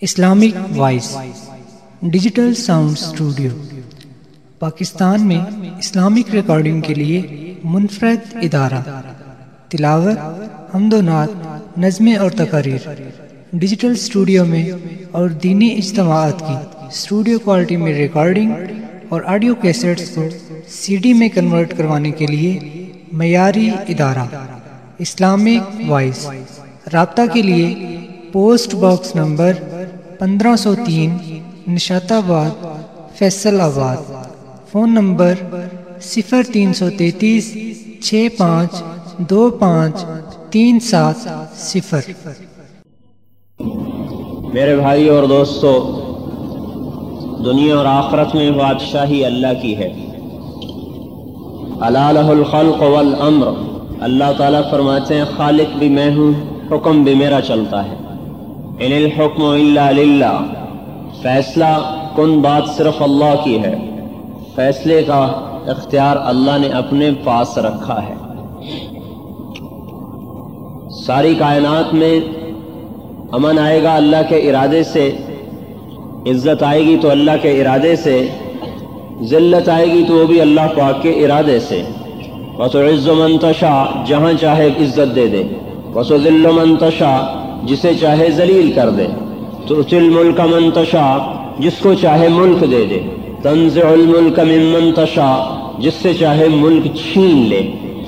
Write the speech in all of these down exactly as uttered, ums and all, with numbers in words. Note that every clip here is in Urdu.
Islamic voice digital sound studio Pakistan میں اسلامک ریکارڈنگ کے لیے منفرد ادارہ، تلاوت، حمد و نعت، نظمیں اور تقاریر ڈیجیٹل اسٹوڈیو میں اور دینی اجتماعات کی اسٹوڈیو کوالٹی میں ریکارڈنگ اور آڈیو کیسٹس کو سی ڈی میں کنورٹ کروانے کے لیے معیاری ادارہ اسلامک وائس۔ رابطہ کے لیے پوسٹ باکس نمبر پندرہ سو تین، نشات آباد، فیصل آباد۔ فون نمبر صفر تین سو تینتیس چھ پانچ دو پانچ تین سات صفر۔ میرے بھائی اور دوستو، دنیا اور آخرت میں بادشاہی اللہ کی ہے۔ الا لہ الخلق والامر، اللہ تعالیٰ فرماتے ہیں خالق بھی میں ہوں، حکم بھی میرا چلتا ہے۔ ان الحکم الا للہ، فیصلہ کن بات صرف اللہ کی ہے، فیصلے کا اختیار اللہ نے اپنے پاس رکھا ہے۔ ساری کائنات میں امن آئے گا اللہ کے ارادے سے، عزت آئے گی تو اللہ کے ارادے سے، ذلت آئے گی تو وہ بھی اللہ پاک کے ارادے سے۔ وَتُعِزُّ مَن تَشَاءُ، جہاں چاہے عزت دے دے، وَتُذِلُّ مَن تَشَاءُ، جسے چاہے ذلیل کر دے، تُؤْتِي الْمُلْكَ مَن تَشَاءُ، جس کو چاہے ملک دے دے، تَنزِعُ الْمُلْكَ مِمَّن تَشَاءُ، جس سے چاہے ملک چھین لے۔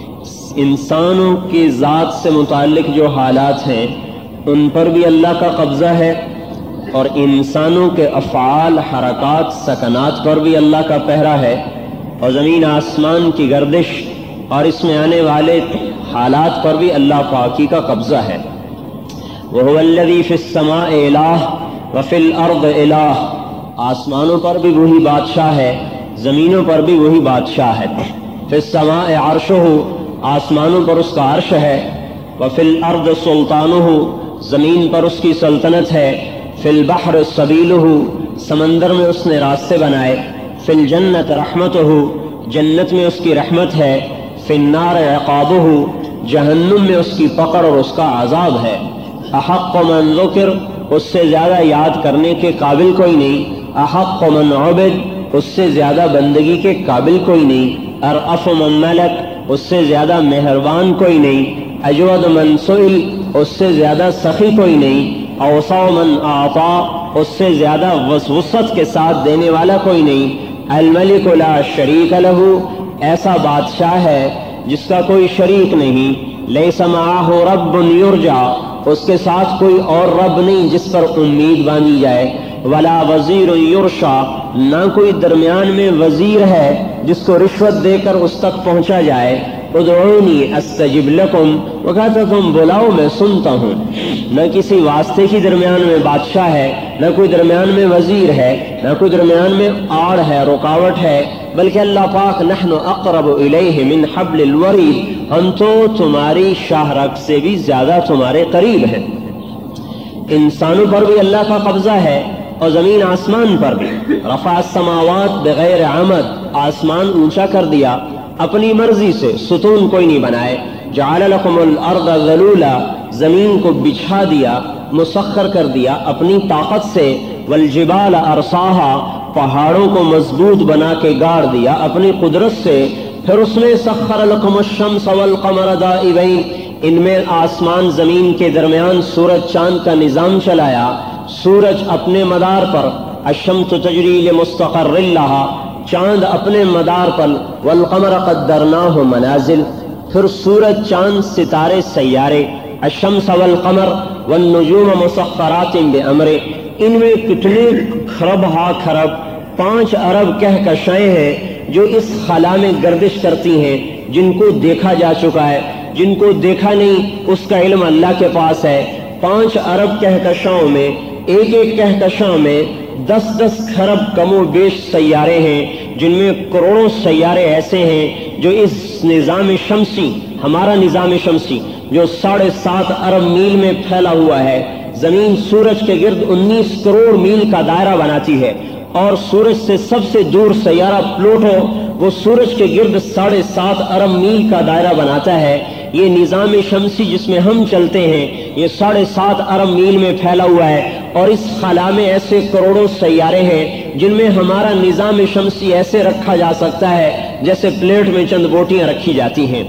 انسانوں کی ذات سے متعلق جو حالات ہیں ان پر بھی اللہ کا قبضہ ہے، اور انسانوں کے افعال، حرکات، سکنات پر بھی اللہ کا پہرا ہے، اور زمین آسمان کی گردش اور اس میں آنے والے حالات پر بھی اللہ پاکی کا قبضہ ہے۔ وَهُوَ الَّذِي فِي السَّمَاءِ إِلَٰهٌ وَفِي الْأَرْضِ إِلَٰهٌ، آسمانوں پر بھی وہی بادشاہ ہے، زمینوں پر بھی وہی بادشاہ ہے۔ فِي السَّمَاءِ عَرْشُهُ، آسمانوں پر اس کا عرش ہے، وَفِي الْأَرْضِ سُلْطَانُهُ، زمین پر اس کی سلطنت ہے، فِي الْبَحْرِ سَبِيلُهُ، سمندر میں اس نے راستے بنائے، فِي الْجَنَّةِ رَحْمَتُهُ، جنت میں اس کی رحمت ہے، فِي النَّارِ عِقَابُهُ، جہنم میں اس کی پکڑ اور اس کا عذاب ہے۔ احق من ذکر، اس سے زیادہ یاد کرنے کے قابل کوئی نہیں، احق من عبد، اس سے زیادہ بندگی کے قابل کوئی نہیں، ارأف من ملک، اس سے زیادہ مہربان کوئی نہیں، اجود من سئل، اس سے زیادہ سخی کوئی نہیں، اوسع من اعطا، اس سے زیادہ وسعت کے ساتھ دینے والا کوئی نہیں، الملک لا شریک لہ، ایسا بادشاہ ہے جس کا کوئی شریک نہیں، لیس معہ رب یرجع، اس کے ساتھ کوئی اور رب نہیں جس پر امید باندھی جائے، ولا وزیر یرشا، نہ کوئی درمیان میں وزیر ہے جس کو رشوت دے کر اس تک پہنچا جائے۔ ادعونی استجب لکم، وہ کہتا تم بلاؤ میں سنتا ہوں۔ نہ کسی واسطے کی درمیان میں بادشاہ ہے، نہ کوئی درمیان میں وزیر ہے، نہ کوئی درمیان میں آڑ ہے، رکاوٹ ہے، بلکہ اللہ پاک نحن اقرب الیہ من حبل الورید، ہم تو تمہاری شاہ رگ سے بھی زیادہ تمہارے قریب ہیں۔ انسانوں پر بھی اللہ کا قبضہ ہے اور زمین آسمان پر بھی۔ رفع السماوات بغیر عمد، آسمان اونچا کر دیا اپنی مرضی سے، ستون کوئی نہیں بنائے۔ جعل لکم الارض ذلولا، زمین کو بچھا دیا، مسخر کر دیا اپنی طاقت سے۔ والجبال ارساہا، پہاڑوں کو مضبوط بنا کے گاڑ دیا اپنی قدرت سے۔ پھر اس میں سخر لکم الشمس والقمر دائبین، ان میں آسمان زمین کے درمیان سورج چاند کا نظام چلایا۔ سورج اپنے مدار پر، الشمس تجری لمستقر لہا، چاند اپنے مدار پر، والقمر قدرناہ منازل، پھر سورج، چاند، ستارے، سیارے، الشمس والقمر والنجوم مسخرات بامرہ، ان میں کتنے خرب ہا خرب پانچ ارب کہکشائیں ہیں جو اس خلا میں گردش کرتی ہیں، جن کو دیکھا جا چکا ہے، جن کو دیکھا نہیں اس کا علم اللہ کے پاس ہے۔ پانچ ارب کہکشاؤں میں، ایک ایک کہکشاں میں دس دس خرب کم و بیش سیارے ہیں، جن میں کروڑوں سیارے ایسے ہیں جو اس نظام شمسی، ہمارا نظام شمسی جو ساڑھے سات ارب میل میں پھیلا ہوا ہے، زمین سورج کے گرد انیس کروڑ میل کا دائرہ بناتی ہے، اور سورج سے سب سے دور سیارہ پلوٹو وہ سورج کے گرد ساڑھے سات ارب میل کا دائرہ بناتا ہے۔ یہ نظام شمسی جس میں ہم چلتے ہیں یہ ساڑھے سات ارب میل میں پھیلا ہوا ہے، اور اس خلا میں ایسے کروڑوں سیارے ہیں جن میں ہمارا نظام شمسی ایسے رکھا جا سکتا ہے جیسے پلیٹ میں چند بوٹیاں رکھی جاتی ہیں.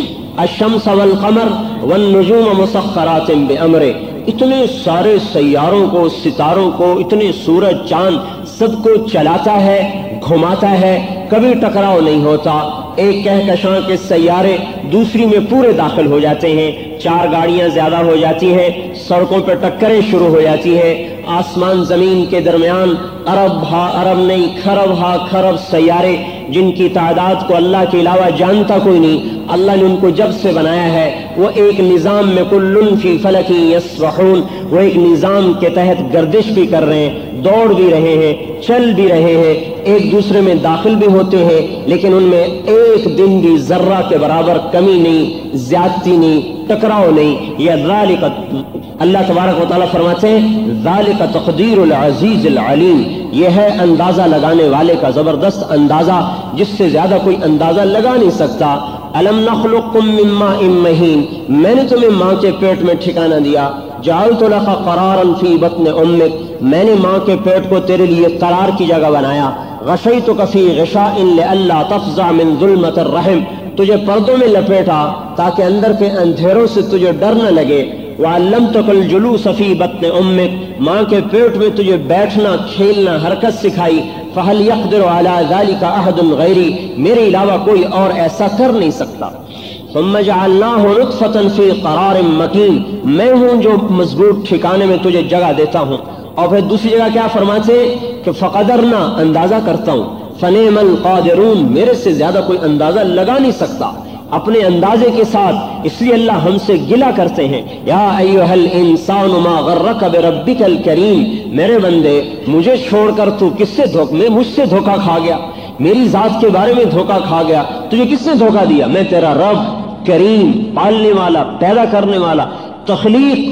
الشمس والقمر والنجوم مسخرات بامرہ، اتنے سارے سیاروں کو، ستاروں کو، اتنے سورج چاند سب کو چلاتا ہے، گھماتا ہے، کبھی ٹکراؤ نہیں ہوتا. ایک کہکشاں کے سیارے دوسری میں پورے داخل ہو جاتے ہیں، چار گاڑیاں زیادہ ہو جاتی ہیں، سڑکوں پہ ٹکریں شروع ہو جاتی ہیں. آسمان زمین کے درمیان ارب ہا ارب نہیں کھرب ہا کھرب سیارے جن کی تعداد کو اللہ کے علاوہ جانتا کوئی نہیں. اللہ نے ان کو جب سے بنایا ہے وہ ایک نظام میں کل فی فلک یسبحون، وہ ایک نظام کے تحت گردش بھی کر رہے ہیں، دوڑ بھی رہے ہیں، چل بھی رہے ہیں، ایک دوسرے میں داخل بھی ہوتے ہیں، لیکن ان میں ایک دن بھی ذرہ کے برابر کمی نہیں، زیادتی نہیں، ٹکراؤ نہیں. یہ ذالک، اللہ تبارک و تعالیٰ فرماتے ہیں ذالک تقدیر العزیز العلیم، یہ ہے اندازہ لگانے والے کا زبردست اندازہ جس سے زیادہ کوئی اندازہ لگا نہیں سکتا. الم نخلقکم من ماء مہین، میں نے تمہیں ماں کے پیٹ میں ٹھکانہ دیا. جعلت لک قرارا فی بطن امک، میں نے ماں کے پیٹ کو تیرے لیے قرار کی جگہ بنایا. غشیتک فی غشاء لئلا تفزع من ظلمۃ الرحم، تجھے پردوں میں لپیٹا تاکہ اندر کے اندھیروں سے تجھے ڈر نہ لگے. وعلمتک الجلوس فی بطن امک، ماں کے پیٹ میں تجھے بیٹھنا، کھیلنا، حرکت سکھائی. فہل یقدر علی ذلک احد غیری، میرے علاوہ کوئی اور ایسا کر نہیں سکتا. ثم جعلناہ نطفۃ فی قرار مکین، میں ہوں جو مضبوط ٹھکانے میں تجھے جگہ دیتا ہوں. اور پھر دوسری جگہ کیا فرماتے کہ فقدرنا، اندازہ کرتا ہوں. فنعم القادرون، میرے سے زیادہ کوئی اندازہ لگا نہیں سکتا اپنے اندازے کے ساتھ. اس لیے اللہ ہم سے گلہ کرتے ہیں یا ایھا الانسان ما غرک بربک الکریم، میرے بندے مجھے چھوڑ کر تو کس سے دھوکہ میں مجھ سے دھوکہ کھا گیا، میری ذات کے بارے میں دھوکہ کھا گیا. تجھے کس نے دھوکہ دیا؟ میں تیرا رب کریم، پالنے والا، پیدا کرنے والا. تخلیق،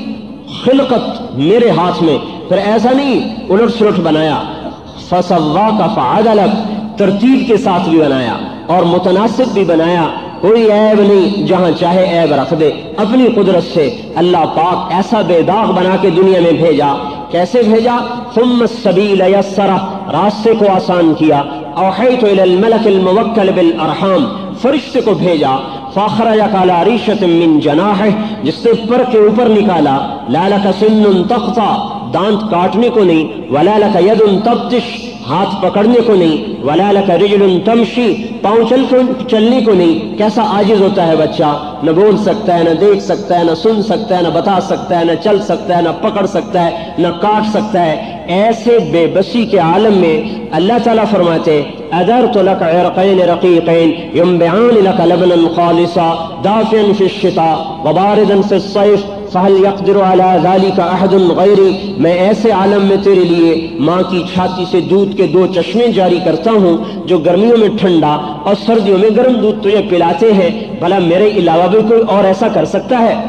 خلقت میرے ہاتھ میں. پھر ایسا نہیں الٹ سلٹ بنایا. فسواک فعدلک، ترتیب کے ساتھ بھی بنایا اور متناسب بھی بنایا. کوئی عیب نہیں، جہاں چاہے عیب رکھ دے. اپنی قدرت سے اللہ پاک ایسا بے داغ بنا کے دنیا میں بھیجا. کیسے بھیجا؟ ثم السبیل یسرہ، راستے کو آسان کیا. اوحیت الی الملک الموکل بالارحام، فرشتے کو بھیجا. فاخرجک علی ریشۃ من جناحہ، جس سے پر کے اوپر نکالا. لا لک سن تقطع، دانت کاٹنے کو نہیں. ولا لک ید تبطش، ہاتھ پکڑنے کو نہیں. ولا لک رجل تمشی، پاؤں چل چلنے کو نہیں. کیسا عاجز ہوتا ہے بچہ، نہ بول سکتا ہے، نہ دیکھ سکتا ہے، نہ سن سکتا ہے، نہ بتا سکتا ہے، نہ چل سکتا ہے، نہ پکڑ سکتا ہے، نہ کاٹ سکتا ہے. ایسے بے بسی کے عالم میں اللہ تعالیٰ فرماتے ادرت لک عرقین رقیقین ینبعان لک لبنا خالصا دافعا فی الشتاء وباردا فی الصیف فہل یقدر علی ذلک احد غیری، میں ایسے عالم میں تیرے لیے ماں کی چھاتی سے دودھ کے دو چشمے جاری کرتا ہوں جو گرمیوں میں ٹھنڈا اور سردیوں میں گرم دودھ تجھے پلاتے ہیں. بھلا میرے علاوہ بھی کوئی اور ایسا کر سکتا ہے؟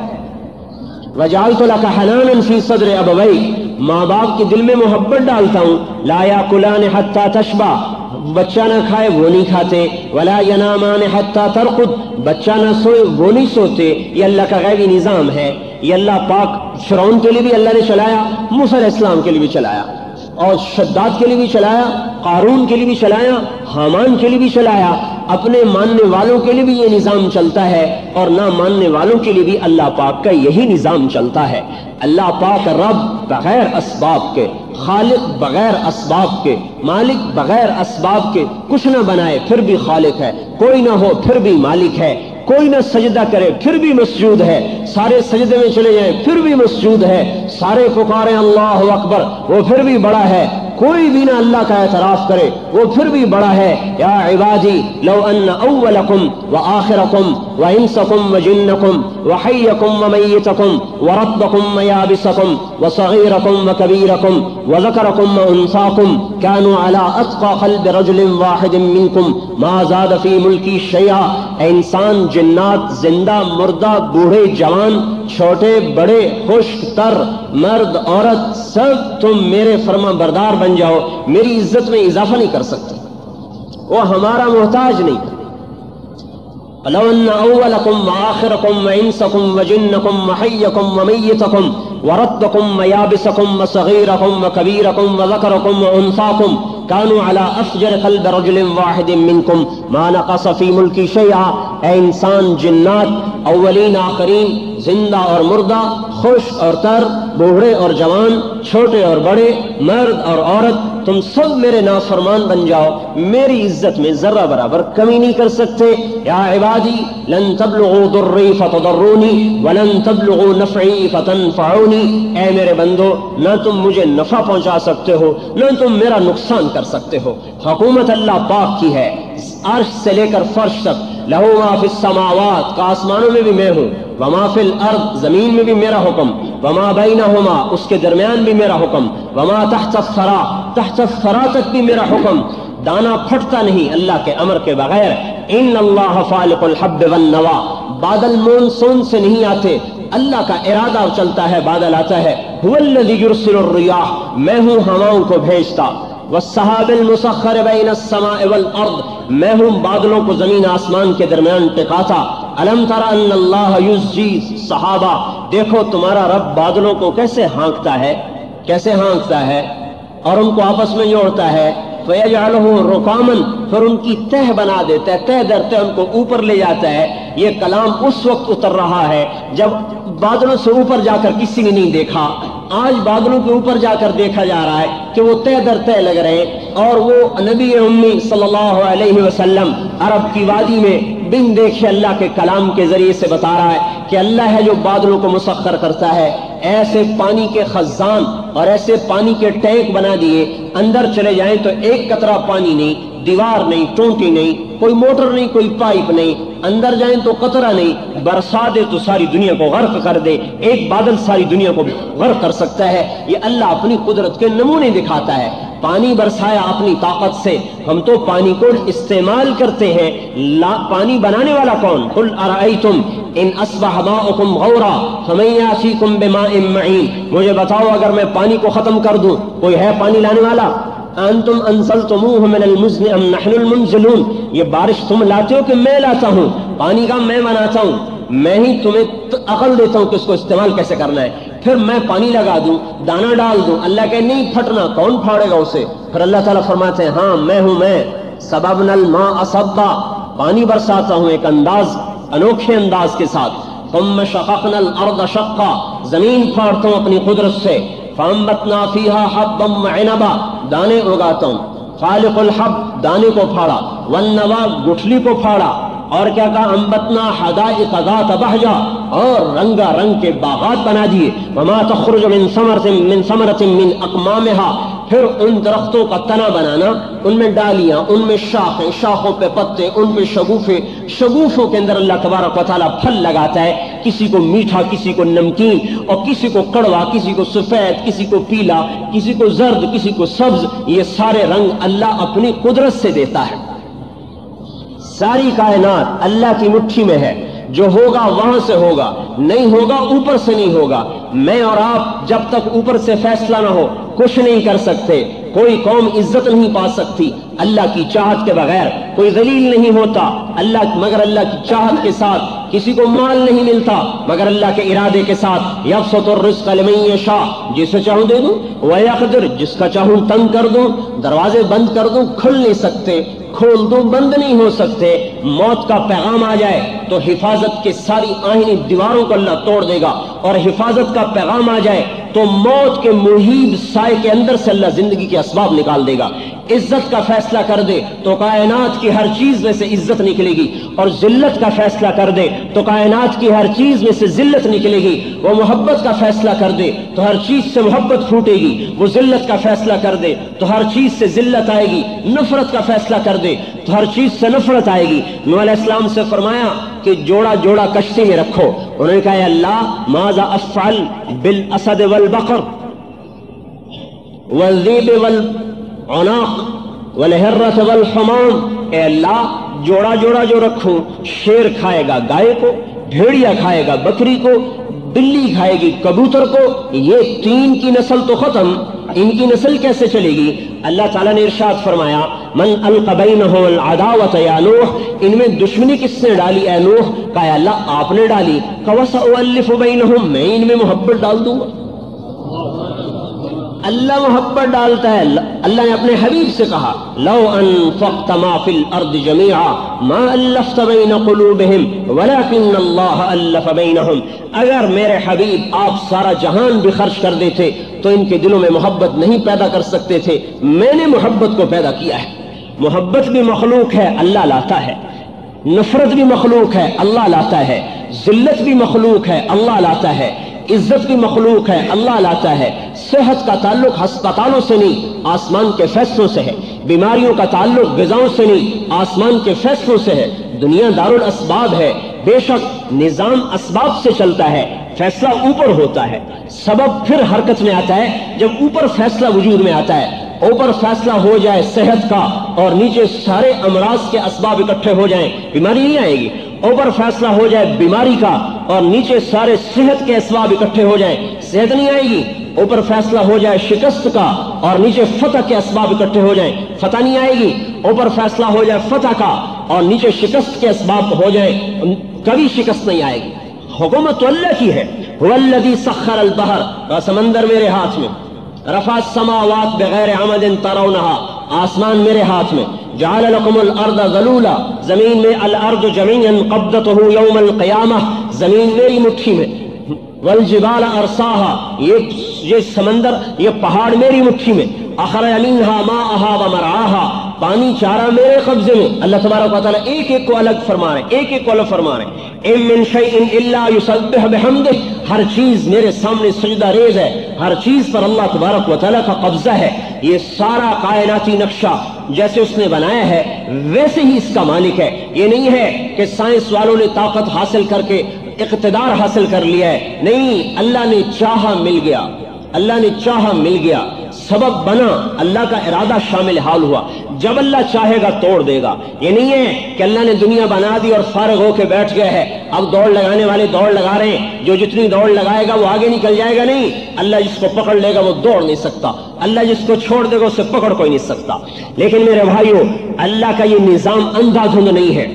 وجعلت لک حنانا فی صدر ابویک، ماں باپ کے دل میں محبت ڈالتا ہوں. لا یاکلان حتی تشبع، بچہ نہ کھائے وہ نہیں کھاتے. ولا ینامان حتی ترقد، بچہ نہ سوئے وہ نہیں سوتے. یہ اللہ کا غیبی نظام ہے. یہ اللہ پاک فرعون کے لیے بھی اللہ نے چلایا، موسیٰ علیہ السلام کے لیے بھی چلایا، اور شداد کے لیے بھی چلایا، قارون کے لیے بھی چلایا، حامان کے لیے بھی چلایا. اپنے ماننے والوں کے لیے بھی یہ نظام چلتا ہے اور نہ ماننے والوں کے لیے بھی اللہ پاک کا یہی نظام چلتا ہے. اللہ پاک رب بغیر اسباب کے، خالق بغیر اسباب کے، مالک بغیر اسباب کے کچھ نہ بنائے پھر بھی خالق ہے، کوئی نہ ہو پھر بھی مالک ہے، کوئی نہ سجدہ کرے پھر بھی مسجود ہے، سارے سجدے میں چلے جائیں پھر بھی مسجود ہے، سارے پکاریں اللہ اکبر وہ پھر بھی بڑا ہے، کوئی بھی نہ اللہ کا اعتراف کرے وہ پھر بھی بڑا ہے. یا عبادی لو ان اولکم وآخرکم وانسکم وجنکم وحیکم ومیتکم ورطبکم ویابسکم وصغیرکم وکبیرکم وذکرکم وانثاکم کانوا علی اتقى قلب رجل واحد منکم ما زاد فی ملکی شیئا. اے انسان، جنات، زندہ، مردہ، بوڑھے، جوان، چھوٹے، بڑے، خشک تر، مرد، عورت، سب تم میرے فرما بردار بن جاؤ، میری عزت میں اضافہ نہیں کر سکتے، وہ ہمارا محتاج نہیں. لو ان اولکم وآخرکم وانسکم وجنکم وحیکم ومیتکم वरद्दकुम मयाबिसकुम वसगीरकुम वकबीरकुम वज़करकुम वउन्साकुम कानू अला अफजर क़ल्ब रजुलिन वाहिदिन मिनकुम मा नक़स फी मुल्की शैआ। ए इंसान, जिन्नात, अव्वलीन आखरीन, जिंदा और मुर्दा, खुश और तर, बूढ़े और जवान, छोटे और बड़े, मर्द और औरत, तुम सब मेरे नाफरमान बन जाओ, मेरी इज्जत में जरा बराबर कमी नहीं कर सकते। या इबादी लन तबलुगू दुर्री फतदर्रूनी वलन तबलुगू नफ़ई फतनफ़ऊनी। ऐ मेरे बंदो, न तुम मुझे नफा पहुंचा सकते हो, न तुम मेरा नुकसान कर सकते हो। हुकूमत अल्लाह पाक की है, अर्श से लेकर फर्श तक। लहू मा फिस समावात, का आसमानों में भी मैं हूँ, वमा फिल अर्द, जमीन में भी मेरा हुक्म, वमा बैनहुमा, उसके दरमियान भी मेरा हुक्म, वमा तहत सरा, तहत सरा तक भी मेरा हुक्म। दाना फटता नहीं अल्लाह के अमर के बगैर। इन अल्लाह फालिकुल हब्ब वन नवा, बादल मानसून से नहीं आते, अल्लाह का इरादा चलता है, बादल आता है। हुवल्लज़ी युरसिलुर रियाह, मैं हूँ हवाओं को भेजता। वस्सहाबिल मुसख्खर बैनस्समाइ वल अर्द, मैं हूँ बादलों को जमीन आसमान के दरमियान टिकाता। अलम तरा अन्नल्लाह युज़्जी सहाबा, देखो तुम्हारा रब बादलों को कैसे हाँकता है, कैसे हाँकता है और उनको आपस में जोड़ता है। फयजअलहु रुकामन, फिर उनकी तह बना देता है, तह दर तह उनको ऊपर ले जाता है। ये कलाम उस वक्त उतर रहा है जब बादलों से ऊपर जाकर किसी ने नहीं देखा। आज बादलों के ऊपर जाकर देखा जा रहा है कि वो तय दर तय लग रहे हैं। और वो नबी उम्मी सल्लल्लाहु अलैहि वसल्लम अरब की वादी में बिन देखे अल्लाह के कलाम के जरिए से बता रहा है कि अल्लाह है जो बादलों को मुसख्खर करता है। ऐसे पानी के खजान और ऐसे पानी के टैंक बना दिए, अंदर चले जाएं तो एक कतरा पानी नहीं, दीवार नहीं, टोंटी नहीं, कोई मोटर नहीं, कोई पाइप नहीं, अंदर जाएं तो कतरा नहीं, बरसा दे तो सारी दुनिया को गर्क कर दे। एक बादल सारी दुनिया को गर्क कर सकता है। ये अल्लाह अपनी कुदरत के नमूने दिखाता है। पानी बरसाया अपनी ताकत से, हम तो पानी को इस्तेमाल करते हैं। ला पानी बनाने वाला कौन? कुल अराइतुम इन अस्बह माउकुम गौरा फमन यासीकुम बिमाइन मईन, मुझे बताओ अगर मैं पानी को खत्म कर दूं, कोई है पानी लाने वाला? अंतुम अंसलतुमूहु मिनल मुज़्नि अम नहनुल मुनज़िलून, ये बारिश तुम लाते हो कि मैं लाता हूँ? पानी का मैं बनाता हूँ, मैं ही तुम्हें अकल देता हूँ कि इसको इस्तेमाल कैसे करना है। फिर मैं पानी लगा दूं, दाना डाल दूं, अल्लाह कहे नहीं फटना, कौन फाड़ेगा उसे? फिर अल्लाह ताला फरमाते हैं हाँ मैं हूं, मैं सबबनल माअ सबा, पानी बरसाता हूं एक अंदाज, अनोखे अंदाज के साथ। थुम्मा शक़क़नल अर्द शक़्क़ा, जमीन फाड़ता हूं अपनी कुदरत से। फअंबतना फीहा हब्बम व इनबा, दाने उगाता हूं। खालिकुल हब, दाने को फाड़ा, वन्नवा, गुठली को फाड़ा, और क्या कहा? अंबतना हदाइक़ ज़ात बहजा, और रंगा रंग के बागात बना दिए। वमा तख़रुजु मिन समरतिन मिन समरतिन मिन अक़मामिहा, फिर उन दरख्तों का तना बनाना, उनमें डालियां, उनमें शाखें, शाखों पे पत्ते, उन पे शगुफे, शगुफों के अंदर अल्लाह तबारक व तआला फल लगाता है, किसी को मीठा, किसी को नमकीन, और किसी को कड़वा, किसी को सफेद, किसी को पीला, किसी को जर्द, किसी को सब्ज। ये सारे रंग अल्लाह अपनी कुदरत से देता है। सारी कायनात अल्लाह की मुट्ठी में है, जो होगा वहां से होगा, नहीं होगा ऊपर से नहीं होगा। मैं और आप जब तक ऊपर से फैसला ना हो कुछ नहीं कर सकते। कोई कौम इज्जत नहीं पा सकती अल्लाह की चाहत के बगैर, कोई जलील नहीं होता अल्लाह मगर अल्लाह की चाहत के साथ, किसी को माल नहीं मिलता मगर अल्लाह के इरादे के साथ। यब्सुतुर रिज़्क़ लिमन यशा, जिसे चाहूं दे दूं, व यक़दिर, जिसका चाहूं तंग कर दूं। दरवाजे बंद कर दूं, खुल नहीं सकते, खोल दूं, बंद नहीं हो सकते। मौत का पैगाम आ जाए तो हिफाजत के सारी आहिनी दीवारों को अल्लाह तोड़ देगा, और हिफाजत का पैगाम आ जाए तो मौत के मुहीब साए के अंदर से अल्लाह जिंदगी के असबाब निकाल देगा। इज्जत का फैसला कर दे तो कायनात की हर चीज में से इज्जत निकलेगी, और जिल्लत का फैसला कर दे तो कायनात की हर चीज में से जिल्लत निकलेगी। वो मोहब्बत का फैसला कर दे तो हर चीज से मोहब्बत फूटेगी, वो जिल्लत का फैसला कर दे तो हर चीज से जिल्लत आएगी, नफरत का फैसला कर दे तो हर चीज से नफरत आएगी। नूह अलैहिस्सलाम से फरमाया कि जोड़ा जोड़ा कश्ती में रखो, उन्होंने कहा अल्लाह माज़ा अफ़अल बिल असद वल बकर वल ज़ीब वल उनाक़ वल हिर्रत वल हमाम, ए अल्लाह जोड़ा जोड़ा जो रखूं, शेर खाएगा गाय को, भेड़िया खाएगा बकरी को, बिल्ली खाएगी कबूतर को, ये तीन की नस्ल तो खत्म, इनकी नस्ल कैसे चलेगी? अल्लाह ताला ने इरशाद फरमाया मन अलक़ा बैनहुम अल अदावत या नूह, इनमें दुश्मनी किसने डाली ए नूह? कहा अल्लाह आपने डाली। कवसा उअल्लिफु बैनहुम, मैं इनमें मोहब्बत डाल दूंगा। اللہ محبت ڈالتا ہے. اللہ نے اپنے حبیب سے کہا لو انفقت ما فی الارض جميعا ما الفت بین قلوبہم ولکن اللہ الف بینہم. اگر میرے حبیب آپ سارا جہان بھی خرچ کر دیتے تو ان کے دلوں میں محبت نہیں پیدا کر سکتے تھے. میں نے محبت کو پیدا کیا ہے. محبت بھی مخلوق ہے, اللہ لاتا ہے. نفرت بھی مخلوق ہے, اللہ لاتا ہے. ذلت بھی مخلوق ہے, اللہ لاتا ہے. عزت بھی مخلوق ہے, اللہ لاتا ہے. صحت کا تعلق ہسپتالوں سے نہیں, آسمان کے فیصلوں سے ہے. بیماریوں کا تعلق غذاؤں سے نہیں, آسمان کے فیصلوں سے ہے. دنیا دارالاسباب ہے, بے شک نظام اسباب سے چلتا ہے, فیصلہ اوپر ہوتا ہے. سبب پھر حرکت میں آتا ہے جب اوپر فیصلہ وجود میں آتا ہے. اوپر فیصلہ ہو جائے صحت کا اور نیچے سارے امراض کے اسباب اکٹھے ہو جائیں, بیماری نہیں آئے گی. اوپر فیصلہ ہو جائے بیماری کا اور نیچے سارے صحت کے اسباب اکٹھے ہو جائیں, صحت نہیں آئے گی. اوپر فیصلہ ہو جائے شکست کا اور نیچے فتح کے اسباب اکٹھے ہو جائیں, فتح نہیں آئے گی. اوپر فیصلہ ہو جائے فتح کا اور نیچے شکست کے اسباب ہو جائیں, کبھی شکست نہیں آئے گی. حکومت تو اللہ کی ہے. هو الذی سخر البحر, کا سمندر میرے ہاتھ میں. رفع السماوات بغیر عمد ترونها, آسمان میرے ہاتھ میں. جعل لكم الارض ذلولا, زمین میں الارض جميعا قبضته يوم القیامہ, زمین میری مٹھی میں. والجبال ارساها, یہ یہ سمندر یہ پہاڑ میری مٹھی میں. اخرج منها ماءها ومرعاها, پانی چارہ میرے قبضے میں. اللہ تبارک و تعالیٰ ایک ایک کو الگ فرما رہے, ایک ایک کو الگ فرما رہے. ان من شیء الا یسبح بحمدہ, ہر چیز میرے سامنے سجدہ ریز ہے, ہر چیز پر اللہ تبارک و تعالیٰ کا قبضہ ہے. یہ سارا کائناتی نقشہ جیسے اس نے بنایا ہے ویسے ہی اس کا مالک ہے. یہ نہیں ہے کہ سائنس والوں نے طاقت حاصل کر کے اقتدار حاصل کر لیا ہے, نہیں. اللہ نے چاہا مل گیا, اللہ نے چاہا مل گیا, سبب بنا, اللہ کا ارادہ شامل حال ہوا. جب اللہ چاہے گا توڑ دے گا. یہ نہیں ہے کہ اللہ نے دنیا بنا دی اور فارغ ہو کے بیٹھ گیا ہے, اب دوڑ لگانے والے دوڑ لگا رہے ہیں, جو جتنی دوڑ لگائے گا وہ آگے نکل جائے گا. نہیں, اللہ جس کو پکڑ لے گا وہ دوڑ نہیں سکتا, اللہ جس کو چھوڑ دے گا اسے پکڑ کوئی نہیں سکتا. لیکن میرے بھائیو, اللہ کا یہ نظام اندھا دھند نہیں ہے.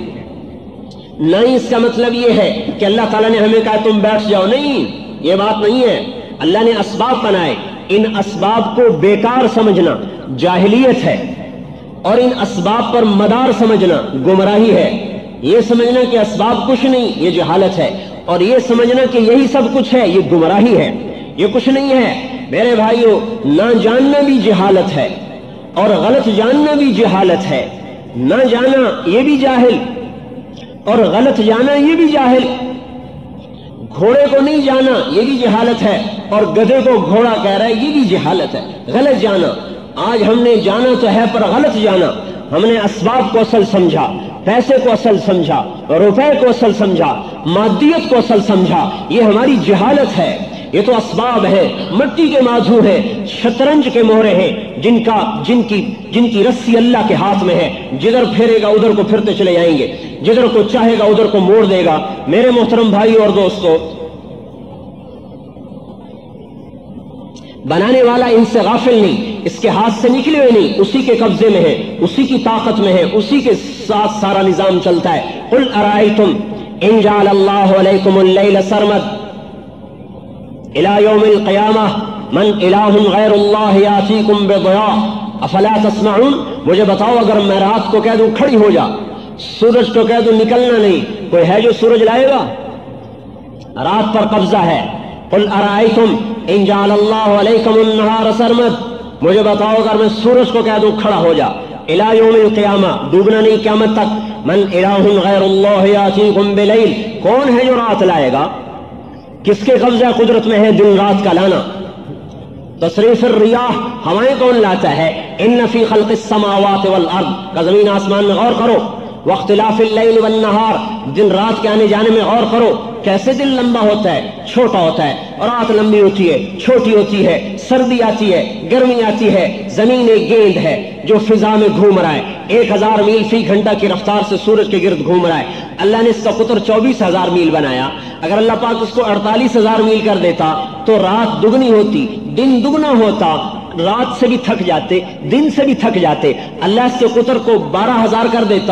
نہ ہی اس کا مطلب یہ ہے کہ اللہ تعالیٰ نے ہمیں کہا تم بیٹھ جاؤ, نہیں, یہ بات نہیں ہے. اللہ نے اسباب بنائے, ان اسباب کو بیکار سمجھنا جاہلیت ہے, اور ان اسباب پر مدار سمجھنا گمراہی ہے. یہ سمجھنا کہ اسباب کچھ نہیں, یہ جہالت ہے, اور یہ سمجھنا کہ یہی سب کچھ ہے, یہ گمراہی ہے. یہ کچھ نہیں ہے میرے بھائیو. نہ جاننا بھی جہالت ہے اور غلط جاننا بھی جہالت ہے. نہ جانا یہ بھی جاہل اور غلط جانا یہ بھی جاہل. گھوڑے کو نہیں جانا یہ بھی جہالت ہے, اور گدھے کو گھوڑا کہہ رہا ہے یہ بھی جہالت ہے. غلط جانا, آج ہم نے جانا تو ہے پر غلط جانا. ہم نے اسباب کو اصل سمجھا, پیسے کو اصل سمجھا, روپے کو اصل سمجھا, مادیت کو اصل سمجھا. یہ ہماری جہالت ہے. یہ تو اسباب ہے, مٹی کے ماجھو ہے, شطرنج کے مہرے ہیں, جن کا جن کی جن کی رسی اللہ کے ہاتھ میں ہے. جدھر پھیرے گا ادھر کو پھرتے چلے جائیں گے, جدھر کو چاہے گا ادھر کو موڑ دے گا. میرے محترم بھائی اور دوستو, بنانے والا ان سے غافل نہیں, اس کے ہاتھ سے نکلے ہوئے نہیں, اسی کے قبضے میں ہے, اسی کی طاقت میں ہے, اسی کے ساتھ سارا نظام چلتا ہے. قل ارائیتم ان جعل اللہ علیکم اللیل سرمد الى یوم القیامہ من الہ غیر اللہ یاتیکم بضیاء افلا تسمعون. مجھے بتاؤ, اگر میں رات کو کہہ دوں کھڑی ہو جا, سورج کو کہہ دوں نکلنا نہیں, کوئی ہے جو سورج لائے گا؟ رات پر قبضہ ہے. قل ارائیتم ان جعل اللہ علیکم النہار سرمد, مجھے بتاؤ اگر میں سورج کو کہہ دوں کھڑا ہو جا, الى یوم القیامہ, ڈوبنا نہیں قیامت تک, من الہ غیر اللہ یاتیکم بلیل, کون ہے جو رات لائے گا؟ کس کے قبضہ قدرت میں ہے دن رات کا لانا؟ تصریف الریاح, ہوائیں کون لاتا ہے؟ ان فی خلق السماوات والارض, کا زمین آسمان میں غور کرو. واختلاف اللیل والنہار, دن رات کے آنے جانے میں غور کرو. کیسے دن لمبا ہوتا ہے, چھوٹا ہوتا ہے, اور رات لمبی ہوتی ہے, چھوٹی ہوتی ہے, سردی آتی ہے, گرمی آتی ہے. زمین ایک گیند ہے جو فضا میں گھوم رہا ہے, ایک ہزار میل فی گھنٹہ کی رفتار سے سورج کے گرد گھوم رہا ہے. اللہ نے اس کا قطر چوبیس ہزار میل بنایا. اگر اللہ پاک اس کو اڑتالیس ہزار میل کر دیتا تو رات دگنی ہوتی, دن دگنا ہوتا. رات سے بھی تھک جاتے, دن سے بھی تھک جاتے. اللہ اس کے قطر کو بارہ ہزار کر دیتا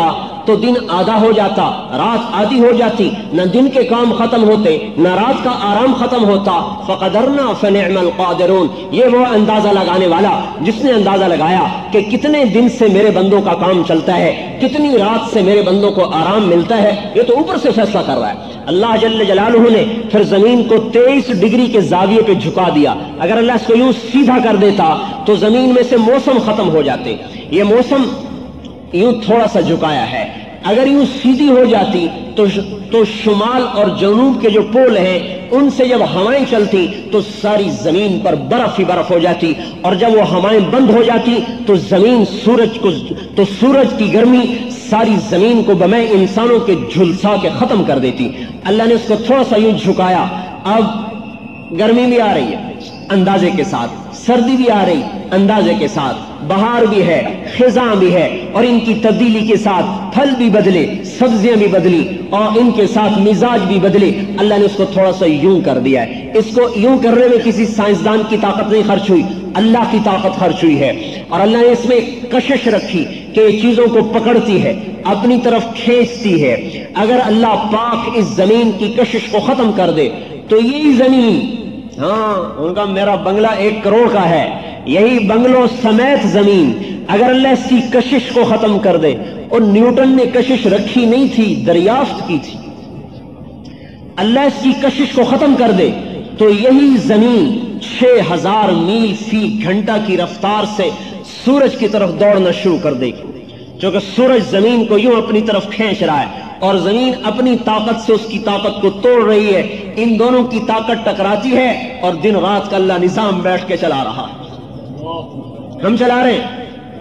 تو دن آدھا ہو جاتا، رات آدھی ہو جاتی، نہ دن کے کام ختم ہوتے نہ رات کا آرام ختم ہوتا۔ فقدرنا فنعم القادرون، یہ وہ اندازہ لگانے والا جس نے اندازہ لگایا کہ کتنے دن سے میرے بندوں کا کام چلتا ہے، کتنی رات سے میرے بندوں کو آرام ملتا ہے، یہ تو اوپر سے فیصلہ کر رہا ہے۔ اللہ جل جلالہ نے پھر زمین کو تیئیس ڈگری کے زاویے پہ جھکا دیا۔ اگر اللہ اس کو یوں سیدھا کر دیتا تو زمین میں سے موسم ختم ہو جاتے۔ یہ موسم یوں تھوڑا سا جھکایا ہے، اگر یوں سیدھی ہو جاتی تو تو شمال اور جنوب کے جو پول ہیں ان سے جب ہوائیں چلتی تو ساری زمین پر برف ہی برف ہو جاتی، اور جب وہ ہوائیں بند ہو جاتی تو زمین سورج کو تو سورج کی گرمی ساری زمین کو بمے انسانوں کے جھلسا کے ختم کر دیتی۔ اللہ نے اس کو تھوڑا سا یوں جھکایا، اب گرمی بھی آ رہی ہے اندازے کے ساتھ، سردی بھی آ رہی اندازے کے ساتھ، بہار بھی ہے، خزاں بھی ہے، اور ان کی تبدیلی کے ساتھ پھل بھی بدلے، سبزیاں بھی بدلی، اور ان کے ساتھ مزاج بھی بدلے۔ اللہ نے اس کو تھوڑا سا یوں کر دیا ہے۔ اس کو یوں کرنے میں کسی سائنسدان کی طاقت نہیں خرچ ہوئی، اللہ کی طاقت خرچ ہوئی ہے، اور اللہ نے اس میں کشش رکھی کہ یہ چیزوں کو پکڑتی ہے، اپنی طرف کھینچتی ہے۔ اگر اللہ پاک اس زمین کی کشش کو ختم کر دے تو یہی زمین، ہاں ان کا میرا بنگلہ ایک کروڑ کا ہے، یہی بنگلوں سمیت زمین اگر اللہ اس کی کشش کو ختم کر دے، اور نیوٹن نے کشش رکھی نہیں تھی، دریافت کی تھی، اللہ اس کی کشش کو ختم کر دے تو یہی زمین چھ ہزار میل فی گھنٹہ کی رفتار سے سورج کی طرف دوڑنا شروع کر دے گی، کیونکہ سورج زمین کو یوں اپنی طرف کھینچ رہا ہے اور زمین اپنی طاقت سے اس کی طاقت کو توڑ رہی ہے۔ ان دونوں کی طاقت ٹکراتی ہے اور دن رات کا اللہ نظام بیٹھ کے چلا رہا ہے، ہم چلا رہے ہیں۔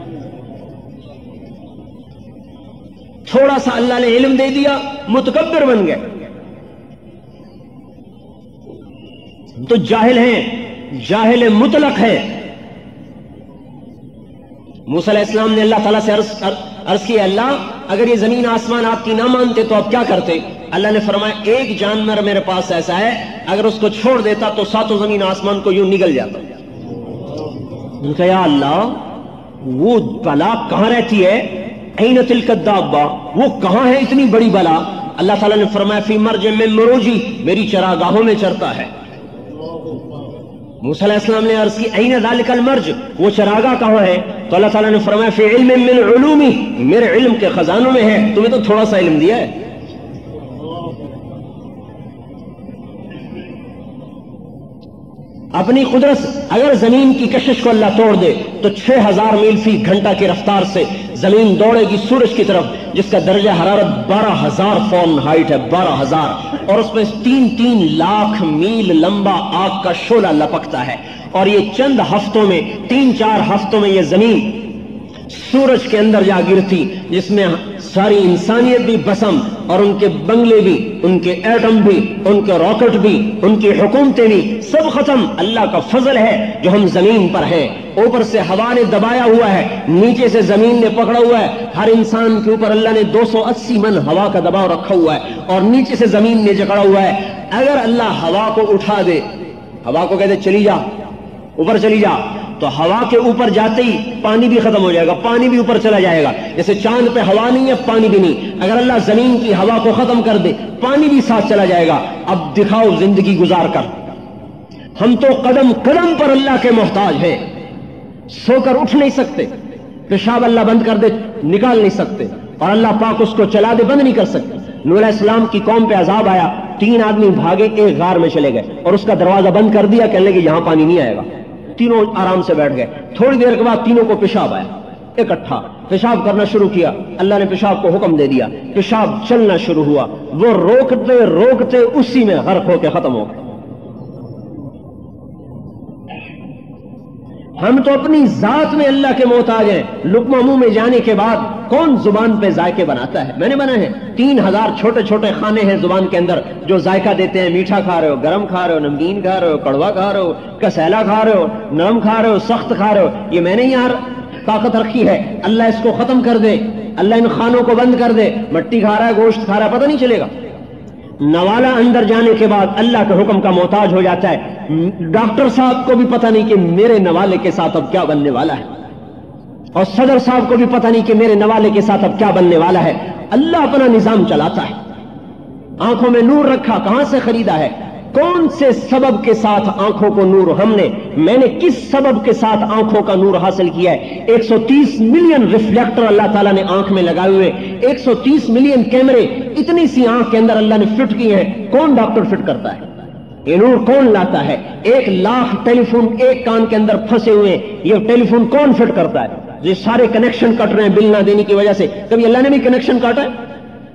تھوڑا سا اللہ نے علم دے دیا، متکبر بن گئے، تو جاہل ہیں، جاہل مطلق ہے۔ موسیٰ علیہ السلام نے اللہ تعالیٰ سے عرض, عرض کی، اللہ اگر یہ زمین آسمان آپ کی نہ مانتے تو آپ کیا کرتے؟ اللہ نے فرمایا ایک جانور میرے پاس ایسا ہے اگر اس کو چھوڑ دیتا تو ساتوں زمین آسمان کو یوں نگل جاتا۔ انہوں نے کہا یا اللہ وہ بلا کہاں رہتی ہے؟ این تلک الدابہ، وہ کہاں ہے اتنی بڑی بلا؟ اللہ تعالیٰ نے فرمایا فی مرج من مروجی، میری چراگاہوں میں چرتا ہے۔ موسیٰ علیہ السلام نے عرض کی این ذالک المرج، وہ چراگاہ کہاں ہے؟ تو اللہ تعالیٰ نے فرمایا فی علم من علومی، میرے علم کے خزانوں میں ہے، تمہیں تو تھوڑا سا علم دیا ہے۔ اپنی قدرت اگر زمین کی کشش کو اللہ توڑ دے تو چھ ہزار میل فی گھنٹہ کی رفتار سے زمین دوڑے گی سورج کی طرف، جس کا درجہ حرارت بارہ ہزار فارن ہائٹ ہے، بارہ ہزار، اور اس میں تین تین لاکھ میل لمبا آگ کا شعلہ لپکتا ہے، اور یہ چند ہفتوں میں، تین چار ہفتوں میں یہ زمین سورج کے اندر جا گرتی، جس میں ساری انسانیت بھی بسم، اور ان کے بنگلے بھی، ان کے ایٹم بھی، ان کے راکٹ بھی، ان کی حکومتیں بھی، سب ختم۔ اللہ کا فضل ہے جو ہم زمین پر ہیں، اوپر سے ہوا نے دبایا ہوا ہے، نیچے سے زمین نے پکڑا ہوا ہے، ہر انسان کے اوپر اللہ نے دو سو اسی من ہوا کا دباؤ رکھا ہوا ہے، اور نیچے سے زمین نے جکڑا ہوا ہے۔ اگر اللہ ہوا کو اٹھا دے، ہوا کو کہتے چلی جا، اوپر چلی جا، تو ہوا کے اوپر جاتے ہی پانی بھی ختم ہو جائے گا، پانی بھی اوپر چلا جائے گا، جیسے چاند پہ ہوا نہیں ہے پانی بھی نہیں۔ اگر اللہ زمین کی ہوا کو ختم کر دے پانی بھی ساتھ چلا جائے گا۔ اب دکھاؤ زندگی گزار کر، ہم تو قدم قدم پر اللہ کے محتاج ہیں، سو کر اٹھ نہیں سکتے، پیشاب اللہ بند کر دے نکال نہیں سکتے، اور اللہ پاک اس کو چلا دے بند نہیں کر سکتے۔ نوح علیہ السلام کی قوم پہ عذاب آیا، تین آدمی بھاگے ایک غار میں چلے گئے اور اس کا دروازہ بند کر دیا، کہنے لگے یہاں پانی نہیں آئے گا۔ تینوں آرام سے بیٹھ گئے، تھوڑی دیر کے بعد تینوں کو پیشاب آیا، اکٹھا پیشاب کرنا شروع کیا، اللہ نے پیشاب کو حکم دے دیا، پیشاب چلنا شروع ہوا، وہ روکتے روکتے اسی میں غرق ہو کے ختم ہو گئے۔ ہم تو اپنی ذات میں اللہ کے محتاج ہیں، لقمہ منہ میں جانے کے بعد کون زبان پہ ذائقے بناتا ہے؟ میں نے بنا ہے، تین ہزار چھوٹے چھوٹے کھانے ہیں زبان کے اندر جو ذائقہ دیتے ہیں، میٹھا کھا رہے ہو، گرم کھا رہے ہو، نمکین کھا رہے ہو، کڑوا کھا رہے ہو، کسیلا کھا رہے ہو، نرم کھا رہے ہو، سخت کھا رہے ہو، یہ میں نے یار طاقت رکھی ہے، اللہ اس کو ختم کر دے، اللہ ان خانوں کو بند کر دے، مٹی کھا رہا ہے، گوشت کھا رہا ہے، پتہ نہیں چلے گا۔ نوالا اندر جانے کے بعد اللہ کے حکم کا محتاج ہو جاتا ہے، ڈاکٹر صاحب کو بھی پتہ نہیں کہ میرے نوالے کے ساتھ اب کیا بننے والا ہے، اور صدر صاحب کو بھی پتہ نہیں کہ میرے نوالے کے ساتھ اب کیا بننے والا ہے، اللہ اپنا نظام چلاتا ہے. آنکھوں میں نور رکھا کہاں سے خریدا ہے؟ کون سے سبب کے ساتھ آنکھوں کو نور ہم نے میں نے کس سبب کے ساتھ آنکھوں کا نور حاصل کیا ہے؟ ایک سو تیس ملین ریفلیکٹر اللہ تعالیٰ نے آنکھ میں لگائے ہوئے، ایک سو تیس ملین کیمرے اتنی سی آنکھ کے اندر اللہ نے فٹ کیے ہیں. کون ڈاکٹر فٹ کرتا ہے؟ یہ نور کون لاتا ہے؟ ایک لاکھ ٹیلی فون ایک کان کے اندر پھنسے ہوئے ہیں، یہ ٹیلی فون کون فٹ کرتا ہے؟ یہ سارے کنیکشن کٹ رہے ہیں بل نہ دینے کی وجہ سے. کبھی اللہ نے بھی کنیکشن کاٹا ہے؟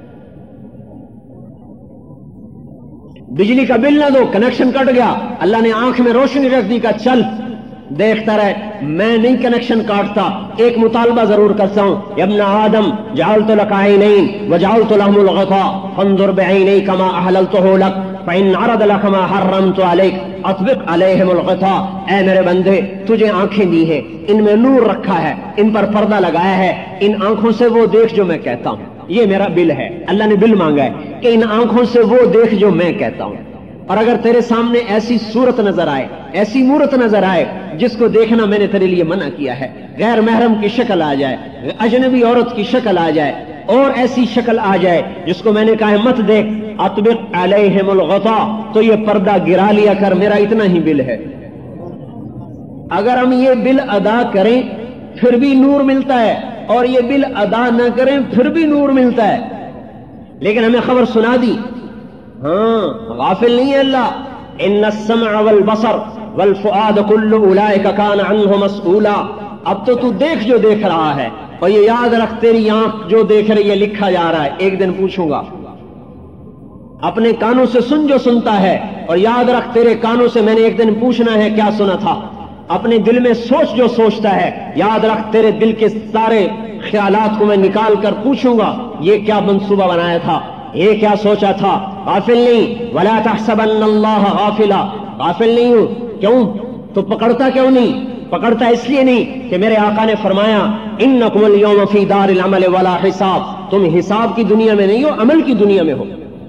بجلی کا بل نہ دو، کنیکشن کٹ گیا، اللہ نے آنکھ میں روشنی رکھ دی، کا چل دیکھتا رہے. میں نہیں کنیکشن کاٹتا، ایک مطالبہ ضرور کرتا ہوں. یا ابن آدم جعلت لك عینین وجعلت لهم الغطاء فانظر بعینیک ما احللته لك فإن عرض لك ما حرمت عليك اطبق عليهم الغطاء. اے میرے بندے تجھے آنکھیں دی ہیں، ان میں نور رکھا ہے، ان پر پردہ لگایا ہے، ان آنکھوں سے وہ دیکھ جو میں کہتا ہوں. یہ میرا بل ہے، اللہ نے بل مانگا ہے کہ ان آنکھوں سے وہ دیکھ جو میں کہتا ہوں. اور اگر تیرے سامنے ایسی صورت نظر آئے، ایسی مورت نظر آئے جس کو دیکھنا میں نے تیرے لیے منع کیا ہے، غیر محرم کی شکل آ جائے، اجنبی عورت کی شکل آ جائے، اور ایسی شکل آ جائے جس کو میں نے کہا ہے مت دیکھ، اطبق علیہم الغطاء، تو یہ پردہ گرا لیا کر، میرا اتنا ہی بل ہے. اگر ہم یہ بل ادا کریں پھر بھی نور ملتا ہے، اور یہ بل ادا نہ کریں پھر بھی نور ملتا ہے. لیکن ہمیں خبر سنا دی. ہاں غافل نہیں ہے اللہ. ان السمع والبصر والفؤاد كل اولئک کان عنہ مسئولا. اب تو تو دیکھ جو دیکھ رہا ہے، اور یہ یاد رکھ تیری آنکھ جو دیکھ رہی ہے لکھا جا رہا ہے. ایک دن پوچھوں گا. اپنے کانوں سے سن جو سنتا ہے، اور یاد رکھ تیرے کانوں سے میں نے ایک دن پوچھنا ہے کیا سنا تھا. اپنے دل میں سوچ جو سوچتا ہے، یاد رکھ تیرے دل کے سارے خیالات کو میں نکال کر پوچھوں گا یہ کیا منصوبہ بنایا تھا، یہ کیا سوچا تھا. غافل نہیں. ولا تحسبن اللہ غافلا. غافل نہیں ہوں. کیوں؟ تو پکڑتا کیوں نہیں؟ پکڑتا اس لیے نہیں کہ میرے آقا نے فرمایا انکم اليوم فی دار العمل ولا حساب. تم حساب کی دنیا میں نہیں ہو، عمل کی دنیا میں ہو.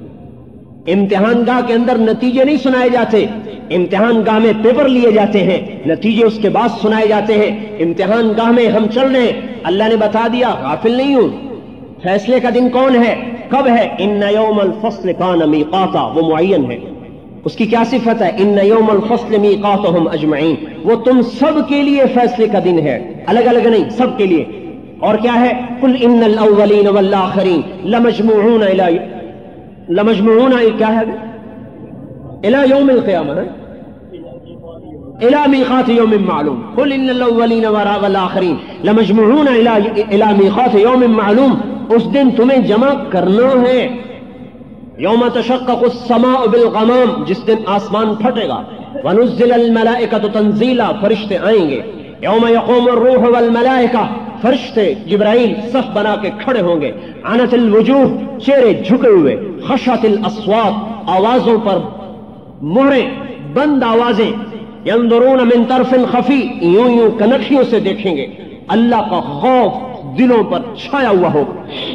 امتحان گاہ کے اندر نتیجے نہیں سنائے جاتے، امتحان گاہ میں پیپر لیے جاتے ہیں، نتیجے اس کے بعد سنائے جاتے ہیں. امتحان گاہ میں ہم چل رہے ہیں، اللہ نے بتا دیا. غافل نہیں ہوں. فیصلے کا دن کون ہے، کب ہے؟ ان یوم الفصل کان میقاتا. وہ معین ہے. اس کی کیا صفت ہے؟ ان یوم الفصل میقاتهم اجمعین. وہ تم سب کے لیے فیصلے کا دن ہے، الگ الگ نہیں، سب کے لیے. اور کیا ہے؟ قل ان الاولین والآخرین لمجموعون الی لمجموعون کیا ہے الى یوم القیامہ، الى میقات یوم معلوم. قل ان الاولین والآخرین لمجموعون الى میقات یوم معلوم. اس دن تمہیں جمع کرنا ہے. یوم تشقق السماء بالغمام، جس دن آسمان پھٹے گا. ونزل الملائکۃ تنزیلا، فرشتے آئیں گے. یوم یقوم الروح والملائکہ، فرشتے جبرائیل صف بنا کے کھڑے ہوں گے. عنت الوجوہ، چہرے جھکے ہوئے. خشعت الاصوات، آوازوں پر مہریں، بند آوازیں. ينظرون من طرف خفی، یوں یوں کنکھیوں سے دیکھیں گے. اللہ کا خوف دلوں پر چھایا ہوا ہوگا.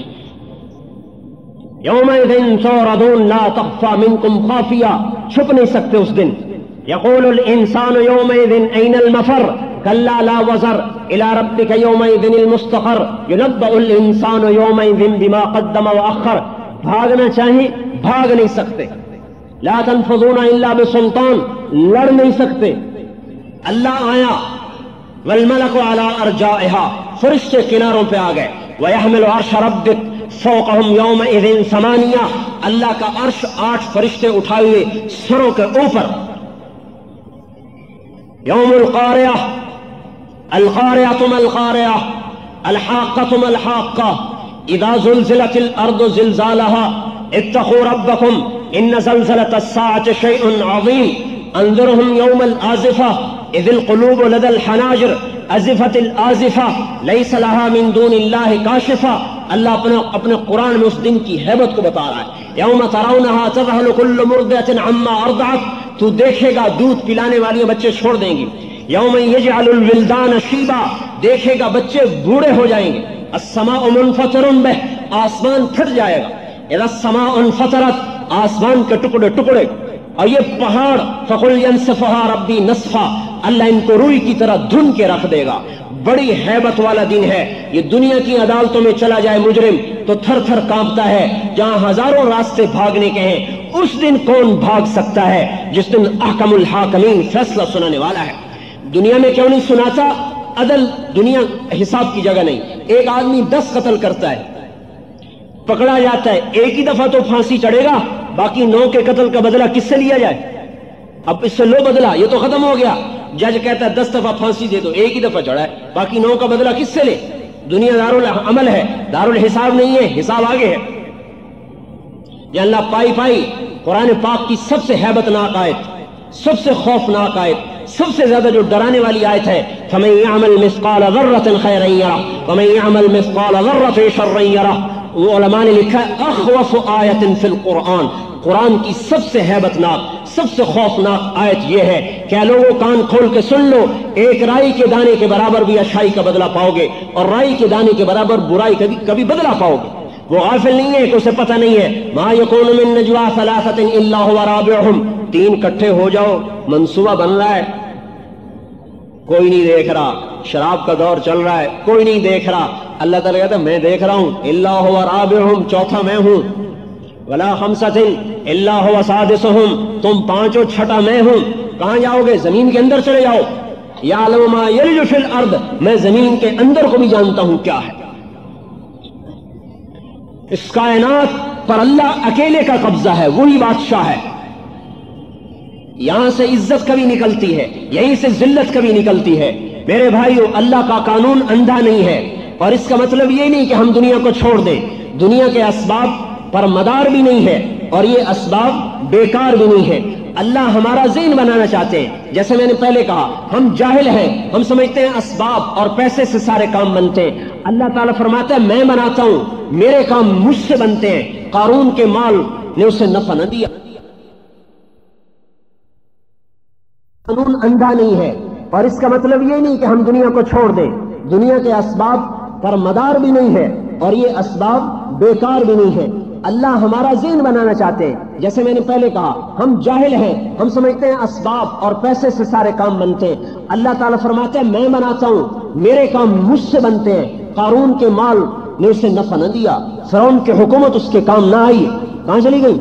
یومئذ تعرضون لا تخفى منکم خافیہ، چھپ نہیں سکتے اس دن. یقول الانسان یومئذ این المفر کلا لا وزر الى ربک یومئذ المستقر. ينبأ الانسان یومئذ بما قدم واخر. بھاگنا چاہیں بھاگ نہیں سکتے. لا تنفذون الا بسلطان، لڑ نہیں سکتے. اللہ آیا. والملک علی ارجائها، فرشتے کناروں پہ آ گئے. ويحمل عرش ربک فوقهم یومئذ ثمانیہ، اللہ کا عرش آٹھ فرشتے اٹھائے ہوئے سروں کے اوپر. یوم القاریہ، القاریہ ما القاریہ، الحاقہ ما الحاقہ، اذا زلزلت الارض زلزالها اتقوا ربکم ان زلزلۃ الساعة شیء عظیم. انذرهم یوم الآزفہ اذ القلوب لدى الحناجر ازفت الآزفہ لیس لها من دون اللہ کاشفہ. اللہ اپنے اپنے قرآن میں اس دن کی ہیبت کو بتا رہا ہے. یوم ترونها تذهل كل مرضعة عما ارضعت، تو دیکھے گا دودھ پلانے والی بچے چھوڑ دیں گی. یوم یجعل الولدان شیبا، دیکھے گا بچے بوڑھے ہو جائیں گے. السماء منفطر بہ، آسمان پھٹ جائے گا. اذا السماء انفطرت، آسمان کے ٹکڑے ٹکڑے. اور یہ پہاڑ فقل ينسفها ربی نسفا، اللہ ان کو روئی کی طرح دھن کے رکھ دے گا. بڑی ہیبت والا دن ہے. یہ دنیا کی عدالتوں میں چلا جائے مجرم تو تھر تھر کانپتا ہے. جہاں ہزاروں راستے بھاگنے کے ہیں اس دن کون بھاگ سکتا ہے جس دن احکم الحاکمین فیصلہ سنانے والا ہے. دنیا میں کیوں نہیں سناتا؟ عدل دنیا حساب کی جگہ نہیں. ایک آدمی دس قتل کرتا ہے, پکڑا جاتا ہے, ایک ہی دفعہ تو پھانسی چڑھے گا, باقی نو کے قتل کا بدلہ کس سے لیا جائے؟ اب اس سے لو بدلہ, یہ تو ختم ہو گیا. جج کہتا ہے دس دفعہ پھانسی دے دو, ایک ہی دفعہ چڑھا ہے, باقی نو کا بدلہ کس سے لے؟ دنیا دارالعمل ہے, دارالحساب نہیں ہے, حساب آگے ہے. یہ اللہ پائی پائی قرآن پاک کی سب سے ہیبت ناک آیت, سب سے خوفناک آیت, سب سے زیادہ جو ڈرانے والی آیت ہے. فَمَن يَعْمَلْ مِثْقَالَ ذَرَّةٍ خَيْرًا يَرَهُ وَمَن يَعْمَلْ مِثْقَالَ ذَرَّةٍ شَرًّا يَرَهُ. وہ علماء نے لکھا ہے اخوف آیت فی القرآن, قرآن کی سب سے ہیبت ناک, سب سے خوفناک آیت یہ ہے کہ لوگوں کان کھول کے سن لو, ایک رائی کے دانے کے برابر بھی اچھائی کا بدلہ پاؤ گے, اور رائی کے دانے کے برابر برائی کا بھی کبھی بدلہ پاؤ گے. وہ غافل نہیں ہے کہ اسے پتہ نہیں ہے. ما یکون من نجوا ثلاثۃ الا هو رابعهم, تین کٹھے ہو جاؤ, منصوبہ بن رہا ہے, کوئی نہیں دیکھ رہا. شراب کا دور چل رہا ہے, کوئی نہیں دیکھ رہا. اللہ تعالیٰ کہتا ہے میں دیکھ رہا ہوں. الا هو رابعهم, چوتھا میں ہوں. ولا خمسۃ الا هو سادسهم, تم پانچوں چھٹا میں ہوں. کہاں جاؤ گے؟ زمین کے اندر چلے جاؤ. یعلم ما یلج فی الارض, میں زمین کے اندر کو بھی جانتا ہوں کیا ہے. اس کائنات پر اللہ اکیلے کا قبضہ ہے, وہی بادشاہ ہے. یہاں سے عزت کبھی نکلتی ہے, یہیں سے ذلت کبھی نکلتی ہے. میرے بھائیو, اللہ کا قانون اندھا نہیں ہے, اور اس کا مطلب یہ نہیں کہ ہم دنیا کو چھوڑ دیں. دنیا کے اسباب پر مدار بھی نہیں ہے, اور یہ اسباب بیکار بھی نہیں ہے. اللہ ہمارا ذہن بنانا چاہتے ہیں. جیسے میں نے پہلے کہا, ہم جاہل ہیں, ہم سمجھتے ہیں اسباب اور پیسے سے سارے کام بنتے ہیں. اللہ تعالیٰ فرماتا ہے میں بناتا ہوں, میرے کام مجھ سے بنتے ہیں. قارون کے مال نے اسے نفع نہ دیا. قانون اندھا نہیں ہے, اور اس کا مطلب یہ نہیں کہ ہم دنیا کو چھوڑ دیں. دنیا کے اسباب پر مدار بھی نہیں ہے, اور یہ اسباب بیکار بھی نہیں ہے. اللہ ہمارا ذہن بنانا چاہتے ہیں. جیسے میں نے پہلے کہا, ہم جاہل ہیں, ہم سمجھتے ہیں اسباب اور پیسے سے سارے کام بنتے ہیں. اللہ تعالیٰ فرماتے ہیں میں بناتا ہوں, میرے کام مجھ سے بنتے ہیں. قارون کے مال نے اسے نفع نہ دیا, فرعون کی حکومت اس کے کام نہ آئی. کہاں چلی گئی؟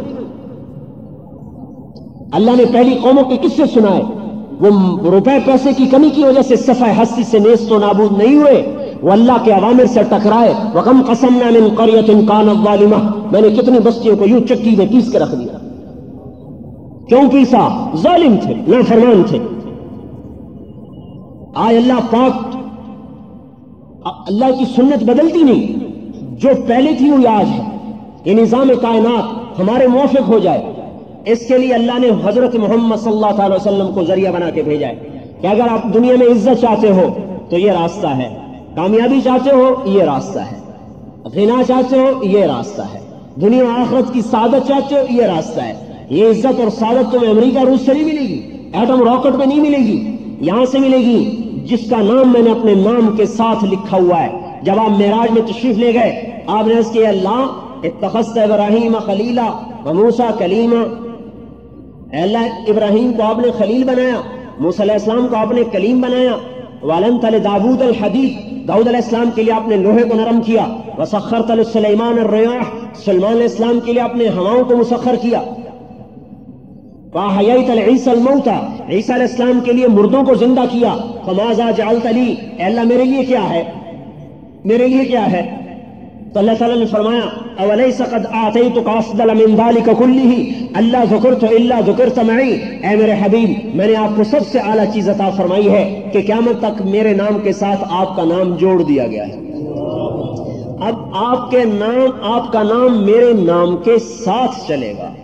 اللہ نے پہلی قوموں کے قصے سنائے, وہ روپے پیسے کی کمی کی وجہ سے صفحہ ہستی سے نیست و نابود نہیں ہوئے, وہ اللہ کے اوامر سے ٹکرائے. وَكَمْ قَسَمْنَا مِنْ قَرْيَةٍ كَانَتْ ظَالِمَةً, میں نے کتنی بستیوں کو یوں چکی میں پیس کے رکھ دیا. کیوں پیسا؟ ظالم تھے, نافرمان تھے. آج اللہ پاک, اللہ کی سنت بدلتی نہیں, جو پہلے تھی وہی آج ہے. یہ نظام کائنات ہمارے موافق ہو جائے, اس کے لیے اللہ نے حضرت محمد صلی اللہ تعالی وسلم کو ذریعہ بنا کے بھیجا ہے کہ اگر آپ دنیا میں عزت چاہتے ہو تو یہ راستہ ہے, کامیابی چاہتے ہو یہ راستہ ہے, غنا چاہتے ہو یہ راستہ ہے, دنیا آخرت کی سعادت چاہتے ہو یہ راستہ ہے. یہ عزت اور سعادت تمہیں امریکہ روس سے نہیں ملے گی, ایٹم راکٹ میں نہیں ملے گی, یہاں سے ملے گی جس کا نام میں نے اپنے نام کے ساتھ لکھا ہوا ہے. جب آپ معراج میں تشریف لے گئے, آپ نے عرض کیا اللہ اتخذت ابراہیم خلیلا وموسیٰ کلیما, اے اللہ ابراہیم کو آپ نے خلیل بنایا, موسیٰ علیہ السلام کو آپ نے کلیم بنایا. وَعَلَمْتَ لِدَاوُودَ الْحَدِيدَ, داؤد علیہ السلام کے لیے آپ نے لوہے کو نرم کیا. وَسَخَّرْتَ لِسُلَيْمَانَ الرِّيَاحَ, سلیمان علیہ السلام کے لیے آپ نے ہواؤں کو مسخر کیا. وَأَحْيَيْتَ لِعِيسَى الْمَوْتَى, عیسیٰ علیہ السلام کے لیے مردوں کو زندہ کیا. فَمَاذَا جَعَلْتَ لِي, اے اللہ میرے لیے کیا ہے, میرے لیے کیا ہے؟ تو اللہ تعالیٰ نے فرمایا أَوَلَيْسَ قَدْ آتَيْتُكَ أَفْضَلَ مِنْ ذَلِكَ كُلِّهِ أَلَّا ذُكِرْتُ إِلَّا ذُكِرْتَ مَعِي, اے میرے حبیب میں نے آپ کو سب سے اعلیٰ چیز عطا فرمائی ہے کہ قیامت تک میرے نام کے ساتھ آپ کا نام جوڑ دیا گیا ہے. اب آپ کے نام, آپ کا نام میرے نام کے ساتھ چلے گا.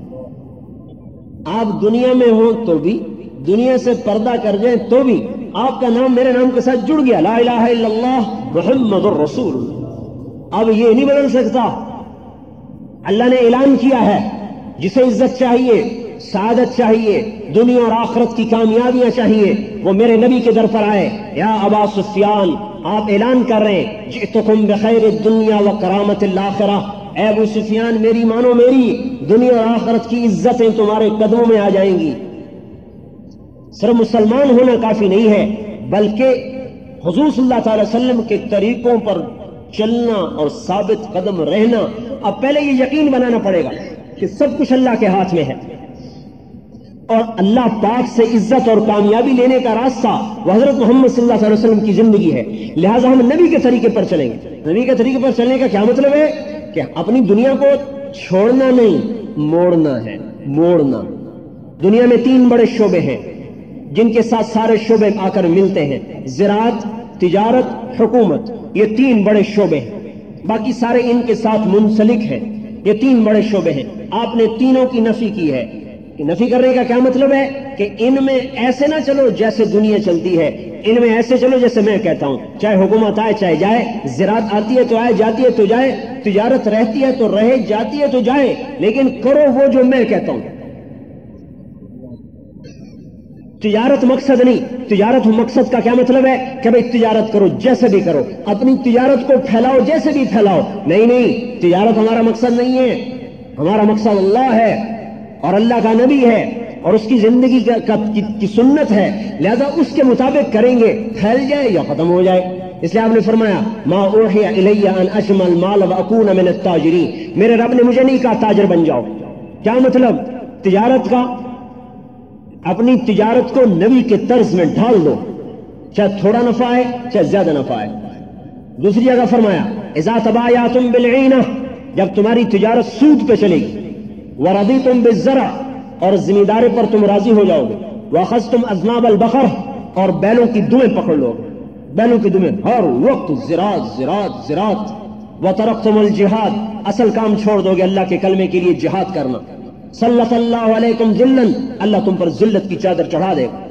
آپ دنیا میں ہوں تو بھی, دنیا سے پردہ کر جائیں تو بھی آپ کا نام میرے نام کے ساتھ جڑ گیا. لا الہ الا اللہ محمد الرسول. اب یہ نہیں بدل سکتا. اللہ نے اعلان کیا ہے جسے عزت چاہیے, سعادت چاہیے, دنیا اور آخرت کی کامیابیاں چاہیے, وہ میرے نبی کے در پر آئے. یا ابا سفیان, آپ اعلان کر رہے ہیں جئتکم بخیر الدنیا و کرامت الاخرہ, اے ابو سفیان میری مانو, میری دنیا اور آخرت کی عزتیں تمہارے قدموں میں آ جائیں گی. صرف مسلمان ہونا کافی نہیں ہے, بلکہ حضور صلی اللہ تعالی وسلم کے طریقوں پر چلنا اور ثابت قدم رہنا. اب پہلے یہ یقین بنانا پڑے گا کہ سب کچھ اللہ کے ہاتھ میں ہے اور اللہ پاک سے عزت اور کامیابی لینے کا راستہ وہ حضرت محمد صلی اللہ علیہ وسلم کی زندگی ہے. لہٰذا ہم نبی کے طریقے پر چلیں گے. نبی کے طریقے پر چلنے کا کیا مطلب ہے کہ اپنی دنیا کو چھوڑنا نہیں، موڑنا ہے. موڑنا. دنیا میں تین بڑے شعبے ہیں جن کے ساتھ سارے شعبے آ کر ملتے ہیں: زراعت، تجارت، حکومت. یہ تین بڑے شعبے ہیں، باقی سارے ان کے ساتھ منسلک ہیں. یہ تین بڑے شعبے ہیں. آپ نے تینوں کی نفی کی ہے. کہ نفی کرنے کا کیا مطلب ہے کہ ان میں ایسے نہ چلو جیسے دنیا چلتی ہے، ان میں ایسے چلو جیسے میں کہتا ہوں. چاہے حکومت آئے چاہے جائے، زراعت آتی ہے تو آئے، جاتی ہے تو جائے، تجارت رہتی ہے تو رہے، جاتی ہے تو جائے، لیکن کرو وہ جو میں کہتا ہوں. تجارت مقصد نہیں. تجارت مقصد کا کیا مطلب ہے کہ بھئی تجارت کرو، جیسے بھی کرو، اپنی تجارت کو پھیلاؤ، جیسے بھی پھیلاؤ. نہیں نہیں، تجارت ہمارا مقصد نہیں ہے. ہمارا مقصد اللہ ہے اور اللہ کا نبی ہے اور اس کی زندگی کا کی سنت ہے. لہذا اس کے مطابق کریں گے، پھیل جائے یا ختم ہو جائے. اس لیے آپ نے فرمایا ما اوحی الی ان اجمع المال واکون من التاجرین. میرے رب نے مجھے نہیں کہا تاجر بن جاؤ. کیا مطلب تجارت کا؟ اپنی تجارت کو نبی کے طرز میں ڈھال دو، چاہے تھوڑا نفع ہے چاہے زیادہ نفع ہے. دوسری جگہ فرمایا اذا تبایعتم بالعینہ، جب تمہاری تجارت سود پہ چلے گی. ورضیتم بالزرع، اور زمینداری پر تم راضی ہو جاؤ گے. واخذتم اذناب البقر، اور بیلوں کی دمیں پکڑ لو گے. بیلوں کی دمیں ہر وقت زراعت زراعت زراعت. وترکتم الجہاد، اصل کام چھوڑ دو گے اللہ کے کلمے کے لیے جہاد کرنا. سلط اللہ علیکم ذلًا، اللہ تم پر ذلت کی چادر چڑھا دے گا.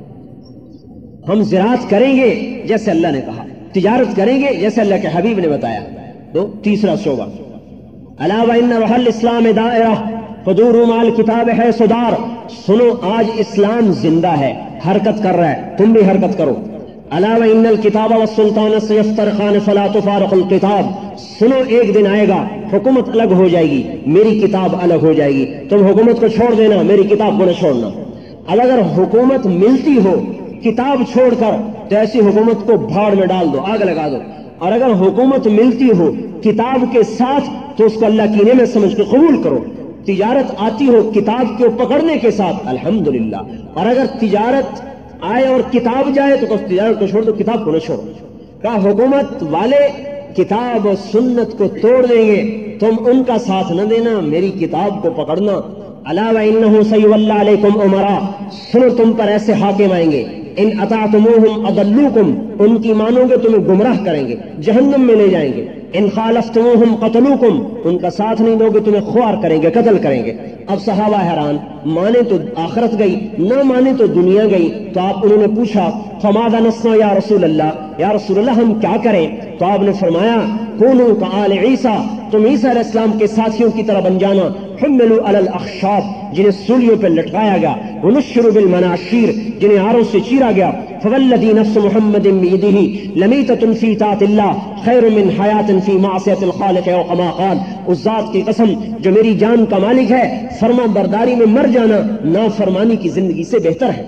ہم زراعت کریں گے جیسے اللہ نے کہا، تجارت کریں گے جیسے اللہ کے حبیب نے بتایا. دو تیسرا شعبہ الا وان روح الاسلام دائرہ فدوروا مع الکتاب ہے صدار. سنو آج اسلام زندہ ہے، حرکت کر رہا ہے، تم بھی حرکت کرو. الا وان الکتاب والسلطان سیفترقان فلا تفارقوا الکتاب. سنو ایک دن آئے گا حکومت الگ ہو جائے گی، میری کتاب الگ ہو جائے گی. تم حکومت کو چھوڑ دینا، میری کتاب کو نہ چھوڑنا. اگر حکومت ملتی ہو کتاب چھوڑ کر تو ایسی حکومت کو بھاڑ میں ڈال دو، آگ لگا دو. اور اگر حکومت ملتی ہو کتاب کے ساتھ تو اس کو اللہ کی نعمت سمجھ کے قبول کرو. تجارت آتی ہو کتاب کو پکڑنے کے ساتھ الحمدللہ. اور اگر تجارت آئے اور کتاب جائے تو تجارت کو چھوڑ دو، کتاب کو نہ چھوڑو. کہا حکومت والے کتاب و سنت کو توڑ دیں گے، تم ان کا ساتھ نہ دینا، میری کتاب کو پکڑنا. الا وانہ سیولی علیکم امراء. سنو تم پر ایسے حاکم آئیں گے ان اطعتموہم اضلوکم، ان کی مانو گے تمہیں گمراہ کریں گے، جہنم میں لے جائیں گے. ان خالفتموہم قتلوکم، ان کا ساتھ نہیں دو گے تمہیں خوار کریں گے، قتل کریں گے. اب صحابہ حیران، مانے تو آخرت گئی، نہ مانے تو دنیا گئی. تو آپ انہوں نے پوچھا فماذا نصنع یا رسول اللہ، یا رسول اللہ ہم کیا کریں؟ تو آپ نے فرمایا کونوا کآل عیسیٰ، تم عیسیٰ علیہ السلام کے ساتھیوں کی طرح بن جانا. حملوا علی الاخشاب، جنہیں سولیوں پہ لٹکایا گیا. ونشروا بالمناشیر، جنہیں آروں سے چیرا گیا. فوالذی نفس محمد بیدہ لمیتۃ فی طاعۃ اللہ خیر من حیاۃ فی معصیۃ الخالق او کما قال. اس ذات کی قسم جو میری جان کا مالک ہے، فرما برداری میں مر جانا نافرمانی کی زندگی سے بہتر ہے.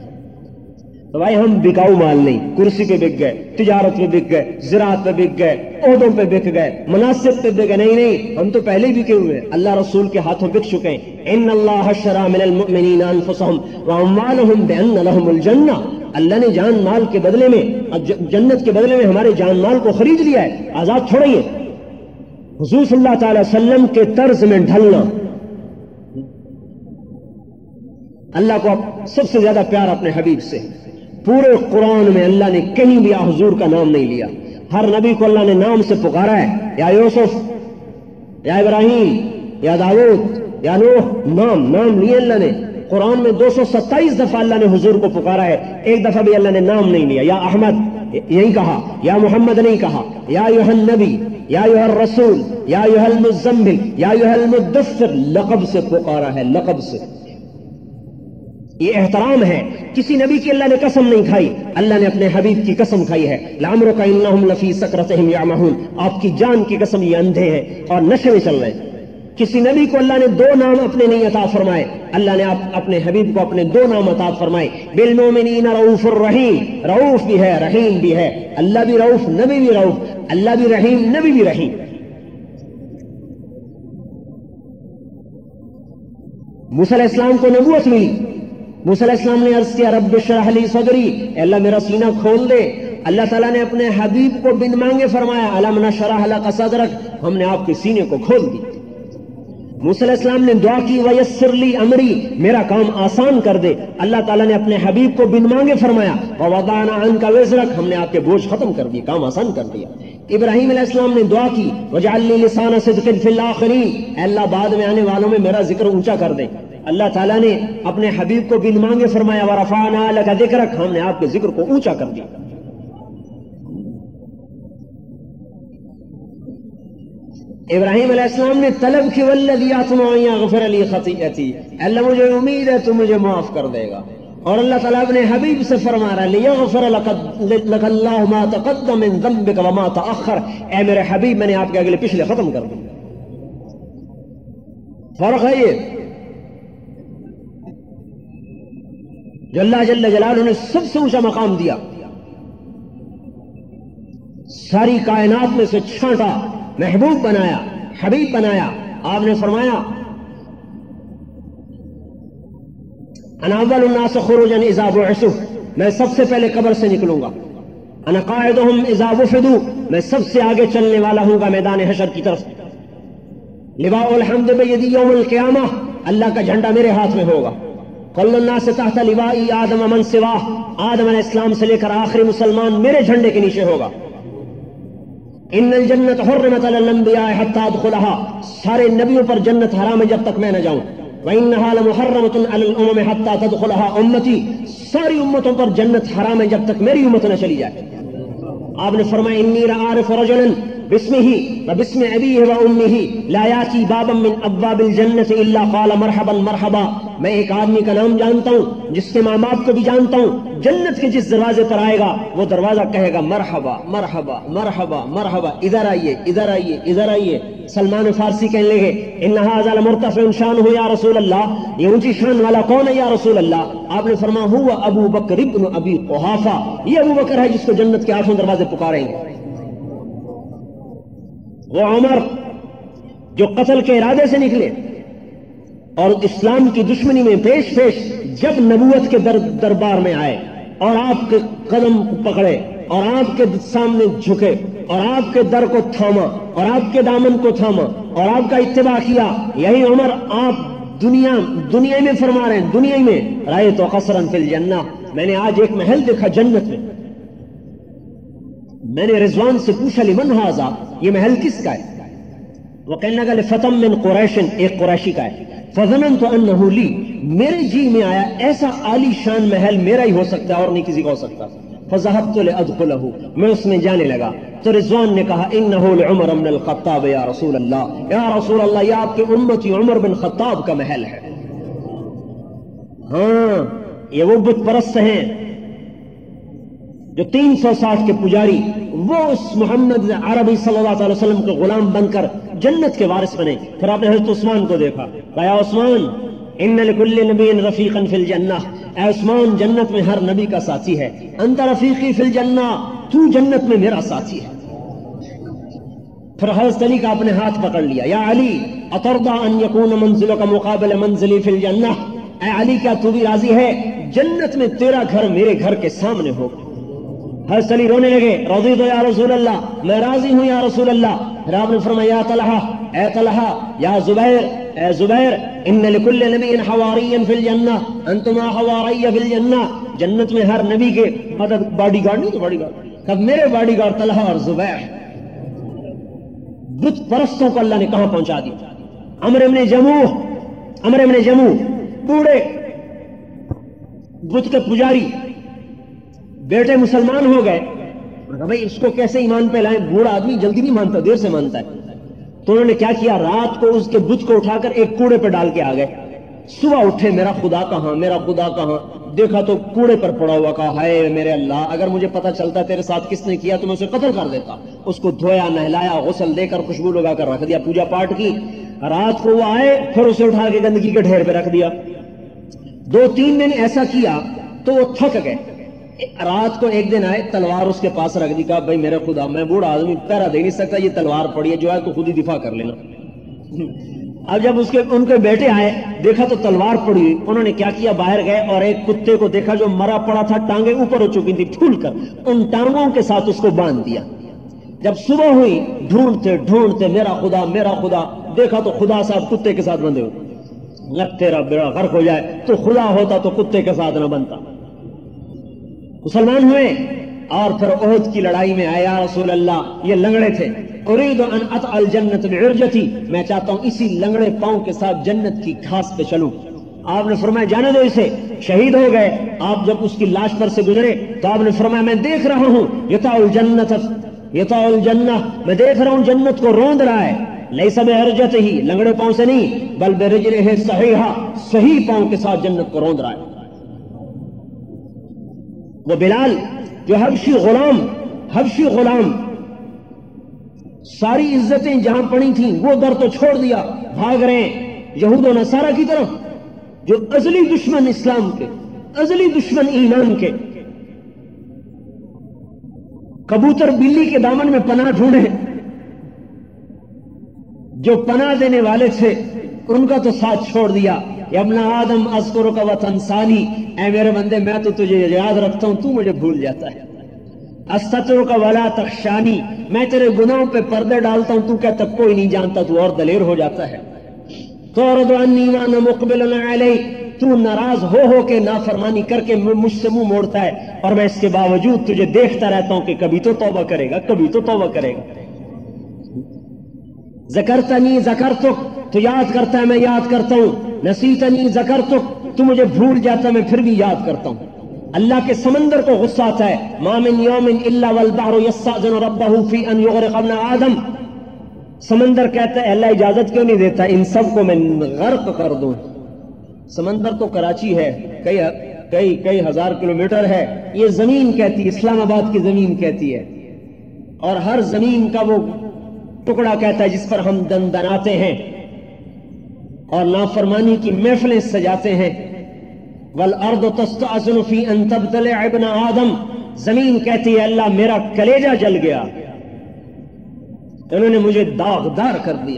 تو بھائی ہم بکاؤ مال نہیں، کرسی پہ بک گئے، تجارت پہ بک گئے، زراعت پہ بک گئے، عہدوں پہ بک گئے، مناصب پہ بک گئے. نہیں نہیں، ہم تو پہلے ہی بکے ہوئے، اللہ رسول کے ہاتھوں بک چکے ہیں. ان اللہ اشتری من المؤمنین انفسهم واموالهم بان لهم الجنہ. اللہ نے جان مال کے بدلے میں، جنت کے بدلے میں ہمارے جان مال کو خرید لیا ہے، آزاد چھوڑیے. حضور صلی اللہ تعالی وسلم کے طرز میں ڈھلنا. اللہ کو سب سے زیادہ پیار اپنے حبیب سے. پورے قرآن میں اللہ نے کہیں بھی حضور کا نام نہیں لیا. ہر نبی کو اللہ نے نام سے پکارا ہے، یا یوسف، یا ابراہیم، یا داؤد، یا نوح. نام نام لیے اللہ نے. قرآن میں دو سو ستائیس دفعہ اللہ نے حضور کو پکارا ہے، ایک دفعہ بھی اللہ نے نام نہیں لیا. یا احمد یہی کہا، یا محمد نہیں کہا. یا ایھا النبی، یا ایھا الرسول، یا ایھا المزمل، یا ایھا المدثر، لقب سے پکارا ہے، لقب سے. یہ احترام ہے. کسی نبی کی اللہ نے قسم نہیں کھائی، اللہ نے اپنے حبیب کی قسم کھائی ہے. لعمرک انہم لفی سکرتہم یعمہون. آپ کی جان کی قسم یہ اندھے ہیں اور نشے میں چل رہے ہیں. کسی نبی کو اللہ نے دو نام اپنے نہیں عطا فرمائے، اللہ نے اپنے حبیب کو اپنے دو نام عطا فرمائے، بالمؤمنین رؤوف الرحیم، رؤوف بھی ہے رحیم بھی ہے، اللہ بھی رؤوف نبی بھی رؤوف، اللہ بھی رحیم نبی بھی رحیم۔ موسیٰ علیہ السلام کو نبوت ملی، موسیٰ علیہ السلام نے عرض کیا رب اشرح لی صدری، اے اللہ میرا سینہ کھول دے۔ اللہ تعالیٰ نے اپنے حبیب کو بن مانگے فرمایا الم نشرح لک صدرک، ہم نے آپ کے سینے کو کھول دی۔ موسیٰ علیہ السلام نے دعا کی ویسر لی امری، میرا کام آسان کر دے، اللہ تعالیٰ نے اپنے حبیب کو بن مانگے فرمایا ووضعنا عنک وزرک، ہم نے آپ کے بوجھ ختم کر دیے، کام آسان کر دیا۔ ابراہیم علیہ السلام نے دعا کی وجعل لی لسان صدق فی الاخرین، اے اللہ بعد میں آنے والوں میں میرا ذکر اونچا کر دے۔ اللہ تعالیٰ نے اپنے حبیب کو بن مانگے فرمایا ورفعنا لک ذکرک، ہم نے آپ کے ذکر کو اونچا کر دیا۔ ابراہیم علیہ السلام نے طلب کی والذی اطمع ان یغفر لی خطیئتی، اللہ مجھے امید ہے تو مجھے معاف کر دے گا۔ اور اللہ تعالیٰ اپنے حبیب سے فرما رہا ہے لیغفر لک اللہ ما تقدم من ذنبک وما تأخر، اے میرے حبیب میں نے آپ کے اگلے پچھلے ختم کر دیا۔ فرق ہے یہ جو اللہ جل جلالہ نے سب سے اونچا مقام دیا، ساری کائنات میں سے چھانٹا، محبوب بنایا، حبیب بنایا۔ آپ نے فرمایا انا اول الناس خروجا اذا بعثوا، میں سب سے پہلے قبر سے نکلوں گا۔ انا قاعدهم اذا وفدوا، میں سب سے آگے چلنے والا ہوں گا میدان حشر کی طرف۔ لواء الحمد بیدی یوم القیامہ، اللہ کا جھنڈا میرے ہاتھ میں ہوگا۔ کل الناس تحت لوائی آدم من سواہ، آدم علیہ السلام سے لے کر آخری مسلمان میرے جھنڈے کے نیچے ہوگا۔ ان الجنت حرمت علی الانبیاء حتی ادخلها، سارے نبیوں پر جنت حرام ہے جب تک میں نہ جاؤں۔ وانها لمحرمۃ علی الامم حتی تدخلها امتی، ساری امتوں پر جنت حرام ہے جب تک میری امت نہ چلی جائے۔ آپ نے فرمایا انی لعارف رجلا باسمه وباسم ابيه وامه لا یاتی بابا من ابواب الجنت الا قال مرحبا مرحبا، میں ایک آدمی کا نام جانتا ہوں جس کے ماں باپ کو بھی جانتا ہوں، جنت کے جس دروازے پر آئے گا وہ دروازہ کہے گا مرحبا مرحبا مرحبا مرحبا، ادھر آئیے ادھر آئیے ادھر آئیے۔ سلمان فارسی کہنے لگے ان ھذا لمرتفع شانہ یا رسول اللہ، یہ اونچی شان والا کون ہے یا رسول اللہ؟ آپ نے فرمایا ہوا ابو بکر ابن ابی قحافہ، یہ ابو بکر ہے جس کو جنت کے آٹھوں دروازے پکاریں گے۔ وہ عمر جو قتل کے ارادے سے نکلے اور اسلام کی دشمنی میں پیش پیش جب نبوت کے در دربار میں آئے اور آپ کے قدم پکڑے اور آپ کے سامنے جھکے اور آپ کے در کو تھاما اور آپ کے دامن کو تھاما اور آپ کا اتباع کیا، یہی عمر آپ دنیا دنیا میں فرما رہے ہیں، دنیا میں رأیت قصرا فی الجنہ، میں نے آج ایک محل دیکھا جنت میں۔ میں نے رضوان سے پوچھا لمن ھذا، یہ محل کس کا ہے؟ وہ کہنے لگا لفتم من قریش، ایک قریشی کا ہے۔ فظننت انہ لی، میرے جی میں آیا ایسا عالی شان محل میرا ہی ہو سکتا ہے اور نہیں کسی کا ہو سکتا۔ فذهبت لادخلہ، میں اس میں جانے لگا تو رضوان نے کہا انہ لعمر بن الخطاب یا رسول اللہ، یا رسول اللہ یہ آپ کے امتی عمر بن خطاب کا محل ہے۔ ہاں یہ وہ بت پرست ہیں جو تین سو ساٹھ کے پجاری، وہ اس محمد عربی صلی اللہ علیہ وسلم کے غلام بن کر جنت کے وارث بنے۔ پھر آپ نے حضرت عثمان کو دیکھا، کہا عثمان ان لکل نبی رفیقا فی الجنہ، اے عثمان جنت میں ہر نبی کا ساتھی ہے، انت رفیقی فی الجنہ، تو جنت میں میرا ساتھی ہے۔ پھر حضرت علی کا اپنے ہاتھ پکڑ لیا، یا علی اترضى ان یکون منزلک مقابل منزلی فی الجنہ، اے علی کیا تو بھی راضی ہے جنت میں تیرا گھر میرے گھر کے سامنے ہوگا؟ حضرت علی رونے لگے، رضیت یا رسول اللہ، میں راضی ہوں یا رسول اللہ۔ پھر آپ نے فرمایا یا طلحہ، اے طلحہ، یا زبیر، اے زبیر، ان لکل نبی حواری فی الجنہ انتما حواری فی الجنہ، جنت میں ہر نبی کے مدد باڈی گارڈ نہیں تو باڈی گارڈ، کب میرے باڈی گارڈ طلحہ اور زبیر۔ بت پرستوں کو اللہ نے کہاں پہنچا دیا۔ عمرو بن جموح، عمرو بن جموح بوڑھے بت کے پجاری، بیٹے مسلمان ہو گئے، بھائی اس کو کیسے ایمان پہ لائیں، بوڑھا آدمی جلدی نہیں مانتا، دیر سے مانتا ہے۔ تو انہوں نے کیا کیا، رات کو اس کے بت کو اٹھا کر ایک کوڑے پہ ڈال کے آ گئے۔ صبح اٹھے، میرا خدا کہاں، میرا خدا کہاں، دیکھا تو کوڑے پر پڑا ہوا، کہا ہائے میرے اللہ، اگر مجھے پتہ چلتا تیرے ساتھ کس نے کیا تو میں اسے قتل کر دیتا۔ اس کو دھویا، نہلایا، غسل دے کر خوشبو لگا کر رکھ دیا، پوجا پاٹ کی۔ رات کو وہ آئے پھر اسے اٹھا کے گندگی کے ڈھیر پہ رکھ دیا. دو تین دن ایسا کیا تو وہ تھک گئے. رات کو ایک دن آئے, تلوار اس کے پاس رکھ دی, کہا بھائی میرے خدا میں بوڑھا آدمی پہرا دے نہیں سکتا, یہ تلوار پڑی ہے, جو ہے تو خود ہی دفاع کر لینا. اب جب اس کے ان کے بیٹے آئے دیکھا تو تلوار پڑی ہوئی, انہوں نے کیا کیا, باہر گئے اور ایک کتے کو دیکھا جو مرا پڑا تھا, ٹانگیں اوپر ہو چکی تھی پھول کر, ان ٹانگوں کے ساتھ اس کو باندھ دیا. جب صبح ہوئی ڈھونڈتے ڈھونڈتے میرا خدا میرا خدا, دیکھا تو خدا صاحب کتے کے ساتھ بندھے ہوئے. لگ تیرا بیڑا غرق ہو جائے, تو خدا ہوتا تو کتے کے ساتھ نہ بنتا. مسلمان ہوئے اور پھر احد کی لڑائی میں آئے, یا رسول اللہ یہ لنگڑے تھے, اريد ان اطأ الجنت بعرجتي, میں چاہتا ہوں اسی لنگڑے پاؤں کے ساتھ جنت کی گھاس پہ چلوں. آپ نے فرمایا جانے دو اسے, شہید ہو گئے. آپ جب اس کی لاش پر سے گزرے تو آپ نے فرمایا میں دیکھ رہا ہوں یطأ الجنت یطأ الجنہ, میں دیکھ رہا ہوں جنت کو روند رہا ہے. لیس بعرجتہ, لنگڑے پاؤں سے نہیں, بل برجلہ صحیحہ, صحیح پاؤں کے ساتھ جنت کو روند رہا ہے. وہ بلال جو حبشی غلام حبشی غلام ساری عزتیں جہاں پڑی تھیں وہ در تو چھوڑ دیا, بھاگ رہے ہیں یہود و نصارہ کی طرف, جو ازلی دشمن اسلام کے, ازلی دشمن ایمان کے. کبوتر بلی کے دامن میں پناہ ڈھونڈے, جو پناہ دینے والے تھے ان کا تو ساتھ چھوڑ دیا. یا ابن آدم اذکرک وتنسانی, اے میرے بندے میں تو تجھے یاد رکھتا ہوں تو مجھے بھول جاتا ہے. استترک ولا تخشانی, میں تیرے گناہوں پہ پردے ڈالتا ہوں تو کہتا کوئی نہیں جانتا, تو اور دلیر ہو جاتا ہے. تعرض عنی وانا مقبل علیک, تو ناراض ہو ہو کے نافرمانی کر کے مجھ سے منہ موڑتا ہے, اور میں اس کے باوجود تجھے دیکھتا رہتا ہوں کہ کبھی تو توبہ کرے گا کبھی تو توبہ کرے گا. ذکرتنی ذکرتک, تو یاد کرتا ہے میں یاد کرتا ہوں. نسیتنی ذکرتک, تو مجھے بھول جاتا ہے میں پھر بھی یاد کرتا ہوں. اللہ کے سمندر کو غصہ آتا ہے, ما من یوم الا والبحر یستأذن ربہ فی ان یغرق ابن آدم, سمندر کہتا ہے اللہ اجازت کیوں نہیں دیتا ان سب کو میں غرق کر دوں. سمندر تو کراچی ہے, کئی کئی کئی ہزار کلومیٹر ہے, یہ زمین کہتی ہے, اسلام آباد کی زمین کہتی ہے, اور ہر زمین کا وہ ٹکڑا کہتا ہے جس پر ہم دن دناتے ہیں اور نافرمانی کی محفلیں سجاتے ہیں. والارض تستأذن فی ان تبتلع ابن آدم, زمین کہتی ہے اللہ میرا کلیجہ جل گیا, انہوں نے مجھے داغدار کر دیا.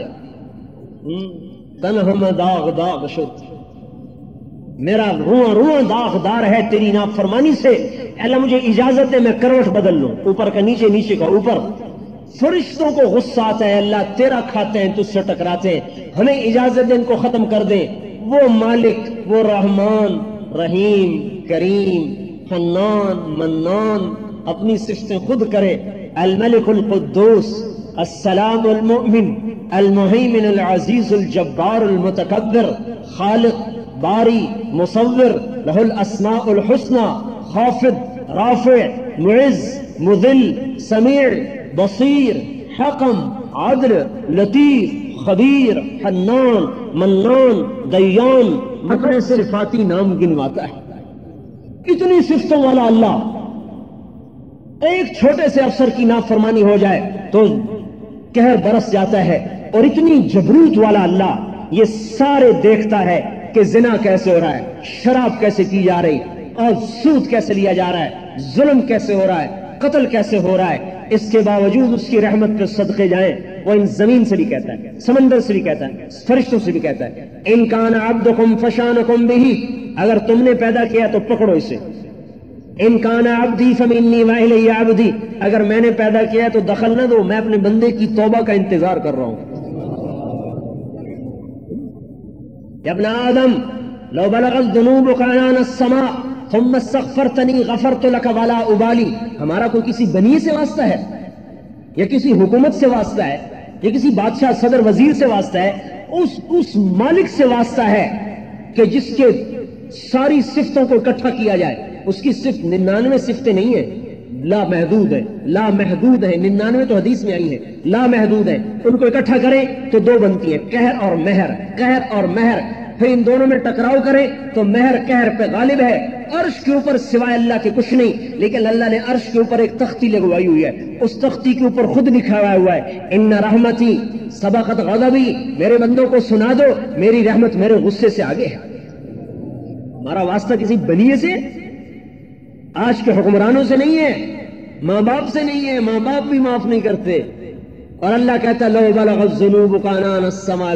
تنہم داغ داغ شد, میرا رواں رواں داغدار ہے تیری نافرمانی سے. اللہ مجھے اجازت ہے میں کروٹ بدل لوں, اوپر کا نیچے نیچے کا اوپر. فرشتوں کو غصہ آتا ہے اللہ تیرا کھاتے ہیں تجھ سے ٹکراتے ہیں, ہمیں اجازت دیں ان کو ختم کر دیں. وہ مالک, وہ رحمان رحیم کریم حنان منان اپنی صفتیں خود کرے. الملک القدوس السلام المؤمن المہیمن العزیز الجبار المتکبر, خالق باری مصور, لہ الاسماء الحسنى, خافض رافع معز مذل سمیع بصیر حکم عدل لطیف خبیر حنان منان دیان, اپنے صفاتی نام گنواتا ہے. اتنی صفتوں والا اللہ ایک چھوٹے سے افسر کی نافرمانی ہو جائے تو قہر برس جاتا ہے, اور اتنی جبروت والا اللہ یہ سارے دیکھتا ہے کہ زنا کیسے ہو رہا ہے, شراب کیسے کی جا رہی, اور سود کیسے لیا جا رہا ہے, ظلم کیسے ہو رہا ہے, قتل کیسے ہو رہا ہے. اس کے باوجود اس کی رحمت پہ صدقے جائیں. وہ ان زمین سے بھی کہتا ہے, سمندر سے بھی کہتا ہے, فرشتوں سے بھی کہتا ہے, ان کان عبدکم فشانکم بہ, اگر تم نے پیدا کیا تو پکڑو اسے. ان کان عبدی فمنی والی عبدی, اگر میں نے پیدا کیا تو دخل نہ دو, میں اپنے بندے کی توبہ کا انتظار کر رہا ہوں. یا ابن آدم لو بلغت ذنوبک عنان السماء ثم استغفرتنی غفرت لک ولا ابالی. ہمارا کوئی کسی بنی سے واسطہ ہے یا کسی حکومت سے واسطہ ہے یا کسی بادشاہ صدر وزیر سے واسطہ ہے, اس اس مالک سے واسطہ ہے کہ جس کے ساری صفتوں کو اکٹھا کیا جائے. اس کی صفت ننانوے صفتیں نہیں ہیں, لا محدود ہے, لا محدود ہے. ننانوے تو حدیث میں آئی ہے, لا محدود ہے. ان کو اکٹھا کریں تو دو بنتی ہیں, قہر اور مہر, قہر اور مہر. پھر ان دونوں میں ٹکراؤ کرے تو مہر قہر پہ غالب ہے. عرش کے اوپر سوائے اللہ کے کچھ نہیں، لیکن اللہ نے عرش کے اوپر ایک تختی لگوائی ہوئی ہے، اس تختی کے اوپر خود لکھا ہوا ہے ان رحمتی سبقت غضبی. میرے بندوں کو سنا دو میری رحمت میرے غصے سے آگے ہے. ہمارا واسطہ کسی بنیے سے، آج کے حکمرانوں سے نہیں ہے، ماں باپ سے نہیں ہے، ماں باپ بھی معاف نہیں کرتے. اور اللہ کہتا ہے لو بلغت الذنوب عنان السماء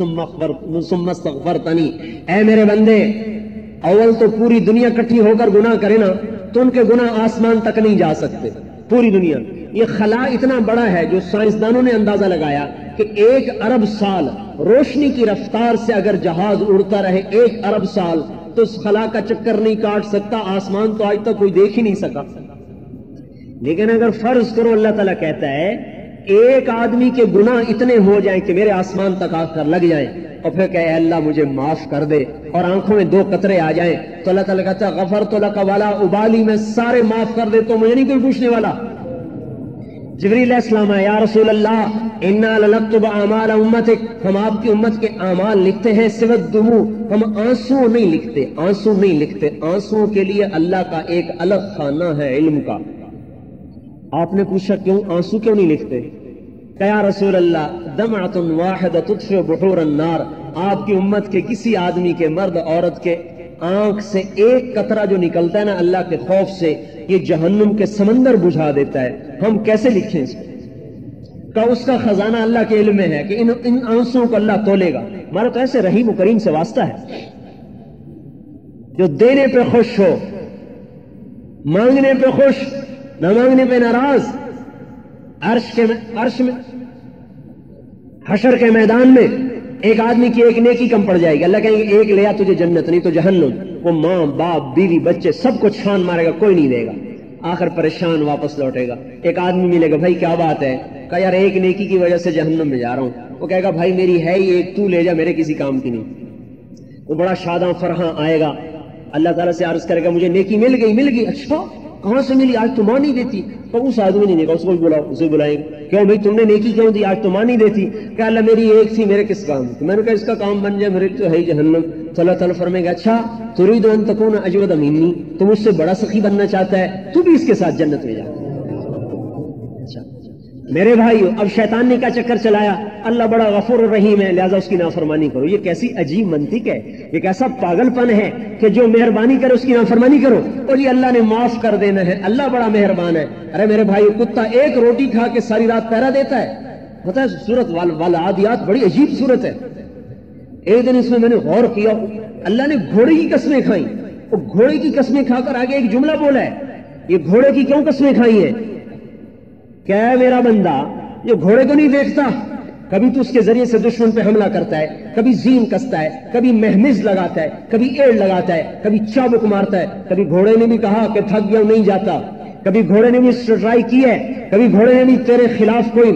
ثم استغفرتنی. اے میرے بندے، اول تو پوری دنیا کٹھی ہو کر گناہ کرے نا تو ان کے گناہ آسمان تک نہیں جا سکتے. پوری دنیا، یہ خلا اتنا بڑا ہے جو سائنسدانوں نے اندازہ لگایا کہ ایک ارب سال روشنی کی رفتار سے اگر جہاز اڑتا رہے ایک ارب سال تو اس خلا کا چکر نہیں کاٹ سکتا. آسمان تو آج تک کوئی دیکھ ہی نہیں سکا. لیکن اگر فرض کرو اللہ تعالیٰ کہتا ہے ایک آدمی کے گناہ اتنے ہو جائیں کہ میرے آسمان تک آ کر لگ جائیں اور پھر کہے اللہ مجھے معاف کر دے اور آنکھوں میں دو قطرے آ جائیں تو اللہ تعالیٰ کہتا ہے غفرت لک ولا ابالی، میں سارے معاف کر دے تو مجھے نہیں کوئی پوچھنے والا. جبریل علیہ السلام ہے یا رسول اللہ انا لنکتب اعمال امتک، ہم آپ کی امت کے اعمال لکھتے ہیں سوى الدموع، ہم آنسو نہیں لکھتے، آنسو نہیں لکھتے. آنسو کے لیے اللہ کا ایک الگ خانہ ہے علم کا. آپ نے پوچھا کیوں آنسو کیوں نہیں لکھتے؟ کہ یا رسول اللہ دمعۃ واحدۃ تطفئ بحور النار، آپ کی امت کے کسی آدمی کے، مرد عورت کے آنکھ سے ایک قطرہ جو نکلتا ہے نا اللہ کے خوف سے، یہ جہنم کے سمندر بجھا دیتا ہے. ہم کیسے لکھیں اس کو؟ کہ اس کا خزانہ اللہ کے علم میں ہے کہ ان ان آنسوں کو اللہ تولے گا. ہمارا تو ایسے رحیم و کریم سے واسطہ ہے جو دینے پہ خوش ہو، مانگنے پہ خوش، نہ مانگنے پہ ناراض. عرش کے عرش میں حشر کے میدان میں ایک آدمی کی ایک نیکی کم پڑ جائے گی، اللہ کہیں گے ایک لیا تجھے جنت نہیں تو جہنم. وہ ماں باپ بیوی بچے سب کو چھان مارے گا، کوئی نہیں دے گا. آخر پریشان واپس لوٹے گا. ایک آدمی ملے گا، بھائی کیا بات ہے؟ کہا یار ایک نیکی کی وجہ سے جہنم میں جا رہا ہوں. وہ کہے گا بھائی میری ہے ہی ایک، تو لے جا، میرے کسی کام کی نہیں. وہ بڑا شاداں فرحاں آئے گا، اللہ تعالیٰ سے عرض کرے گا مجھے نیکی مل گئی. مل گئی؟ اچھا کہاں سے ملی؟ آج تو ماں نہیں دیتی. تو اس آدمی نے دیکھا، اس کو بلاؤ، اسے بلائیں گے. کیوں بھائی تم نے نیکی کیوں دی؟ آج تو ماں نہیں دیتی. کہ اللہ میری ایک تھی، میرے کس کام کی؟ میں نے کہا اس کا کام بن جائے، میرے تو ہے ہی جہنم. تو اللہ تعالیٰ فرمائے گا اچھا تريد ان تكون اجود مني، تو مجھ سے بڑا سخی بننا چاہتا ہے، تو بھی اس کے ساتھ جنت میں جا. اچھا میرے بھائیو، اب شیطان نے کیا چکر چلایا؟ اللہ بڑا غفور الرحیم ہے لہذا اس کی نافرمانی کرو. یہ کیسی عجیب منطق ہے، یہ کیسا پاگل پن ہے کہ جو مہربانی کرے اس کی نافرمانی کرو. اور یہ اللہ نے معاف کر دینا ہے، اللہ بڑا مہربان ہے. ارے میرے بھائیو، کتا ایک روٹی کھا کے ساری رات پہرا دیتا ہے. پتہ ہے سورت والعادیات بڑی عجیب سورت ہے. ایک دن اس میں میں نے غور کیا، اللہ نے گھوڑے کی قسمیں کھائیں. وہ گھوڑے کی قسمیں کھا کر آگے ایک جملہ بولا ہے، یہ گھوڑے کی کیوں قسمیں کھائی ہیں؟ کیا ہے میرا بندہ یہ گھوڑے کو نہیں دیکھتا؟ کبھی تو اس کے ذریعے سے دشمن پہ حملہ کرتا ہے، کبھی زین کستا ہے، کبھی مہمز لگاتا ہے، کبھی ایڑ لگاتا ہے، کبھی چابک مارتا ہے. کبھی گھوڑے نے بھی کہا کہ تھک گیا نہیں جاتا، کبھی گھوڑے نے بھی ٹرائی کی ہے، کبھی گھوڑے نے بھی تیرے خلاف کوئی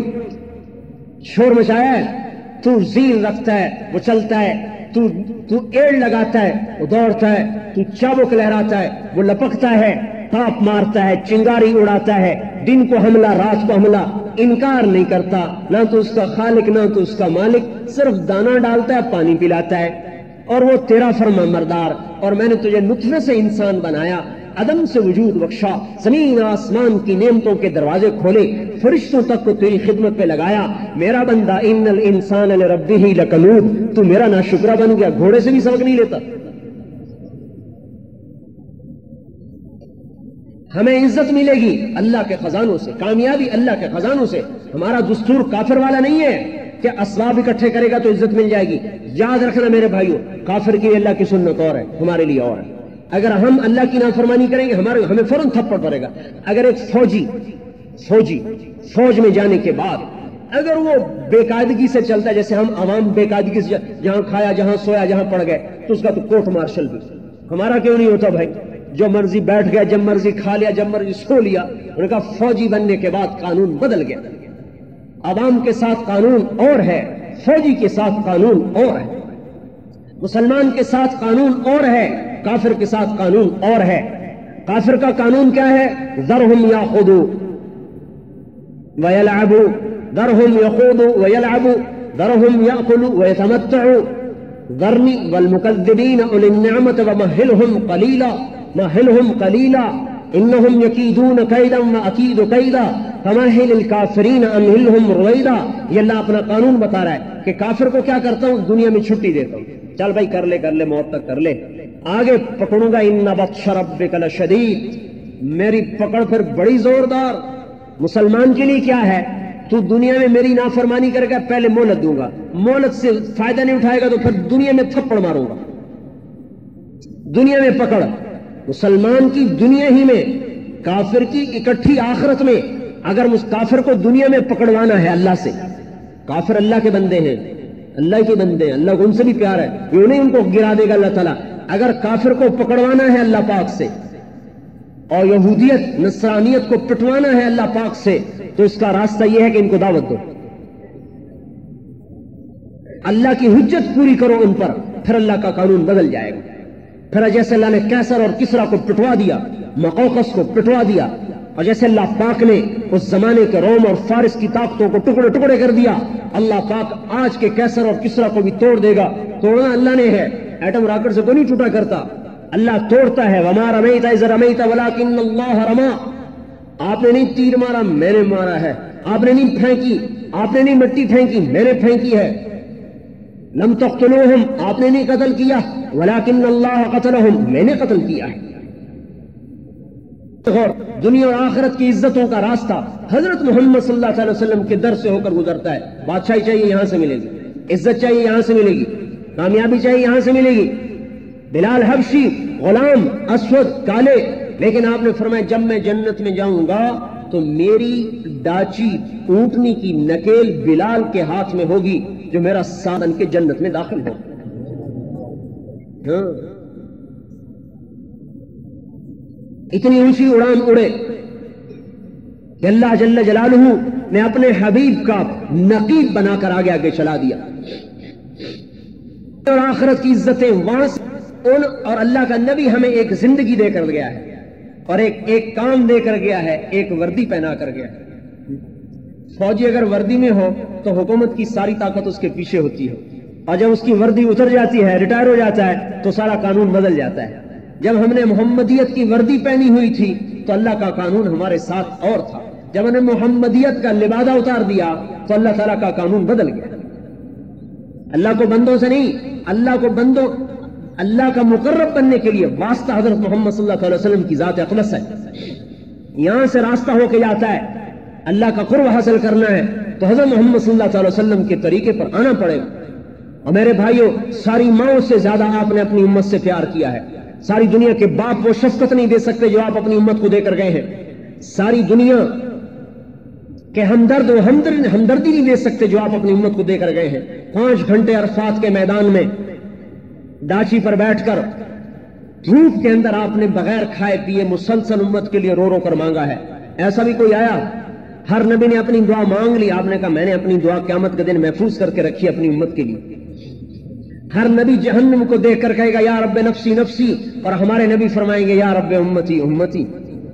شور مچایا ہے. تو زین رکھتا ہے وہ چلتا ہے، تو تو ایڑ لگاتا ہے وہ دوڑتا ہے، تو چابک لہراتا ہے وہ لپکتا ہے، تاپ مارتا ہے، چنگاری اڑاتا ہے، دن کو حملہ رات کو حملہ. انکار نہیں کرتا، نہ تو اس کا خالق نہ تو اس کا مالک، صرف دانہ ڈالتا ہے، پانی پلاتا ہے. اور وہ تیرا فرما مردار. اور میں نے تجھے نطفے سے انسان بنایا، عدم سے وجود بخشا، زمین آسمان کی نعمتوں کے دروازے کھولے، فرشتوں تک کو تیری خدمت پہ لگایا. میرا بندہ ان الانسان لربہ لکنود، تو میرا ناشکرہ بن گیا، گھوڑے سے بھی سبق نہیں لیتا. ہمیں عزت ملے گی اللہ کے خزانوں سے، کامیابی اللہ کے خزانوں سے. ہمارا دستور کافر والا نہیں ہے کہ اسباب اکٹھے کرے گا تو عزت مل جائے گی. یاد رکھنا میرے بھائیو، کافر کے لیے اللہ کی سنت اور ہے، ہمارے لیے اور ہے. اگر ہم اللہ کی نافرمانی کریں گے ہمارے ہمیں فوراً تھپڑ پڑے گا. اگر ایک فوجی فوجی فوج میں جانے کے بعد اگر وہ بے قاعدگی سے چلتا ہے، جیسے ہم عوام بے قاعدگی سے جہاں کھایا جہاں سویا جہاں پڑ گئے، تو اس کا تو کورٹ مارشل بھی. ہمارا کیوں نہیں ہوتا بھائی؟ جو مرضی بیٹھ گیا، جب مرضی کھا لیا، جب مرضی سو لیا. انہوں نے کہا فوجی بننے کے بعد قانون بدل گیا. عوام کے ساتھ قانون اور ہے، فوجی کے ساتھ قانون اور ہے. مسلمان کے ساتھ قانون اور ہے، کافر کے ساتھ قانون اور ہے. کافر کا قانون کیا ہے؟ ذرہم یاخذوا ویلعبوا، ذرہم یخوضوا ویلعبوا، ذرہم یاکلوا ویتمتعوا، ذرنی والمکذبین اولی النعمت ومہلہم قلیلا مہلہم قلیلا انہم یکیدون کیدا واکید کیدا فمہل الکافرین امہلہم رویدا. یہ اللہ اپنا قانون بتا رہا ہے کہ کافر کو کیا کرتا ہوں؟ دنیا میں چھٹی دیتا ہوں، چل بھائی کر لے کر لے موت تک کر لے، آگے پکڑوں گا. ان بطش ربک لشدید، میری پکڑ پھر بڑی زوردار. مسلمان کے لیے کیا ہے؟ تو دنیا میں میری نافرمانی کرے گا، پہلے مہلت دوں گا، مہلت سے فائدہ نہیں اٹھائے گا تو پھر دنیا میں تھپڑ ماروں گا. دنیا میں پکڑ مسلمان کی دنیا ہی میں، کافر کی اکٹھی آخرت میں. اگر کافر کو دنیا میں پکڑوانا ہے اللہ سے، کافر اللہ کے بندے ہیں، اللہ کے بندے ہیں، اللہ کو ان سے بھی پیار ہے، یہ نہیں ان کو گرا دے گا اللہ تعالیٰ. اگر کافر کو پکڑوانا ہے اللہ پاک سے اور یہودیت نصرانیت کو پٹوانا ہے اللہ پاک سے، تو اس کا راستہ یہ ہے کہ ان کو دعوت دو، اللہ کی حجت پوری کرو ان پر، پھر اللہ کا قانون بدل جائے گا. پھر جیسے اللہ نے کیسر اور کسرا کو پٹوا دیا، مقوقس کو پٹوا دیا، اور جیسے اللہ پاک نے اس زمانے کے روم اور فارس کی طاقتوں کو ٹکڑے ٹکڑے کر دیا، اللہ پاک آج کے کیسر اور کسرا کو بھی توڑ دے گا. توڑنا اللہ نے ہے، ایٹم راکٹ سے کوئی نہیں ٹوٹا کرتا، اللہ توڑتا ہے. وما رمیت اذ رمیت ولکن اللہ رما. آپ نے نہیں تیر مارا، میں نے مارا ہے. آپ نے نہیں پھینکی، آپ نے نہیں مٹی پھینکی، میں نے پھینکی ہے. لم تقتلوہم، آپ نے نہیں قتل کیا، ولکن اللہ قتلہم، میں نے قتل کیا ہے. دنیا اور آخرت کی عزتوں کا راستہ حضرت محمد صلی اللہ علیہ وسلم کے در سے ہو کر گزرتا ہے. بادشاہی چاہیے یہاں سے ملے گی، عزت چاہیے یہاں سے ملے گی، کامیابی چاہیے یہاں سے ملے گی. بلال حبشی غلام اسود کالے، لیکن آپ نے فرمایا جب میں جنت میں جاؤں گا تو میری ڈاچی اونٹنی کی نکیل بلال کے ہاتھ میں ہوگی جو میرا ساتھ بن کے جنت میں داخل ہو. ہاں اتنی اونچی اڑان اڑے کہ اللہ جل جلالہ نے اپنے حبیب کا نقیب بنا کر آگے آگے چلا دیا. اور آخرت کی عزتیں وہاں سے ان اور اللہ کا نبی ہمیں ایک زندگی دے کر گیا ہے اور ایک ایک کام دے کر گیا ہے، ایک وردی پہنا کر گیا ہے. فوجی اگر وردی میں ہو تو حکومت کی ساری طاقت اس کے پیچھے ہوتی ہے، اور جب اس کی وردی اتر جاتی ہے، ریٹائر ہو جاتا ہے، تو سارا قانون بدل جاتا ہے. جب ہم نے محمدیت کی وردی پہنی ہوئی تھی تو اللہ کا قانون ہمارے ساتھ اور تھا. جب ہم نے محمدیت کا لبادہ اتار دیا تو اللہ تعالیٰ کا قانون بدل گیا. اللہ کو بندوں سے نہیں، اللہ کو بندوں اللہ کا مقرب بننے کے لیے واسطہ حضرت محمد صلی اللہ علیہ وسلم کی ذات اقدس ہے. یہاں سے راستہ ہو کے جاتا ہے. اللہ کا قرب حاصل کرنا ہے تو حضرت محمد صلی اللہ علیہ وسلم کے طریقے پر آنا پڑے گا. اور میرے بھائیوں، ساری ماؤں سے زیادہ آپ نے اپنی امت سے پیار کیا ہے. ساری دنیا کے باپ وہ شفقت نہیں دے سکتے جو آپ اپنی امت کو دے کر گئے ہیں. ساری دنیا کے ہمدرد و ہمدردی نہیں دے سکتے جو آپ اپنی امت کو دے کر گئے ہیں. پانچ گھنٹے عرفات کے میدان میں ڈاچی پر بیٹھ کر دھوپ کے اندر آپ نے بغیر کھائے پیے مسلسل امت کے لیے رو رو کر مانگا ہے. ایسا بھی کوئی آیا؟ ہر نبی نے اپنی دعا مانگ لی. آپ نے کہا میں نے اپنی دعا قیامت کے دن محفوظ کر کے رکھی اپنی امت کے لیے. ہر نبی جہنم کو دیکھ کر کہے گا یا رب نفسی نفسی، اور ہمارے نبی فرمائیں گے یا رب امتی امتی.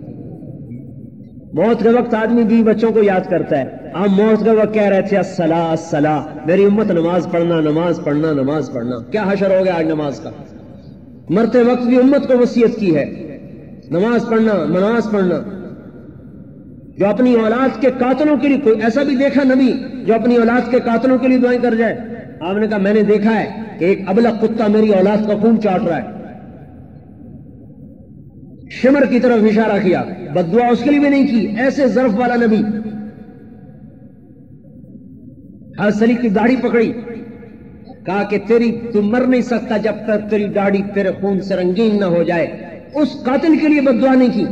موت کے وقت آدمی بیوی بچوں کو یاد کرتا ہے. آپ موت کے وقت کہہ رہے تھے الصلاۃ الصلاۃ، میری امت نماز پڑھنا نماز پڑھنا نماز پڑھنا. کیا حشر ہو گیا آج نماز کا؟ مرتے وقت بھی امت کو وصیت کی ہے نماز پڑھنا نماز پڑھنا. جو اپنی اولاد کے قاتلوں کے لیے، کوئی ایسا بھی دیکھا نبی جو اپنی اولاد کے قاتلوں کے لیے دعائیں کر جائے؟ آپ نے کہا میں نے دیکھا ہے کہ ایک ابلغ کتا میری اولاد کا خون چاٹ رہا ہے. شمر کی طرف اشارہ کیا، بد دعا اس کے لیے بھی نہیں کی. ایسے ظرف والا نبی. حضرت علی کی داڑھی پکڑی، کہا کہ تیری تو مر نہیں سکتا جب تک تیری داڑھی تیرے خون سے رنگین نہ ہو جائے. اس قاتل کے لیے بد دعا نہیں کی.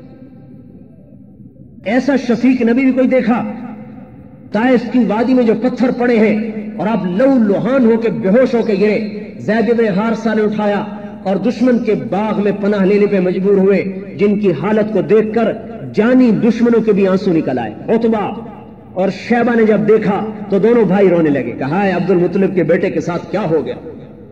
ایسا شفیق نبی بھی کوئی دیکھا؟ طائف کی وادی میں جو پتھر پڑے ہیں اور آپ لو لوہان ہو کے بے ہوش ہو کے گرے، زید بن حارثہ نے اٹھایا اور دشمن کے باغ میں پناہ لینے پہ مجبور ہوئے، جن کی حالت کو دیکھ کر جانی دشمنوں کے بھی آنسو نکل آئے. عتبہ اور شیبہ نے جب دیکھا تو دونوں بھائی رونے لگے. کہا ہے عبد المطلب کے بیٹے کے ساتھ کیا ہو گیا؟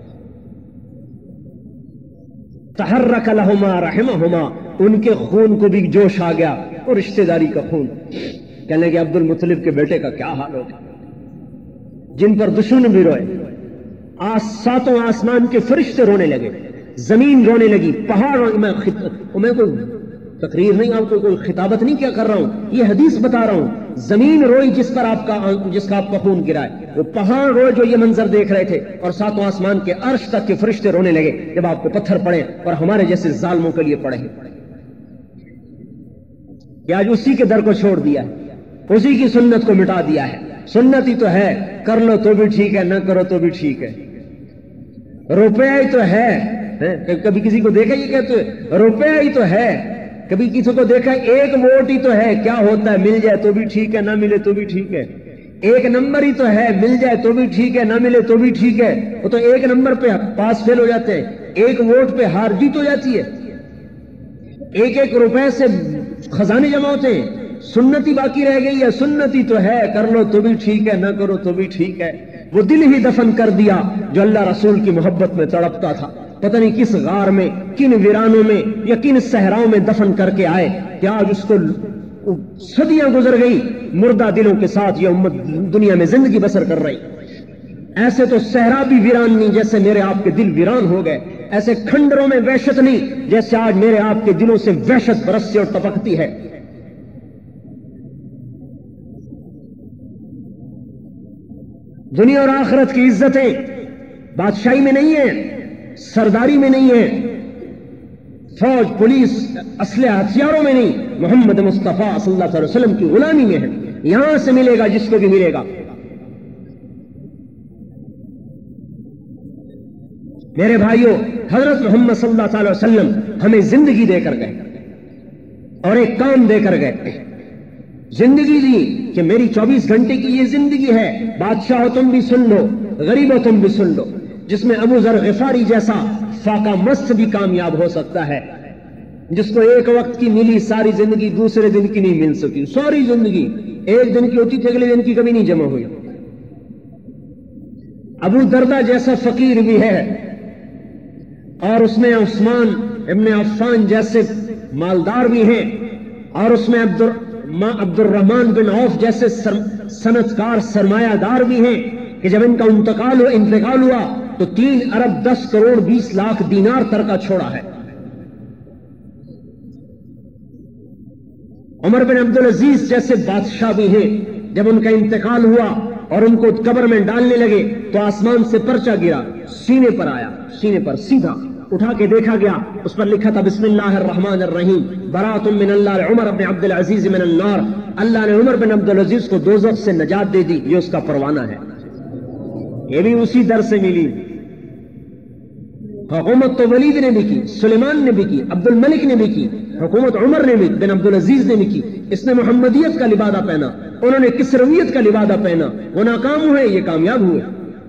تحرک لہما رحمہما، ان کے خون کو بھی جوش آ گیا اور رشتہ داری کا خون. کہنے کہ عبد المطلب کے بیٹے کا کیا حال ہو گیا؟ جن پر دشمن بھی روئے. آس ساتوں آسمان کے فرشتے رونے لگے، زمین رونے لگی، پہاڑ رو... میں, خط... میں کوئی تقریر نہیں، آپ کو کوئی خطابت نہیں کیا کر رہا ہوں، یہ حدیث بتا رہا ہوں۔ زمین روئی جس پر آپ کا جس کا آپ کا خون گرا ہے، وہ پہاڑ روئے جو یہ منظر دیکھ رہے تھے، اور ساتوں آسمان کے عرش تک کے فرشتے رونے لگے جب آپ کو پتھر پڑے اور ہمارے جیسے ظالموں کے لیے پڑے ہیں کہ آج اسی کے در کو چھوڑ دیا ہے، اسی کی سنت کو مٹا دیا ہے۔ سنت ہی تو ہے، کر لو تو بھی ٹھیک ہے، نہ کرو تو بھی ٹھیک ہے۔ روپیہ ہی تو ہے، کبھی کسی کو دیکھا یہ کہتے روپیہ ہی تو ہے، کبھی کسی کو دیکھا ایک ووٹ ہی تو ہے، کیا ہوتا ہے، مل جائے تو بھی ٹھیک ہے، نہ ملے تو بھی ٹھیک ہے۔ ایک نمبر ہی تو ہے، مل جائے تو بھی ٹھیک ہے، نہ ملے تو بھی ٹھیک ہے۔ وہ تو ایک نمبر پہ پاس فیل ہو جاتے ہیں، ایک ووٹ پہ ہار جیت ہو جاتی ہے، ایک ایک روپے سے خزانے جمع ہوتے ہیں۔ سنتی باقی رہ گئی ہے، سنتی تو ہے، کر لو تو بھی ٹھیک ہے، نہ کرو تو بھی ٹھیک ہے۔ وہ دل ہی دفن کر دیا جو اللہ رسول کی محبت میں تڑپتا تھا، پتہ نہیں کس غار میں، کن ویرانوں میں یا کن صحراؤں میں دفن کر کے آئے کہ آج اس کو صدیاں گزر گئی، مردہ دلوں کے ساتھ یہ امت دنیا میں زندگی بسر کر رہی۔ ایسے تو صحرا بھی ویران نہیں جیسے میرے آپ کے دل ویران ہو گئے، ایسے کھنڈروں میں وحشت نہیں جیسے آج میرے آپ کے دلوں سے وحشت برستی اور ٹپکتی ہے۔ دنیا اور آخرت کی عزتیں بادشاہی میں نہیں ہیں، سرداری میں نہیں ہیں، فوج پولیس اسلحہ ہتھیاروں میں نہیں، محمد مصطفیٰ صلی اللہ علیہ وسلم کی غلامی میں ہے۔ یہاں سے ملے گا جس کو بھی ملے گا۔ میرے بھائیوں، حضرت محمد صلی اللہ علیہ وسلم ہمیں زندگی دے کر گئے اور ایک کام دے کر گئے، زندگی دی کہ میری چوبیس گھنٹے کی یہ زندگی ہے، بادشاہ ہو تم بھی سن لو، غریب ہو تم بھی سن لو، جس میں ابو ذر غفاری جیسا فاقہ مست بھی کامیاب ہو سکتا ہے، جس کو ایک وقت کی ملی ساری زندگی دوسرے دن کی نہیں مل سکی، ساری زندگی ایک دن کی ہوتی تھی اگلے دن کی کبھی نہیں جمع ہوئی۔ ابو دردہ جیسا فقیر بھی ہے، اور اس میں عثمان ابن عفان جیسے مالدار بھی ہیں، اور اس میں عبد عبد الرحمن بن عوف جیسے صنعتکار سرمایہ دار بھی ہیں کہ جب ان کا انتقال ہو انتقال ہوا تو تین ارب دس کروڑ بیس لاکھ دینار ترکہ چھوڑا ہے۔ عمر بن عبدالعزیز جیسے بادشاہ بھی ہیں، جب ان کا انتقال ہوا اور ان کو قبر میں ڈالنے لگے تو آسمان سے پرچہ گرا، سینے پر آیا، سینے پر سیدھا اٹھا کے دیکھا گیا، اس پر لکھا تھا بسم اللہ الرحمن الرحیم، برات من اللہ عمر بن عبد العزیز من النار۔ اللہ نے عمر بن عبد العزیز کو دوزخ سے نجات دے دی، یہ اس کا پروانہ ہے۔ یہ بھی اسی در سے ملی۔ حکومت تو ولید نے بھی کی، سلیمان نے بھی کی، عبد الملک نے بھی کی، حکومت عمر نے بھی بن عبد العزیز نے بھی کی۔ اس نے محمدیت کا لبادہ پہنا، انہوں نے کسرویت کا لبادہ پہنا، وہ ناکام ہوئے، یہ کامیاب ہوئے۔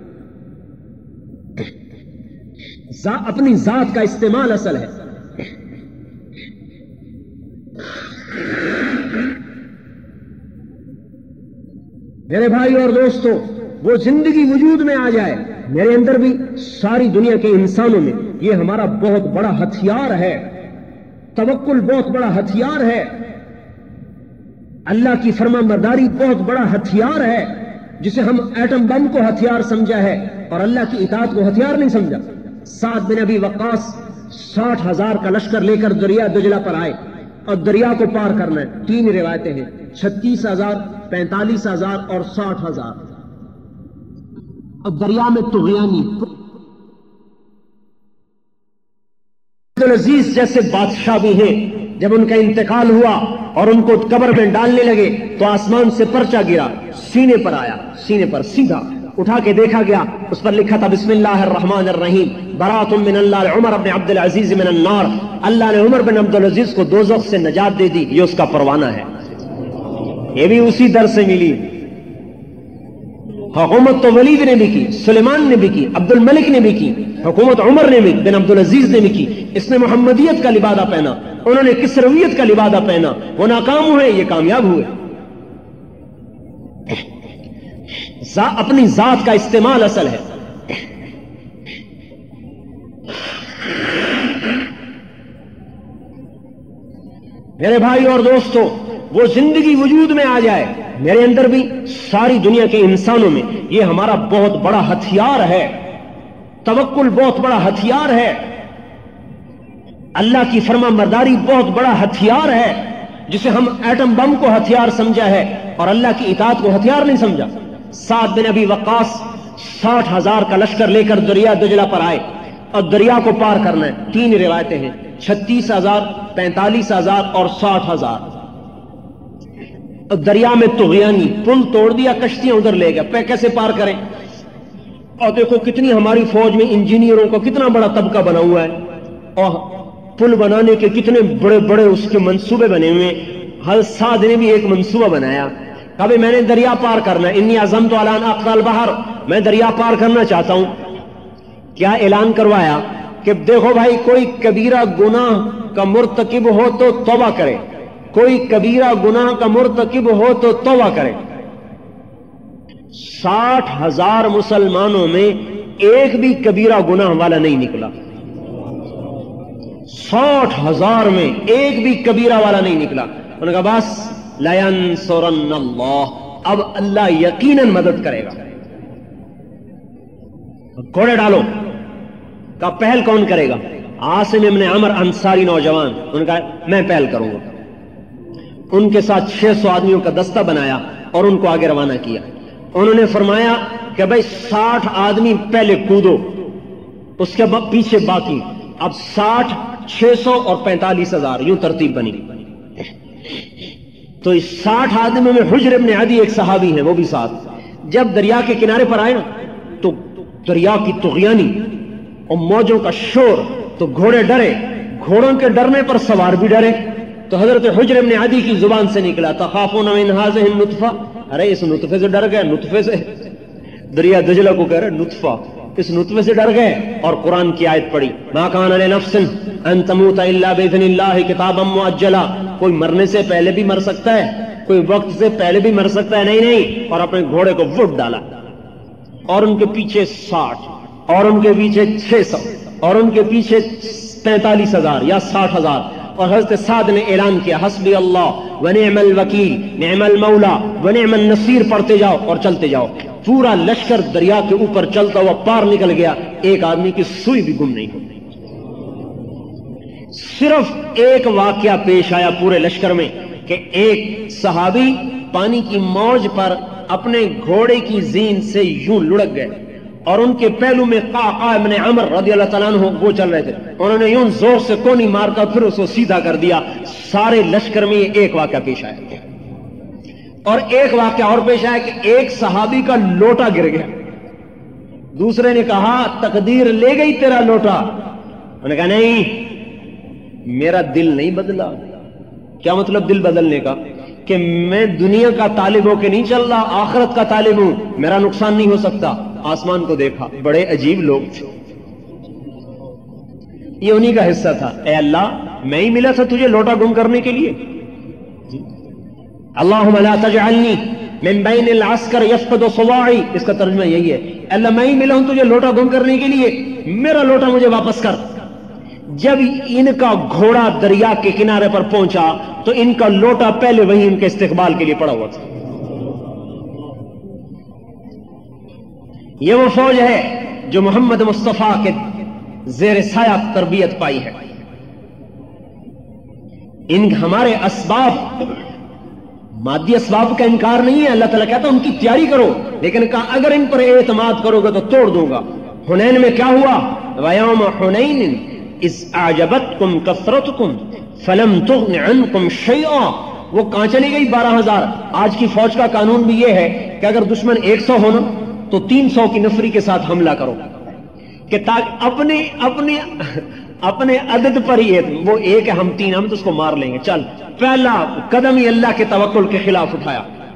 اپنی ذات کا استعمال اصل ہے۔ میرے بھائی اور دوستو، وہ زندگی وجود میں آ جائے میرے اندر بھی، ساری دنیا کے انسانوں میں، یہ ہمارا بہت بڑا ہتھیار ہے، توکل بہت بڑا ہتھیار ہے، اللہ کی فرما برداری بہت بڑا ہتھیار ہے، جسے ہم ایٹم بم کو ہتھیار سمجھا ہے اور اللہ کی اطاعت کو ہتھیار نہیں سمجھا۔ سعد بن ابی وقاص ساٹھ ہزار کا لشکر لے کر دریا دجلہ پر آئے اور دریا کو پار کرنا ہے، تین روایتیں ہیں، چھتیس ہزار، پینتالیس ہزار اور ساٹھ ہزار۔ اب دریا میں طغیانی عزیز جیسے بادشاہ بھی ہیں، جب ان کا انتقال ہوا اور ان کو قبر میں ڈالنے لگے تو آسمان سے پرچہ گرا، سینے پر آیا، سینے پر سیدھا اٹھا کے دیکھا گیا، اس پر لکھا تھا بسم اللہ الرحمن الرحیم، برات من اللہ عمر بن عبد العزیز من النار۔ اللہ نے عمر بن عبد العزیز کو دوزخ سے نجات دے دی، یہ اس کا پروانہ ہے۔ یہ بھی اسی در سے ملی۔ حکومت تو ولید نے بھی کی، سلیمان نے بھی کی، عبد الملک نے بھی کی، حکومت عمر نے بھی بن عبد العزیز نے بھی کی۔ اس نے محمدیت کا لبادہ پہنا، انہوں نے کسرویت کا لبادہ پہنا، وہ ناکام ہوئے، یہ کامیاب ہوئے۔ اپنی ذات کا استعمال اصل ہے۔ میرے بھائی اور دوستو، وہ زندگی وجود میں آ جائے میرے اندر بھی، ساری دنیا کے انسانوں میں، یہ ہمارا بہت بڑا ہتھیار ہے، तवक्कुल बहुत बड़ा हथियार है, अल्लाह की फर्मा बरदारी बहुत बड़ा हथियार है, जिसे हम एटम बम को हथियार समझा है और अल्लाह की इताअत को हथियार नहीं समझा। साद बिन अबी वक्कास साठ हजार का लश्कर लेकर दरिया दजला पर आए और दरिया को पार करना है। तीन रिवायतें हैं, छत्तीस हजार, पैंतालीस हजार और साठ हजार। दरिया में तुगयानी, पुल तोड़ दिया, कश्तियां उधर ले गया, पे कैसे पार करें। और देखो कितनी हमारी फौज में इंजीनियरों का कितना बड़ा तबका बना हुआ है और पुल बनाने के कितने बड़े बड़े उसके मंसूबे बने हुए। हर साद ने भी एक मंसूबा बनाया, कभी मैंने दरिया पार करना, इन्नी आज़म तो अलान अक़ल बहर, मैं दरिया पार करना चाहता हूं। क्या ऐलान करवाया कि देखो भाई, कोई कबीरा गुनाह का मुर्तकिब हो तो तौबा करे, कोई कबीरा गुनाह का मुर्तकिब हो तो तौबा करे। साठ हजार मुसलमानों में एक भी कबीरा गुनाह वाला नहीं निकला। साठ हजार में एक भी कबीरा वाला नहीं निकला। उन्होंने कहा बस लयंसुरन्नल्लाह, अब अल्लाह यकीनन मदद करेगा। घोड़े डालो। का पहल कौन करेगा? आसिम इब्न अमर अंसारी नौजवान, उनका मैं पहल करूंगा। उनके साथ छह सौ आदमियों का दस्ता बनाया और उनको आगे रवाना किया। उन्होंने फरमाया कि भाई साठ आदमी पहले कूदो, उसके बाद पीछे बाकी। अब साठ, छह सौ और पैंतालीस हजार, यूं तरतीब बनी। तो इस साठ आदमियों में हुज्र इब्न अदी एक सहाबी है, वो भी साथ। जब दरिया के किनारे पर आए ना, तो दरिया की तुगयानी और मौजों का शोर, तो घोड़े डरे, घोड़ों के डरने पर सवार भी डरे। तो हजरत हुज्र इब्न अदी की जुबान से निकला, तखाफून मिन हाज़िहि नुत्फा, अरे इस नुत्फे से डर गए। नुत्फे से, दरिया दजला को कह रहे नुत्फा, इस नुत्फे से डर गए। और कुरान की आयत पढ़ी, मा कान लिनफ्सिन अन तमूत इल्ला बिइज़्निल्लाहि किताबम मुअज्जला, कोई मरने से पहले भी मर सकता है, कोई वक्त से पहले भी मर सकता है, नहीं नहीं। और अपने घोड़े को वुट डाला और उनके पीछे साठ और उनके पीछे छह सौ और उनके पीछे पैंतालीस हजार या साठ हजार। और हजरत साद ने ऐलान किया, हस्बी अल्लाह व निअमल वकील निअमल मौला व निअमल नसीर, पढ़ते जाओ और चलते जाओ। पूरा लश्कर दरिया के ऊपर चलता हुआ पार निकल गया, एक आदमी की सुई भी गुम नहीं हुई। सिर्फ एक वाकया पेश आया पूरे लश्कर में कि एक सहाबी पानी की मौज पर अपने घोड़े की जीन से यूं लुढ़क गए और उनके पहलू में काका इब्न अमर रज़ियल्लाहु ताला अन्हु वो चल रहे थे। उन्होंने यूं जोर से कोनी मारकर फिर उसको सीधा कर दिया। सारे लश्कर में एक वाकया पेश आया। और एक वाकया और पेश आया कि एक सहाबी का लोटा गिर गया। दूसरे ने कहा, तकदीर ले गई तेरा लोटा। उन्होंने कहा, नहीं, मेरा दिल नहीं बदला। क्या मतलब दिल बदलने का? कि मैं दुनिया का तालिब होके नहीं चल रहा, आखिरत का तालिब हूं, मेरा नुकसान नहीं हो सकता। आसमान को देखा, बड़े अजीब लोग थे। ये उन्हीं का हिस्सा था। ए अल्लाह, मैं ही मिला था तुझे लोटा गुम करने के लिए। अल्लाहुम्मा ला तजअलनी मिन बैनिल अस्कर यफ्क़दु सवाई, इसका तर्जुमा यही है, अल्लाह मैं ही मिला हूं तुझे लोटा गुम करने के लिए, मेरा लोटा मुझे वापस कर। जब इनका घोड़ा दरिया के किनारे पर पहुंचा तो इनका लोटा पहले वहीं इनके इस्तेकबाल के लिए पड़ा हुआ था। यह वो फौज है जो मोहम्मद मुस्तफा के जेर साया तरबियत पाई है। इन हमारे असबाब, मादी असबाब का इनकार नहीं है। अल्लाह ताला कहता है उनकी तैयारी करो, लेकिन कहा अगर इन पर एतमाद करोगे तो तोड़ दूंगा। हुनैन में क्या हुआ? वयौम हुनैन इस आजबतकुम कसरतकुम फलम तुग़नि अन्कुम शैआ, वो कहां चली गई? बारह हजार। आज की फौज का कानून भी यह है कि अगर दुश्मन एक सौ हो ना तो तीन सौ की नफरी के साथ हमला करो, कि ताकि अपने अपने अपने अदद पर ही है, वो एक है, हम तीन, हम तो उसको मार लेंगे। चल, पहला कदम ही अल्लाह के तवक्कुल के खिलाफ उठाया।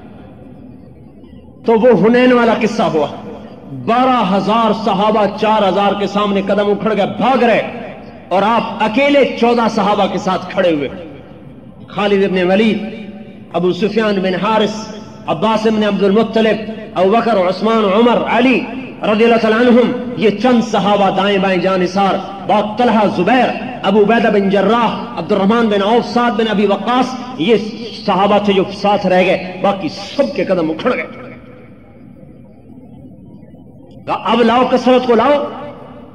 तो वो हुनैन वाला किस्सा हुआ। बारह हजार सहाबा चार हजार के सामने कदम उखड़ गए, भाग रहे, और आप अकेले चौदह सहाबा के साथ खड़े हुए। खालिद इब्न वलीद, अबू सुफियान बिन हारिस, अब्बास इब्न अब्दुल मुत्तलिब, अबू बकर, उस्मान, उमर, अली रज़ियल्लाहु ताला अन्हुम, ये चंद सहाबा दाएं बाएं जानिसार, बात तलहा, जुबैर, अबू उबैदा बिन जर्राह, अब्दुर्रहमान बिन औफ, साद बिन अबी वक्कास, ये सहाबा थे जो साथ रह गए, बाकी सबके कदम उखड़ गए। अब लाओ कसरत को लाओ,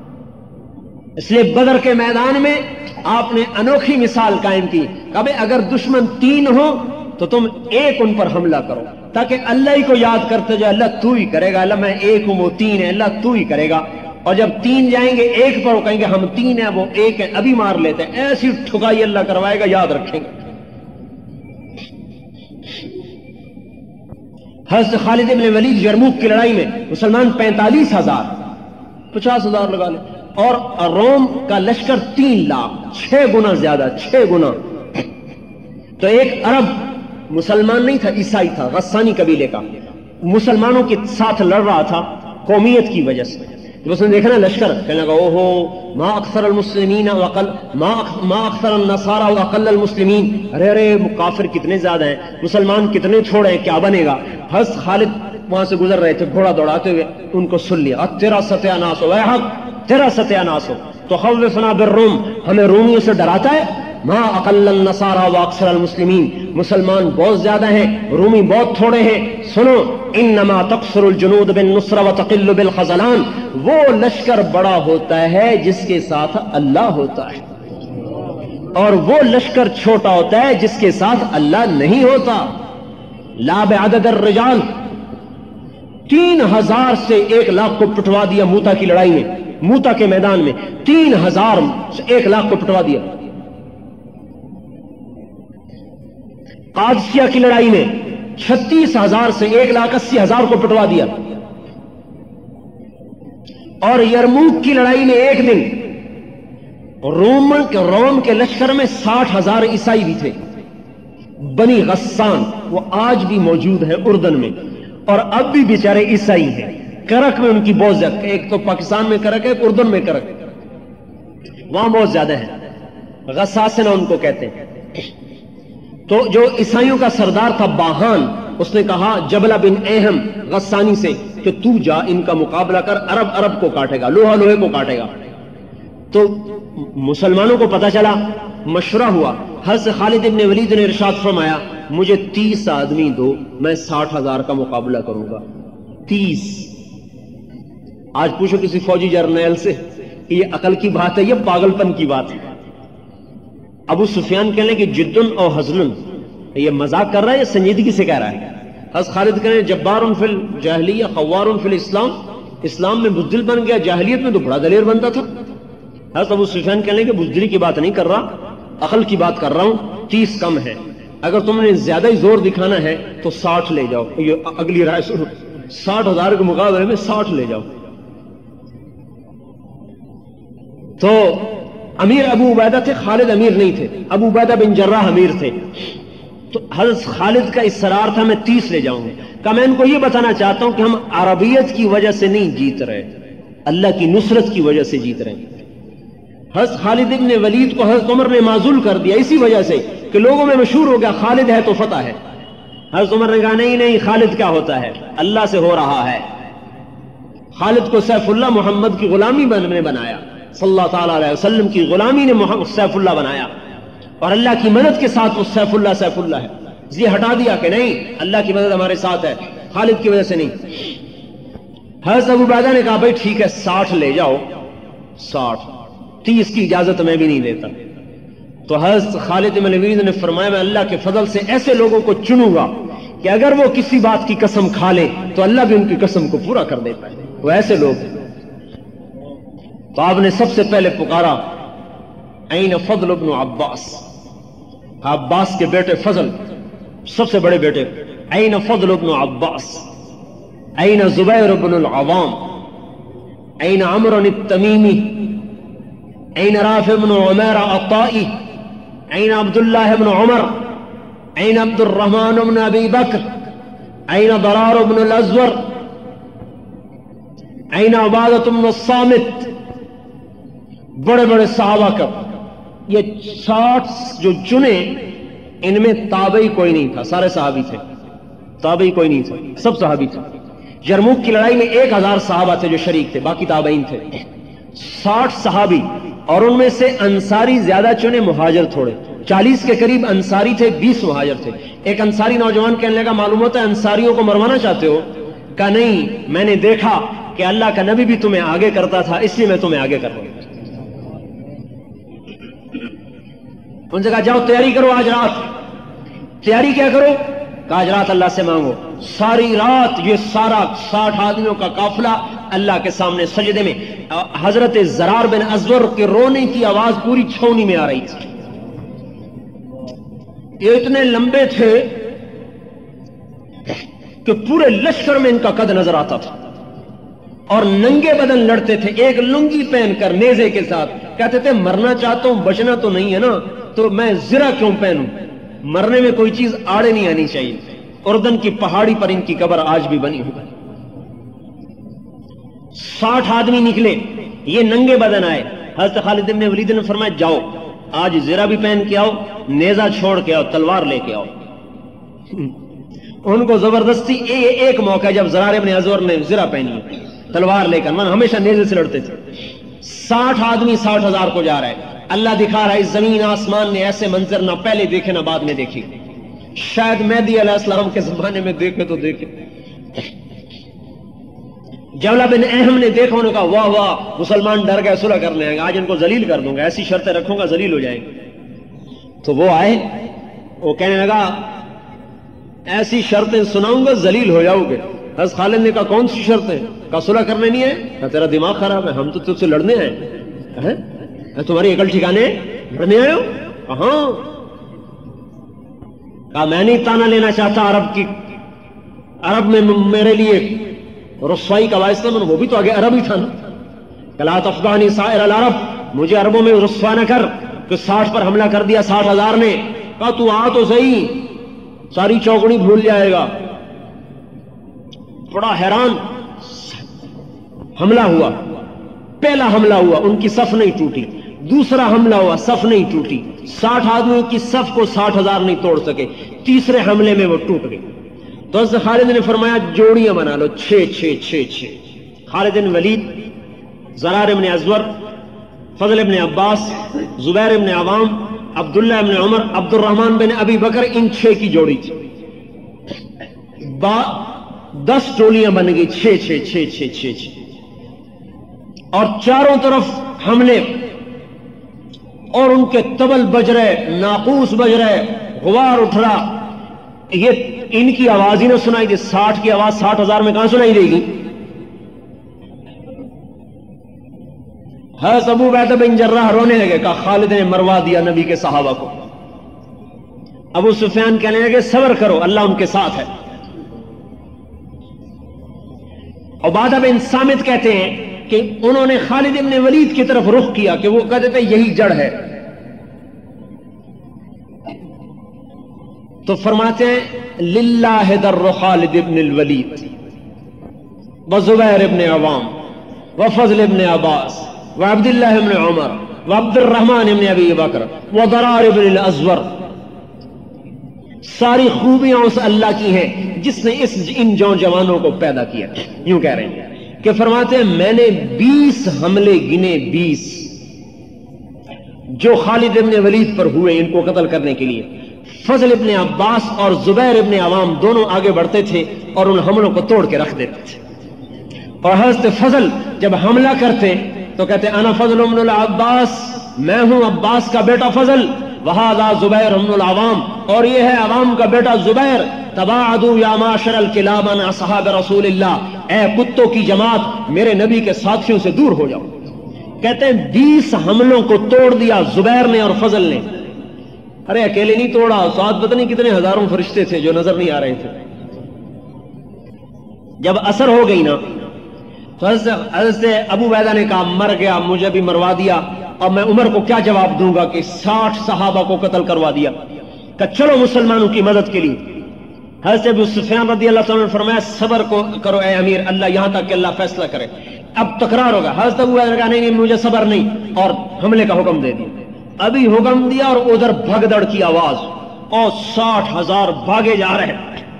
اس لیے بدر کے میدان میں آپ نے انوکھی مثال قائم کی، کبھی اگر دشمن تین ہو تو تم ایک ان پر حملہ کرو، تاکہ اللہ ہی کو یاد کرتے جو اللہ تو ہی کرے گا، اللہ میں ایک ہوں وہ تین ہے، اللہ تو ہی کرے گا۔ اور جب تین جائیں گے ایک پر، وہ کہیں گے ہم تین ہیں وہ ایک ہے، ابھی مار لیتے ہیں، ایسی ٹھکائی اللہ کروائے گا، یاد رکھیں گے۔ حضرت خالد بن ولید یرموک کی لڑائی میں مسلمان پینتالیس ہزار پچاس ہزار لگا لیں، اور روم کا لشکر تین لاکھ چھ گنا زیادہ، چھ گنا۔ تو ایک عرب مسلمان نہیں تھا، عیسائی تھا، غسانی قبیلے کا، مسلمانوں کے ساتھ لڑ رہا تھا قومیت کی وجہ سے۔ جب اس نے دیکھا نا لشکر، کہنے لگا اوہو ما اکثر المسلمین وقل ما ما اکثر النصارى واقل المسلمین، ارے ارے کافر کتنے زیادہ ہیں، مسلمان کتنے تھوڑے ہیں، کیا بنے گا؟ حضرت خالد وہاں سے گزر رہے تھے گھوڑا دوڑاتے ہوئے، ان کو سن لیا، تیرا ستیہ ناس ہو، اے حق تیرا ستیہ ناس ہو، تو خوفنا بالروم، ہمیں رومیوں سے ڈراتا ہے؟ ما اقل النصارى واکثر المسلمین، مسلمان بہت زیادہ ہیں، رومی بہت تھوڑے ہیں۔ سنو، انما تقصر الجنود بالنصر وتقل بالخذلان، وہ لشکر بڑا ہوتا ہے جس کے ساتھ اللہ ہوتا ہے، اور وہ لشکر چھوٹا ہوتا ہے جس کے ساتھ اللہ نہیں ہوتا۔ لا بعدد الرجال، تین ہزار سے ایک لاکھ کو پٹوا دیا موتا کی لڑائی میں، موتا کے میدان میں تین ہزار سے ایک لاکھ کو پٹوا دیا۔ قادسیہ کی لڑائی میں چھتیس ہزار سے ایک لاکھ اسی ہزار کو پٹوا دیا، اور یرموک کی لڑائی میں ایک دن روم کے روم کے لشکر میں ساٹھ ہزار عیسائی بھی تھے، بنی غسان، وہ آج بھی موجود ہے اردن میں، اور اب بھی بیچارے عیسائی ہیں۔ کرک میں ان کی بہت زیادہ، ایک تو پاکستان میں کرک ہے، ایک اردن میں کرک، وہاں بہت زیادہ ہے، غساسنہ ان کو کہتے ہیں۔ تو جو عیسائیوں کا سردار تھا باہان، اس نے کہا جبلہ بن اہم غسانی سے کہ تو جا ان کا مقابلہ کر، عرب عرب کو کاٹے گا، لوہا لوہے کو کاٹے گا۔ تو مسلمانوں کو پتا چلا، مشورہ ہوا، حضرت خالد بن ولید نے ارشاد فرمایا مجھے تیس آدمی دو، میں ساٹھ ہزار کا مقابلہ کروں گا۔ تیس، آج پوچھو کسی فوجی جرنیل سے کہ یہ عقل کی بات ہے یا پاگل پن کی بات ہے؟ ابو سفیان کہنے کہ جدن اور حزلن، یہ مذاق کر رہا ہے یا سنجیدگی سے کہہ رہا ہے؟ حضرت خالد کہنے جبار فی الجاہلیہ خوار فی الاسلام، اسلام میں بزدل بن گیا، جاہلیت میں تو بڑا دلیر بنتا تھا۔ حضرت ابو سفیان کہنے کہ بزدلی کی بات نہیں کر رہا، عقل کی بات کر رہا ہوں، تیس کم ہے، اگر تم نے زیادہ ہی زور دکھانا ہے تو ساٹھ لے جاؤ۔ یہ اگلی رائے سنو، ساٹھ ہزار کے مقابلے میں ساٹھ لے جاؤ۔ تو امیر ابو عبیدہ تھے، خالد امیر نہیں تھے، ابو عبیدہ بن جراح امیر تھے۔ تو حضرت خالد کا اصرار تھا میں تیس لے جاؤں گا۔ کہ میں ان کو یہ بتانا چاہتا ہوں کہ ہم عربیت کی وجہ سے نہیں جیت رہے، اللہ کی نصرت کی وجہ سے جیت رہے ہیں۔ حضرت خالد ابن ولید کو حضرت عمر نے معزول کر دیا اسی وجہ سے کہ لوگوں میں مشہور ہو گیا خالد ہے تو فتح ہے۔ حضرت عمر نے کہا نہیں نہیں، خالد کیا ہوتا ہے، اللہ سے ہو رہا ہے۔ خالد کو سیف اللہ محمد کی غلامی نے بنایا، صلی اللہ تعالی علیہ وسلم کی غلامی نے محمد سیف اللہ بنایا، اور اللہ کی مدد کے ساتھ وہ سیف اللہ سیف اللہ ہے۔ یہ ہٹا دیا کہ نہیں، اللہ کی مدد ہمارے ساتھ ہے، خالد کی وجہ سے نہیں۔ حضرت ابو عبیدہ نے کہا بھائی ٹھیک ہے ساٹھ لے جاؤ، ساٹھ، تیس کی اجازت میں بھی نہیں دیتا۔ تو حضرت خالد بن ولید نے فرمایا میں اللہ کے فضل سے ایسے لوگوں کو چنوں گا کہ اگر وہ کسی بات کی قسم کھا لے تو اللہ بھی ان کی قسم کو پورا کر دیتا ہے، وہ ایسے لوگ ہیں۔ تو آپ نے سب سے پہلے پکارا این فضل ابن عباس، عباس کے بیٹے فضل، سب سے بڑے بیٹے، این فضل ابن عباس، این زبیر ابن العوام، این عمرو التمیمی، این رافع بن عمیر الطائی، این عبداللہ بن عمر، این عبد الرحمن بن ابی بکر، این ضرار بن الازور، این عبادۃ بن الصامت۔ بڑے بڑے صحابہ کا یہ ساٹھ جو چنے، ان میں تابعی کوئی نہیں تھا، سارے صحابی تھے، تابعی کوئی نہیں تھا، سب صحابی تھے۔ یرموک کی لڑائی میں ایک ہزار صحابہ تھے جو شریک تھے، باقی تابعین تھے۔ ساٹھ صحابی، اور ان میں سے انصاری زیادہ چنے، مہاجر تھوڑے، چالیس کے قریب انصاری تھے، بیس مہاجر تھے۔ ایک انصاری نوجوان کہنے لگا معلوم ہوتا ہے انصاریوں کو مروانا چاہتے ہو؟ کہا نہیں، میں نے دیکھا کہ اللہ کا نبی بھی تمہیں آگے کرتا تھا، اس لیے میں تمہیں آگے کر رہا ہوں۔ ان سے کہا جاؤ تیاری کرو آج رات. تیاری کیا کرو؟ کہ آج رات اللہ سے مانگو. ساری رات یہ سارا ساٹھ آدمیوں کا قافلہ اللہ کے سامنے سجدے میں. حضرت زرار بن ازور کے رونے کی آواز پوری چھاؤنی میں آ رہی تھی. یہ اتنے لمبے تھے کہ پورے لشکر میں ان کا قد نظر آتا تھا اور ننگے بدن لڑتے تھے ایک لنگی پہن کر نیزے کے ساتھ. کہتے تھے مرنا چاہتا ہوں بچنا تو نہیں ہے نا, تو میں زرہ کیوں پہنوں, مرنے میں کوئی چیز آڑے نہیں آنی چاہیے. اردن کی پہاڑی پر ان کی قبر آج بھی بنی ہوئی. ساٹھ آدمی نکلے, یہ ننگے بدن آئے. حضرت خالد بن ولید نے فرمایا جاؤ آج زرہ بھی پہن کے آؤ, نیزہ چھوڑ کے آؤ, تلوار لے کے آؤ. ان کو زبردستی ایک موقع جب زرار بن ازور نے زرہ پہنی تلوار لے کر, من ہمیشہ نیزے سے لڑتے تھے. ساٹھ آدمی ساٹھ ہزار کو جا رہا ہے. اللہ دکھا رہا ہے اس زمین آسمان نے ایسے منظر نہ پہلے دیکھے نہ بعد میں دیکھی. شاید مہدی علیہ السلام کے زمانے میں دیکھے تو دیکھے. جولا بن اہم نے دیکھا, انہوں نے کہا واہ واہ مسلمان ڈر گئے, صلح کرنے آئے گا, آج ان کو ذلیل کر دوں گا, ایسی شرطیں رکھوں گا ذلیل ہو جائیں گے. تو وہ آئے, وہ کہنے لگا ایسی شرطیں سناؤں گا ذلیل ہو جاؤ گے. حضرت خالد نے کہا کون سی شرطیں؟ کہا صلح کرنے نہیں ہے. کہا تیرا دماغ خراب ہے, ہم تو تجھ سے لڑنے آئے. تمہاری عقل ٹھکانے لڑنے آئے ہو؟ کہاں. کہا میں نہیں تانا لینا چاہتا عرب کی, عرب میں میرے لیے رسوائی کا باعث تھا, وہ بھی تو آگے عرب ہی تھا نا. لا تفضحنی سائر العرب, مجھے عربوں میں رسوا نہ کر کہ ساٹھ پر حملہ کر دیا ساٹھ ہزار نے. کہا تو آ تو صحیح, ساری چوکڑی بھول جائے گا. بڑا حیران. حملہ ہوا, پہلا حملہ ہوا, ان کی صف نہیں ٹوٹی. دوسرا حملہ ہوا, صف نہیں ٹوٹی. ساٹھ آدمیوں کی صف کو ساٹھ ہزار نہیں توڑ سکے. تیسرے حملے میں وہ ٹوٹ گئی. تو حضرت خالد نے فرمایا جوڑیاں بنا لو, چھ چھ چھ چھ. خالد بن ولید, زرار بن ازور, فضل بن عباس, زبیر بن عوام, عبداللہ بن عمر, عبد الرحمن بن ابی بکر, ان چھ کی جوڑی تھی. با دس ٹولیاں بن گئی, چھ چھ چھ چھ چھ چھ. اور چاروں طرف حملے, اور ان کے طبل بج رہے, ناقوس بج رہے, غبار اٹھ رہا. یہ ان کی آواز ہی نہ سنائی دے. ساٹھ کی آواز ساٹھ ہزار میں کہاں سنائی دے گی؟ حضرت ابو عبیدہ بن جراح رونے لگے. کہا خالد نے مروا دیا نبی کے صحابہ کو. ابو سفیان کہنے لگے صبر کرو, اللہ ان کے ساتھ ہے. عبادہ بن صامت کہتے ہیں کہ انہوں نے خالد بن ولید کی طرف رخ کیا کہ وہ کہتے تھے یہی جڑ ہے. تو فرماتے ہیں للہ در خالد بن الولید وزبیر بن عوام وفضل بن عباس وعبداللہ بن عمر وعبد الرحمن بن ابی بکر وضرار بن الازور. ساری خوبیاں اس اللہ کی ہیں جس نے اس ان جوانوں کو پیدا کیا. یوں کہہ رہے ہیں کہ فرماتے ہیں میں نے بیس حملے گنے, بیس جو خالد ابن ولید پر ہوئے ان کو قتل کرنے کے لیے. فضل ابن عباس اور زبیر ابن عوام دونوں آگے بڑھتے تھے اور ان حملوں کو توڑ کے رکھ دیتے تھے. اور حضرت فضل جب حملہ کرتے تو کہتے انا فضل ابن العباس, میں ہوں عباس کا بیٹا فضل, وہذا زبیر ابن العوام, اور یہ ہے عوام کا بیٹا زبیر. تباعدوا یا معاشر الکلاب عن اصحاب رسول اللہ, اے کتوں کی جماعت میرے نبی کے ساتھیوں سے دور ہو جاؤ. کہتے ہیں بیس حملوں کو توڑ دیا زبیر نے اور فضل نے. ارے اکیلے نہیں توڑا, ساتھ پتہ نہیں کتنے ہزاروں فرشتے تھے جو نظر نہیں آ رہے تھے. جب اثر ہو گئی نا تو حضرت ابو عبیدہ نے کہا مر گیا, مجھے بھی مروا دیا, اور میں عمر کو کیا جواب دوں گا کہ ساٹھ صحابہ کو قتل کروا دیا. کہ چلو مسلمانوں کی مدد کے لیے. حضرت ابو سفیان رضی اللہ تعالیٰ نے فرمایا صبر کو کرو اے امیر, اللہ یہاں تک کہ اللہ فیصلہ کرے. اب تکرار ہوگا. حضرت ابو عبیدہ نے کہا نہیں نہیں مجھے صبر نہیں, اور حملے کا حکم دے دیا. ابھی حکم دیا اور ادھر بھگدڑ کی آواز, اور ساٹھ ہزار بھاگے جا رہے.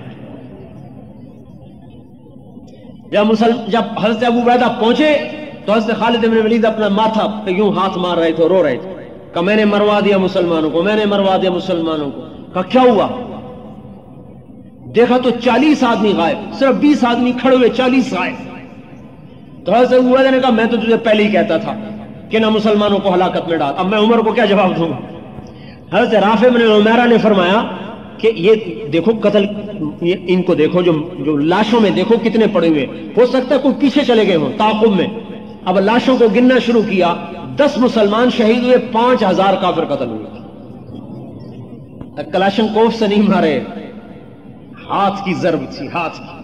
جب مسلم جب حضرت ابو عبیدہ پہنچے تو حضرت خالد بن ولید اپنا ماتھا پہ یوں ہاتھ مار رہے تھے, رو رہے تھے کہ میں نے مروا دیا مسلمانوں کو, میں نے مروا دیا مسلمانوں کو. کہ کیا ہوا؟ دیکھا تو چالیس آدمی غائب, صرف بیس آدمی کھڑے ہوئے, چالیس غائب. تو حضرت ابو عبیدہ نے کہا میں تو تجھے پہلے ہی کہتا تھا کہ نہ مسلمانوں کو ہلاکت میں ڈال. اب میں عمر کو کیا جواب دوں گا؟ حضرت رافع بن عمیرہ نے فرمایا کہ یہ دیکھو قتل، ان کو دیکھو جو جو لاشوں میں دیکھو کتنے پڑے ہوئے، ہو سکتا ہے کوئی پیچھے چلے گئے ہوں تعاقب میں. اب لاشوں کو گننا شروع کیا، دس مسلمان شہید ہوئے، پانچ ہزار کافر قتل ہوئے. کلاشن کوف سے نہیں مارے، ہاتھ کی ضرب تھی، ہاتھ کی.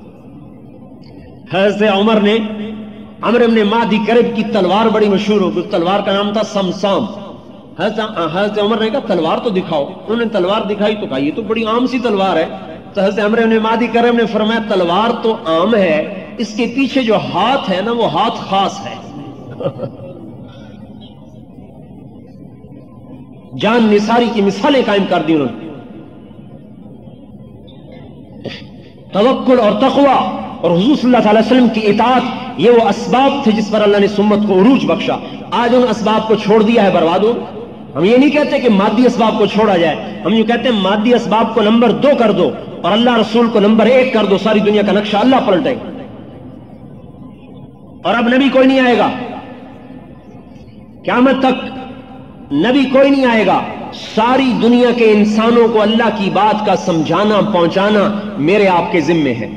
حضرت عمر نے عمرو بن مادی کرب کی تلوار بڑی مشہور ہو گئی، تلوار کا نام تھا سمسام. حضرت عمر نے کہا تلوار تو دکھاؤ. انہوں نے تلوار دکھائی تو کہا یہ تو بڑی عام سی تلوار ہے. تو حضرت عمرو بن مادی کرب نے فرمایا تلوار تو عام ہے، اس کے پیچھے جو ہاتھ ہے نا وہ ہاتھ خاص ہے. جان نثاری کی مثالیں قائم کر دی انہوں نے. توکل اور تقوی اور حضور صلی اللہ علیہ وسلم کی اطاعت، یہ وہ اسباب تھے جس پر اللہ نے سمت کو عروج بخشا. آج ان اسباب کو چھوڑ دیا ہے، برباد ہو. ہم یہ نہیں کہتے کہ مادی اسباب کو چھوڑا جائے، ہم یہ کہتے ہیں مادی اسباب کو نمبر دو کر دو اور اللہ رسول کو نمبر ایک کر دو، ساری دنیا کا نقشہ اللہ پلٹے. اور اب نبی کوئی نہیں آئے گا قیامت تک، نبی کوئی نہیں آئے گا. ساری دنیا کے انسانوں کو اللہ کی بات کا سمجھانا پہنچانا میرے آپ کے ذمے ہے.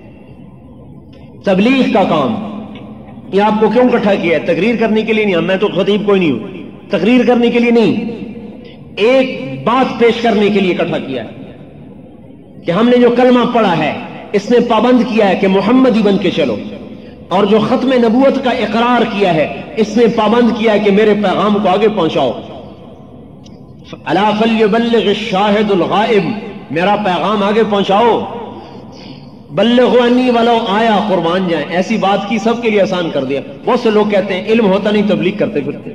تبلیغ کا کام یہ آپ کو کیوں اکٹھا کیا ہے؟ تقریر کرنے کے لیے نہیں. میں تو خطیب کوئی نہیں ہوں، تقریر کرنے کے لیے نہیں، ایک بات پیش کرنے کے لیے اکٹھا کیا ہے کہ ہم نے جو کلمہ پڑھا ہے اس نے پابند کیا ہے کہ محمدی بن کے چلو، اور جو ختم نبوت کا اقرار کیا ہے اس نے پابند کیا ہے کہ میرے پیغام کو آگے پہنچاؤ. الا فلیبلغ الشاہد الغائب، میرا پیغام آگے پہنچاؤ. بلغوا انی ولو آیا، قربان جائیں. ایسی بات کی سب کے لیے آسان کر دیا. بہت سے لوگ کہتے ہیں علم ہوتا نہیں تبلیغ کرتے پھرتے،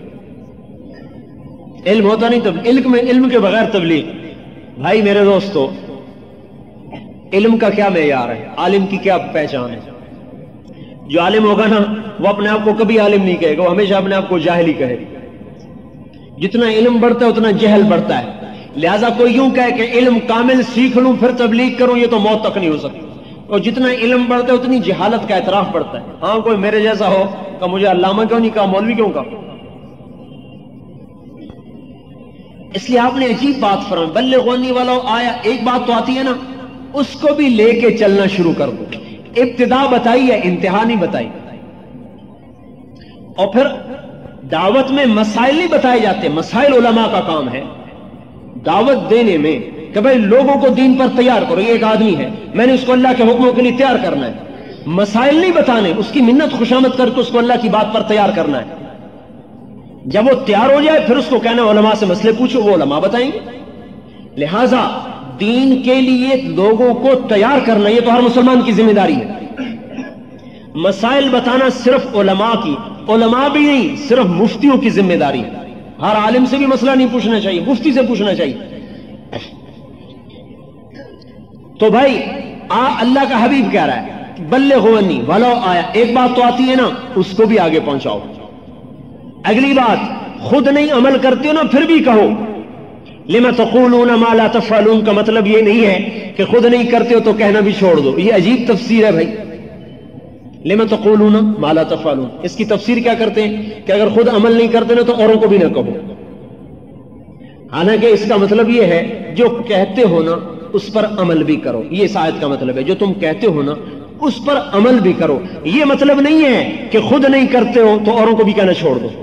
علم ہوتا نہیں تب علم میں علم کے بغیر تبلیغ. بھائی میرے دوستو، علم کا کیا معیار ہے؟ عالم کی کیا پہچان ہے؟ جو عالم ہوگا نا وہ اپنے آپ کو کبھی عالم نہیں کہے گا، وہ ہمیشہ اپنے آپ کو جاہل ہی کہے گا. جتنا علم بڑھتا ہے اتنا جہل بڑھتا ہے. لہذا کوئی یوں کہے کہ علم کامل سیکھ لوں پھر تبلیغ کروں، یہ تو موت تک نہیں ہو سکتی. اور جتنا علم بڑھتا ہے اتنی جہالت کا اعتراف بڑھتا ہے. ہاں کوئی میرے جیسا ہو کہ مجھے علامہ کیوں نہیں کہا، مولوی کیوں کہا؟ اس لیے آپ نے عجیب بات فرمائی، بلغونی ولو آیا. ایک بات تو آتی ہے نا، اس کو بھی لے کے چلنا شروع کر دو. ابتدا بتائی ہے، انتہا نہیں بتائی. اور پھر دعوت میں مسائل نہیں بتائے جاتے، مسائل علماء کا کام ہے. دعوت دینے میں کہ بھائی لوگوں کو دین پر تیار کرو. یہ ایک آدمی ہے، میں نے اس کو اللہ کے حکموں کے لیے تیار کرنا ہے. مسائل نہیں بتانے، اس کی منت خوشامد کر کے اس کو اللہ کی بات پر تیار کرنا ہے. جب وہ تیار ہو جائے پھر اس کو کہنا علماء سے مسئلے پوچھو، وہ علماء بتائیں گے. لہذا دین کے لیے لوگوں کو تیار کرنا یہ تو ہر مسلمان کی ذمہ داری ہے. مسائل بتانا صرف علماء کی، علماء بھی نہیں، صرف مفتیوں کی ذمہ داری ہے. ہر عالم سے بھی مسئلہ نہیں پوچھنا چاہیے، مفتی سے پوچھنا چاہیے. تو بھائی آ اللہ کا حبیب کہہ رہا ہے بلغونی ولو آیا. ایک بات تو آتی ہے نا، اس کو بھی آگے پہنچاؤ. اگلی بات، خود نہیں عمل کرتے ہو نا پھر بھی کہو. لما تقولون ما لا تفعلون کا مطلب یہ نہیں ہے کہ خود نہیں کرتے ہو تو کہنا بھی چھوڑ دو. یہ عجیب تفسیر ہے بھائی. لما تقولون ما لا تفعلون، اس کی تفسیر کیا کرتے ہیں کہ اگر خود عمل نہیں کرتے نا تو اوروں کو بھی نہ کہو. حالانکہ اس کا مطلب یہ ہے جو کہتے ہو نا اس پر عمل بھی کرو. یہ اس آیت کا مطلب ہے، جو تم کہتے ہو نا اس پر عمل بھی کرو. یہ مطلب نہیں ہے کہ خود نہیں کرتے ہو تو اوروں کو بھی کہنا چھوڑ دو.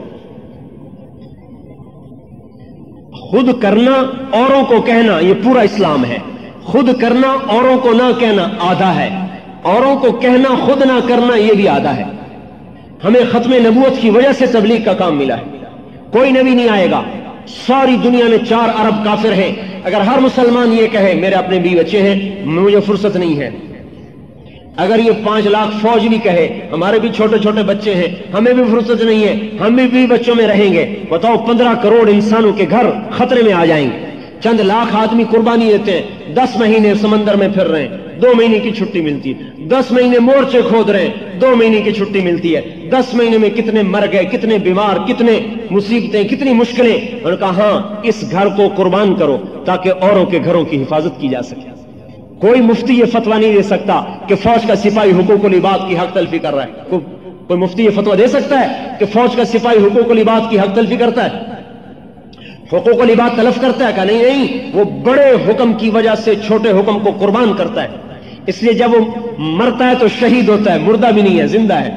خود کرنا اوروں کو کہنا یہ پورا اسلام ہے. خود کرنا اوروں کو نہ کہنا آدھا ہے، اوروں کو کہنا خود نہ کرنا یہ بھی آدھا ہے. ہمیں ختم نبوت کی وجہ سے تبلیغ کا کام ملا ہے. کوئی نبی نہیں آئے گا، ساری دنیا میں چار ارب کافر ہیں. اگر ہر مسلمان یہ کہے میرے اپنے بیوی بچے ہیں، مجھے فرصت نہیں ہے، اگر یہ پانچ لاکھ فوج بھی کہے ہمارے بھی چھوٹے چھوٹے بچے ہیں، ہمیں بھی فرصت نہیں ہے، ہم بھی بیوی بچوں میں رہیں گے، بتاؤ پندرہ کروڑ انسانوں کے گھر خطرے میں آ جائیں گے. چند لاکھ آدمی قربانی دیتے ہیں، دس مہینے سمندر میں پھر رہے ہیں، دو مہینے کی چھٹی ملتی ہے. دس مہینے مورچے کھود رہے ہیں، دو مہینے کی چھٹی ملتی ہے. دس مہینے میں کتنے مر گئے، کتنے بیمار، کتنے مصیبتیں، کتنی مشکلیں. انہوں نے کہا ہاں اس گھر کو قربان کرو تاکہ اوروں کے گھروں کی حفاظت کی جا سکے. کوئی مفتی یہ فتویٰ نہیں دے سکتا کہ فوج کا سپاہی حقوق العباد کی حق تلفی کر رہا ہے. کو, کوئی مفتی یہ فتویٰ دے سکتا ہے کہ فوج کا سپاہی حقوق العباد کی حق تلفی کرتا ہے؟ حقوق العباد تلف کرتا ہے؟ کہا نہیں نہیں، وہ بڑے حکم کی وجہ سے چھوٹے حکم کو قربان کرتا ہے، اس لیے جب وہ مرتا ہے تو شہید ہوتا ہے، مردہ بھی نہیں ہے، زندہ ہے۔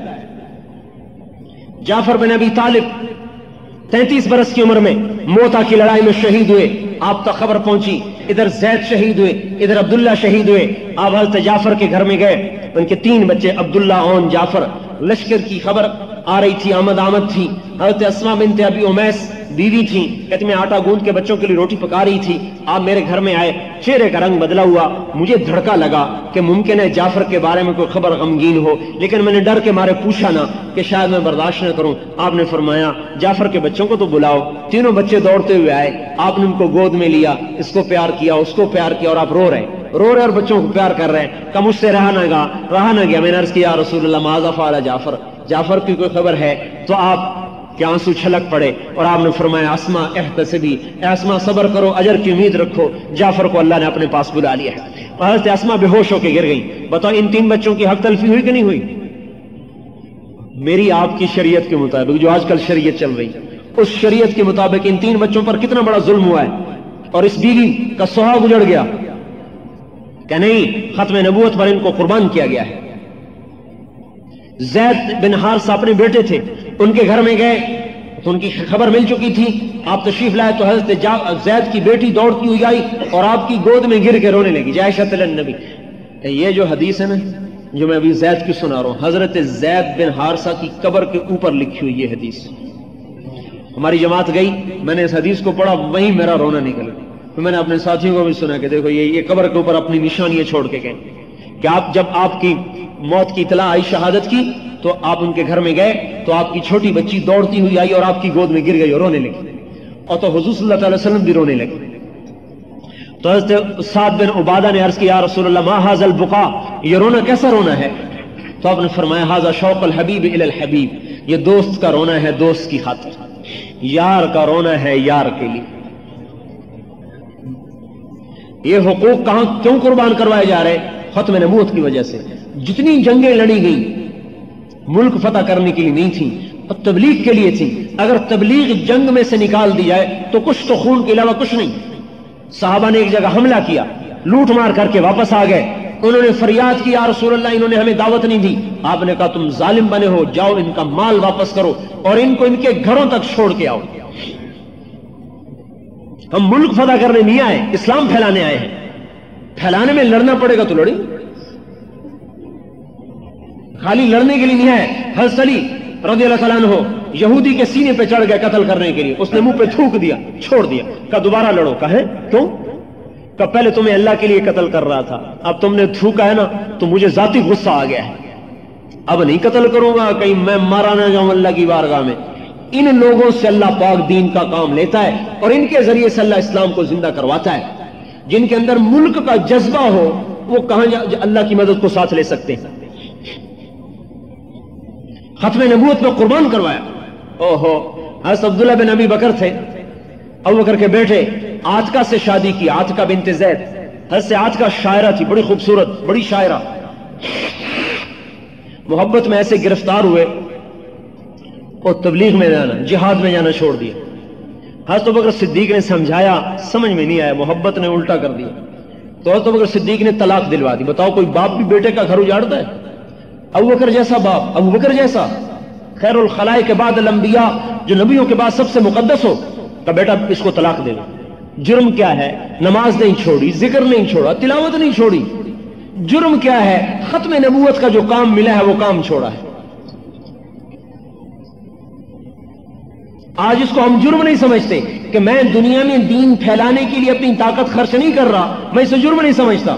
جعفر بن ابی طالب تینتیس برس کی عمر میں موتا کی لڑائی میں شہید ہوئے، آپ تک خبر پہنچی، ادھر زید شہید ہوئے، ادھر عبداللہ شہید ہوئے۔ آپ حضرت جعفر کے گھر میں گئے، ان کے تین بچے عبداللہ اون جعفر، لشکر کی خبر آ رہی تھی، آمد آمد تھی۔ حضرت اسماء بنت ابی امیس بیوی تھی، کہتی میں آٹا گوندھ کے بچوں کے لیے روٹی پکا رہی تھی، آپ میرے گھر میں آئے، چہرے کا رنگ بدلا ہوا، مجھے دھڑکا لگا کہ ممکن ہے جعفر کے بارے میں کوئی خبر غمگین ہو، لیکن میں نے ڈر کے مارے پوچھا نہ کہ شاید میں برداشت نہ کروں۔ آپ نے فرمایا جعفر کے بچوں کو تو بلاؤ۔ تینوں بچے دوڑتے ہوئے آئے، آپ نے ان کو گود میں لیا، اس کو پیار کیا، اس کو پیار کیا، اور آپ رو رہے رو رہے اور بچوں کو پیار کر رہے ہیں۔ کہ مجھ سے رہا نہ گا رہا نہ گیا، میں نے عرض کیا رسول اللہ ماذا فعل جعفر، جعفر کی کوئی خبر ہے؟ تو آپ کہ آنسو چھلک پڑے، اور آپ نے فرمایا اسما احتسبی، اے اسما صبر کرو، اجر کی امید رکھو، جعفر کو اللہ نے اپنے پاس بلا لیا ہے۔ اور حضرت اسما بے ہوش ہو کے گر گئی۔ بتاؤ ان تین بچوں کی حق تلفی ہوئی کہ نہیں ہوئی؟ میری آپ کی شریعت کے مطابق، جو آج کل شریعت چل رہی، اس شریعت کے مطابق ان تین بچوں پر کتنا بڑا ظلم ہوا ہے، اور اس بیوی کا سہاگ اجڑ گیا کہ نہیں، ختم نبوت پر ان کو قربان کیا گیا ہے۔ زید بن حارثہ اپنے بیٹے تھے، ان کے گھر میں گئے تو ان کی خبر مل چکی تھی، آپ تشریف لائے تو حضرت زید کی بیٹی دوڑتی ہوئی آئی اور آپ کی گود میں گر کے رونے لگی، جائشۃ النبی۔ یہ جو حدیث ہے نا جو میں ابھی زید کی سنا رہا ہوں، حضرت زید بن حارثہ کی قبر کے اوپر لکھی ہوئی یہ حدیث۔ ہماری جماعت گئی، میں نے اس حدیث کو پڑھا، وہیں میرا رونا نکل گیا۔ پھر میں نے اپنے ساتھیوں کو بھی سنا کہ دیکھو یہ یہ قبر کے اوپر اپنی نشانیاں چھوڑ کے گئے کہ آپ جب آپ کی موت کی اطلاع آئی شہادت کی تو آپ ان کے گھر میں گئے تو آپ کی چھوٹی بچی دوڑتی ہوئی آئی اور آپ کی گود میں گر گئی اور رونے لگی، اور تو حضور صلی اللہ علیہ وسلم بھی رونے لگے۔ تو حضرت سعد بن عبادہ نے عرض کیا یا رسول اللہ ما ھذا البقاء، یہ رونا کیسا رونا ہے؟ تو آپ نے فرمایا ھذا شوق الحبیب الی الحبیب، یہ دوست کا رونا ہے دوست کی خاطر، یار کا رونا ہے یار کے لیے۔ یہ حقوق کہاں کیوں قربان کروائے جا رہے؟ ختم نبوت کی وجہ سے۔ جتنی جنگیں لڑی گئیں ملک فتح کرنے کے لیے نہیں تھی، اور تبلیغ کے لیے تھی۔ اگر تبلیغ جنگ میں سے نکال دی جائے تو کچھ تو خون کے علاوہ کچھ نہیں۔ صحابہ نے ایک جگہ حملہ کیا، لوٹ مار کر کے واپس آ گئے، انہوں نے فریاد کی یا رسول اللہ انہوں نے ہمیں دعوت نہیں دی۔ آپ نے کہا تم ظالم بنے ہو، جاؤ ان کا مال واپس کرو اور ان کو ان کے گھروں تک چھوڑ کے آؤ۔ ہم ملک فتح کرنے نہیں آئے، اسلام پھیلانے آئے ہیں، پھیلانے میں لڑنا پڑے گا تو لڑیں، خالی لڑنے کے لیے نہیں ہے۔ حضرت علی رضی اللہ تعالیٰ عنہ یہودی کے سینے پہ چڑھ گئے قتل کرنے کے لیے، اس نے منہ پہ تھوک دیا، چھوڑ دیا، کہا دوبارہ لڑو۔ کہا ہے کیوں؟ کہ پہلے تمہیں اللہ کے لیے قتل کر رہا تھا، اب تم نے تھوکا ہے نا تو مجھے ذاتی غصہ آ گیا ہے، اب نہیں قتل کروں گا، کہیں میں مارا نہ جاؤں اللہ کی بارگاہ میں۔ ان لوگوں سے اللہ پاک دین کا کام لیتا ہے اور ان کے ذریعے سے اللہ اسلام کو زندہ کرواتا ہے۔ جن کے اندر ملک کا جذبہ ہو وہ کہاں اللہ کی مدد کو ساتھ لے سکتے ہیں؟ ختم نبوت میں قربان کروایا۔ اوہو، حضرت عبداللہ بن ابی بکر تھے، ابو بکر کے بیٹے، عاتکہ سے شادی کی، عاتکہ بنت زید۔ حضرت عاتکہ شاعرہ تھی، بڑی خوبصورت، بڑی شاعرہ۔ محبت میں ایسے گرفتار ہوئے اور تبلیغ میں جانا، جہاد میں جانا چھوڑ دیا۔ حضرت ابو بکر صدیق نے سمجھایا، سمجھ میں نہیں آیا، محبت نے الٹا کر دیا، تو حضرت ابو بکر صدیق نے طلاق دلوا دی۔ بتاؤ کوئی باپ بھی بیٹے کا گھر اجاڑتا ہے؟ ابو بکر جیسا باپ، ابو بکر جیسا خیر الخلائق کے بعد الانبیاء، جو نبیوں کے بعد سب سے مقدس ہو، کہ بیٹا اس کو طلاق دے دو۔ جرم کیا ہے؟ نماز نہیں چھوڑی، ذکر نہیں چھوڑا، تلاوت نہیں چھوڑی۔ جرم کیا ہے؟ ختم نبوت کا جو کام ملا ہے وہ کام چھوڑا ہے۔ آج اس کو ہم جرم نہیں سمجھتے کہ میں دنیا میں دین پھیلانے کے لیے اپنی طاقت خرچ نہیں کر رہا، میں اسے جرم نہیں سمجھتا۔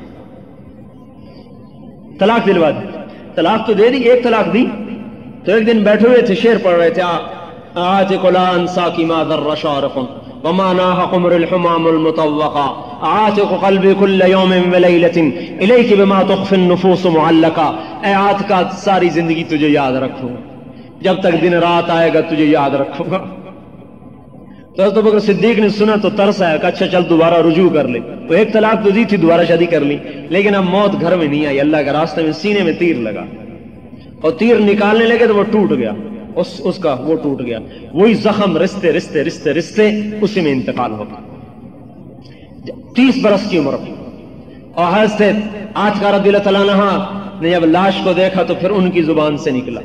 طلاق دلوا دی، طلاق تو دے دی، ایک طلاق دی تو ایک دن بیٹھے ہوئے تھے، شعر پڑھ رہے تھے، آتق لا انساکی ما ذر شارق وما ناح قمر الحمام المطوقا عاتق قلبی کل یوم ولیلت الیک بما تخفی النفوس معلقا۔ اے عاتقہ ساری زندگی تجھے یاد رکھوں، جب تک دن رات آئے گا تجھے یاد رکھوں گا۔ تو حضرت ابوبکر صدیق نے سنا تو ترس آیا کہ اچھا چل دوبارہ رجوع کر لے۔ وہ ایک طلاق تو دی تھی، دوبارہ شادی کر لی، لیکن اب موت گھر میں نہیں آئی، اللہ کے راستے میں سینے میں تیر لگا اور تیر نکالنے لگے تو وہ ٹوٹ گیا، اس اس کا وہ ٹوٹ گیا، وہی زخم رستے رستے رستے رستے اسی میں انتقال ہو گیا، تیس برس کی عمر۔ اور حضرت آج کا رضی اللہ تعالیٰ عنہ نے جب لاش کو دیکھا تو پھر ان کی زبان سے نکلا،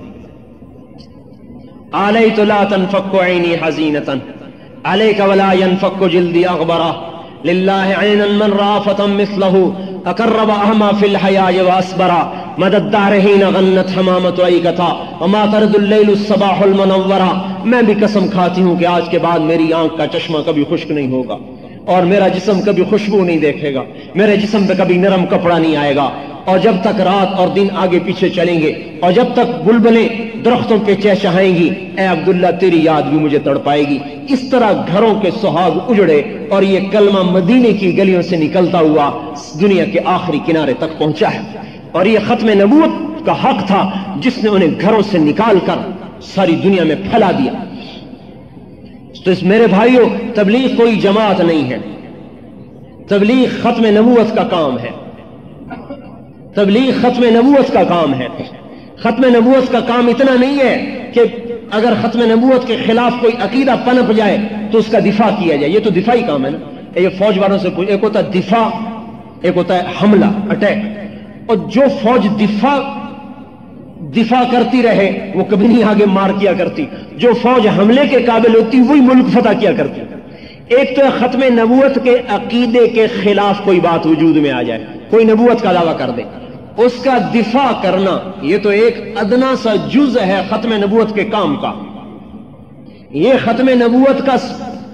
علیت لا تنفک عینی حزینتا علیک ولا ینفک جلدی اغبرا للہ عینا من رافتا مثلہ اقرب احما فی الحیاء واسبرا مدد الدہر حین غنت حمامت ایکتا وما ترد اللیل الصباح المنورا۔ میں بھی قسم کھاتی ہوں کہ آج کے بعد میری آنکھ کا چشمہ کبھی خشک نہیں ہوگا، اور میرا جسم کبھی خوشبو نہیں دیکھے گا، میرے جسم پہ کبھی نرم کپڑا نہیں آئے گا، اور جب تک رات اور دن آگے پیچھے چلیں گے اور جب تک بلبلیں درختوں پہ چہچہائیں گی، اے عبداللہ تیری یاد بھی مجھے تڑپائے گی۔ اس طرح گھروں کے سہاگ اجڑے اور یہ کلمہ مدینے کی گلیوں سے نکلتا ہوا دنیا کے آخری کنارے تک پہنچا ہے، اور یہ ختم نبوت کا حق تھا جس نے انہیں گھروں سے نکال کر ساری دنیا میں پھیلا دیا۔ تو اس میرے بھائیوں، تبلیغ کوئی جماعت نہیں ہے، تبلیغ ختم نبوت کا کام ہے، تبلیغ ختم نبوت کا کام ہے۔ ختم نبوت کا کام اتنا نہیں ہے کہ اگر ختم نبوت کے خلاف کوئی عقیدہ پنپ جائے تو اس کا دفاع کیا جائے، یہ تو دفاعی کام ہے نا۔ یہ فوج والوں سے پوچھ، ایک ہوتا ہے دفاع، ایک ہوتا ہے حملہ، اٹیک، اور جو فوج دفاع دفاع کرتی رہے وہ کبھی نہیں آگے مار کیا کرتی، جو فوج حملے کے قابل ہوتی وہی ملک فتح کیا کرتی۔ ایک تو ختم نبوت کے عقیدے کے خلاف کوئی بات وجود میں آ جائے، کوئی نبوت کا دعویٰ کر دے، اس کا دفاع کرنا یہ تو ایک ادنا سا جز ہے ختم نبوت کے کام کا۔ یہ ختم نبوت کا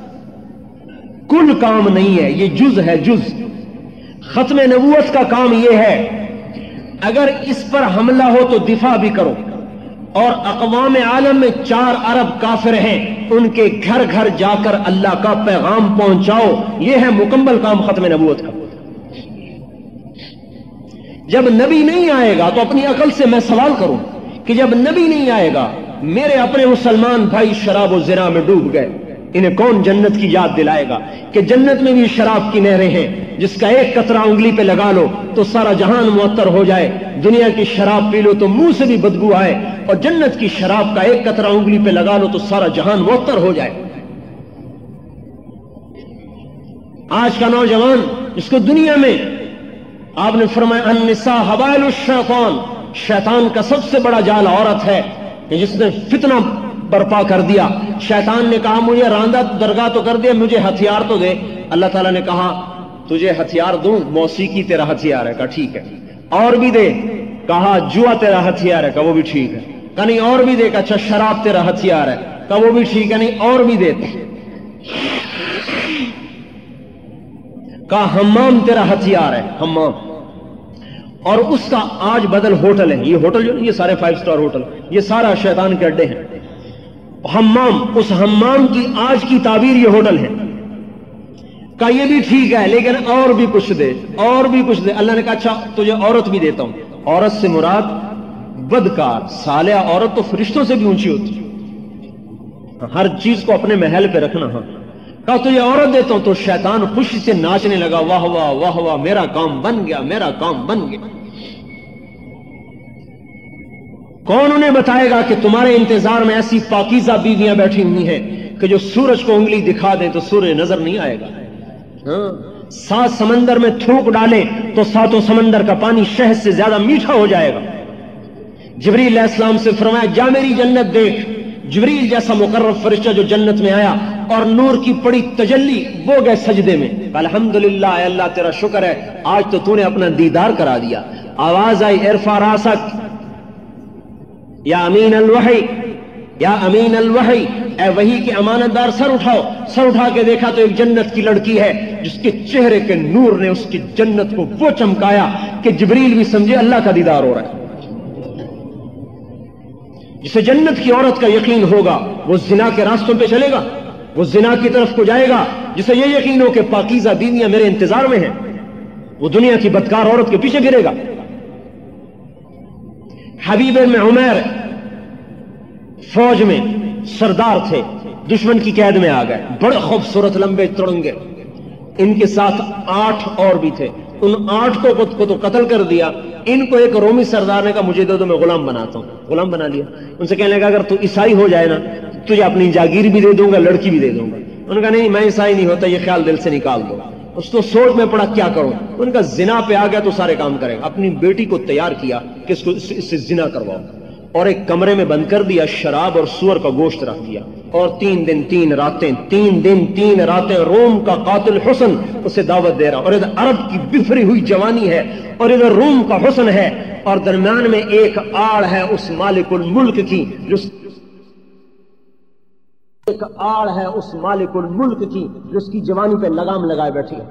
کل کام نہیں ہے، یہ جز ہے، جز۔ ختم نبوت کا کام یہ ہے اگر اس پر حملہ ہو تو دفاع بھی کرو، اور اقوام عالم میں چار ارب کافر ہیں، ان کے گھر گھر جا کر اللہ کا پیغام پہنچاؤ، یہ ہے مکمل کام ختم نبوت کا۔ جب نبی نہیں آئے گا تو اپنی عقل سے میں سوال کروں کہ جب نبی نہیں آئے گا، میرے اپنے مسلمان بھائی شراب و زنا میں ڈوب گئے، انہیں کون جنت کی یاد دلائے گا کہ جنت میں بھی شراب کی نہریں ہیں، جس کا ایک قطرہ انگلی پہ لگا لو تو سارا جہان معطر ہو جائے، دنیا کی شراب پی لو تو منہ سے بھی بدبو آئے، اور جنت کی شراب کا ایک قطرہ انگلی پہ لگا لو تو سارا جہان معطر ہو جائے۔ آج کا نوجوان جس کو دنیا میں آپ نے فرمایا النساء حبائل الشیطان، شیطان کا سب سے بڑا جال عورت ہے کہ جس نے فتنہ برپا کر دیا۔ شیطان نے کہا مجھے راندہ درگاہ تو کر دیا، مجھے ہتھیار تو دے۔ اللہ تعالیٰ نے کہا تجھے ہتھیار دوں، موسیقی تیرا ہتھیار ہے، کہا ٹھیک ہے۔ اور بھی دے، کہا جوا تیرا ہتھیار ہے، کہا وہ بھی ٹھیک ہے۔ کہا نہیں اور بھی دے، کہا اچھا شراب تیرا ہتھیار ہے، کہا وہ بھی ٹھیک ہے، نہیں اور بھی دے۔ کہا حمام تیرا ہتھیار ہے، حمام۔ اور اس کا آج بدل ہوٹل ہے، یہ ہوٹل جو یہ سارے فائیو سٹار ہوٹل، یہ سارا شیطان کے اڈے ہیں۔ حمام، اس حمام کی آج کی تعبیر یہ ہوٹل ہے۔ کہا یہ بھی ٹھیک ہے لیکن اور بھی کچھ دے، اور بھی کچھ دے۔ اللہ نے کہا اچھا تجھے عورت بھی دیتا ہوں۔ عورت سے مراد بدکار صالحہ عورت تو فرشتوں سے بھی اونچی ہوتی ہے، ہر چیز کو اپنے محل پہ رکھنا۔ ہاں کہا تجھے عورت دیتا ہوں، تو شیطان خوشی سے ناچنے لگا، واہ واہ واہ واہ، میرا کام بن گیا، میرا کام بن گیا۔ کون انہیں بتائے گا کہ تمہارے انتظار میں ایسی پاکیزہ بیویاں بیٹھی ہوئی ہیں کہ جو سورج کو انگلی دکھا دیں تو سورج نظر نہیں آئے گا؟ ہاں، سات سمندر میں تھوک ڈالیں تو ساتوں سمندر کا پانی شہد سے زیادہ میٹھا ہو جائے گا۔ جبریل علیہ السلام سے فرمایا جا میری جنت دیکھ۔ جبریل جیسا مقرب فرشتہ جو جنت میں آیا اور نور کی پڑی تجلی، وہ گئے سجدے میں، الحمدللہ اے اللہ تیرا شکر ہے آج تو تو نے اپنا دیدار کرا دیا۔ آواز آئی ارفع راسک یا امین الوحی، یا امین الوحی، اے وحی کے امانت دار سر اٹھاؤ۔ سر اٹھا کے دیکھا تو ایک جنت کی لڑکی ہے جس کے چہرے کے نور نے اس کی جنت کو وہ چمکایا کہ جبریل بھی سمجھے اللہ کا دیدار ہو رہا ہے۔ جسے جنت کی عورت کا یقین ہوگا وہ زنا کے راستوں پہ چلے گا، وہ زنا کی طرف کو جائے گا۔ جسے یہ یقین ہو کہ پاکیزہ بیویاں میرے انتظار میں ہیں، وہ دنیا کی بدکار عورت کے پیچھے گرے گا۔ حبیب بن عمیر فوج میں سردار تھے، دشمن کی قید میں آ گئے، بڑے خوبصورت لمبے تڑنگے، ان کے ساتھ آٹھ اور بھی تھے، ان آٹھ کو کو تو قتل کر دیا، ان کو ایک رومی سردار نے کہا مجھے دو تو میں غلام بناتا ہوں، غلام بنا لیا۔ ان سے کہنے لگا اگر تو عیسائی ہو جائے نا تجھے اپنی جاگیر بھی دے دوں گا، لڑکی بھی دے دوں گا۔ انہوں نے کہا نہیں میں عیسائی نہیں ہوتا، یہ خیال دل سے نکال دو۔ اس تو سوچ میں پڑا کیا کروں، ان کا زنا پہ آ گیا تو سارے کام کرے گا۔ اپنی بیٹی کو تیار کیا کہ اس کو اس سے زنا کرواؤ، اور ایک کمرے میں بند کر دیا، شراب اور سور کا گوشت رکھ دیا، اور تین دن تین راتیں تین دن تین راتیں روم کا قاتل حسن اسے دعوت دے رہا، اور ادھر عرب کی بفری ہوئی جوانی ہے اور ادھر روم کا حسن ہے، اور درمیان میں ایک آڑ ہے اس مالک الملک کی جو ایک آڑ ہے اس مالک الملک کی جو اس کی جوانی پہ لگام لگائے بیٹھی ہے۔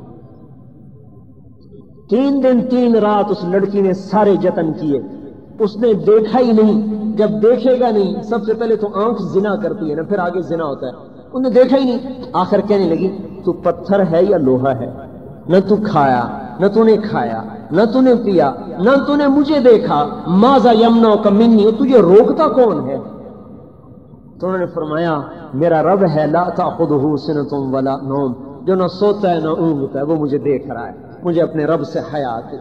تین دن تین رات اس لڑکی نے سارے جتن کیے، اس نے دیکھا ہی نہیں۔ جب دیکھے گا نہیں، سب سے پہلے تو آنکھ زنا کرتی ہے نا، پھر آگے زنا ہوتا ہے، انہوں نے دیکھا ہی نہیں۔ آخر کہنے لگی تو پتھر ہے یا لوہا ہے؟ نہ تو کھایا نہ تو نے کھایا نہ تو نے پیا نہ تو نے مجھے دیکھا، ماذا یمنعک منی، تجھے روکتا کون ہے؟ تو انہوں نے فرمایا میرا رب ہے، لا تأخذہ سنۃ ولا نوم، جو نہ سوتا ہے نہ اونگتا ہے، وہ مجھے دیکھ رہا ہے، مجھے اپنے رب سے حیا آتی۔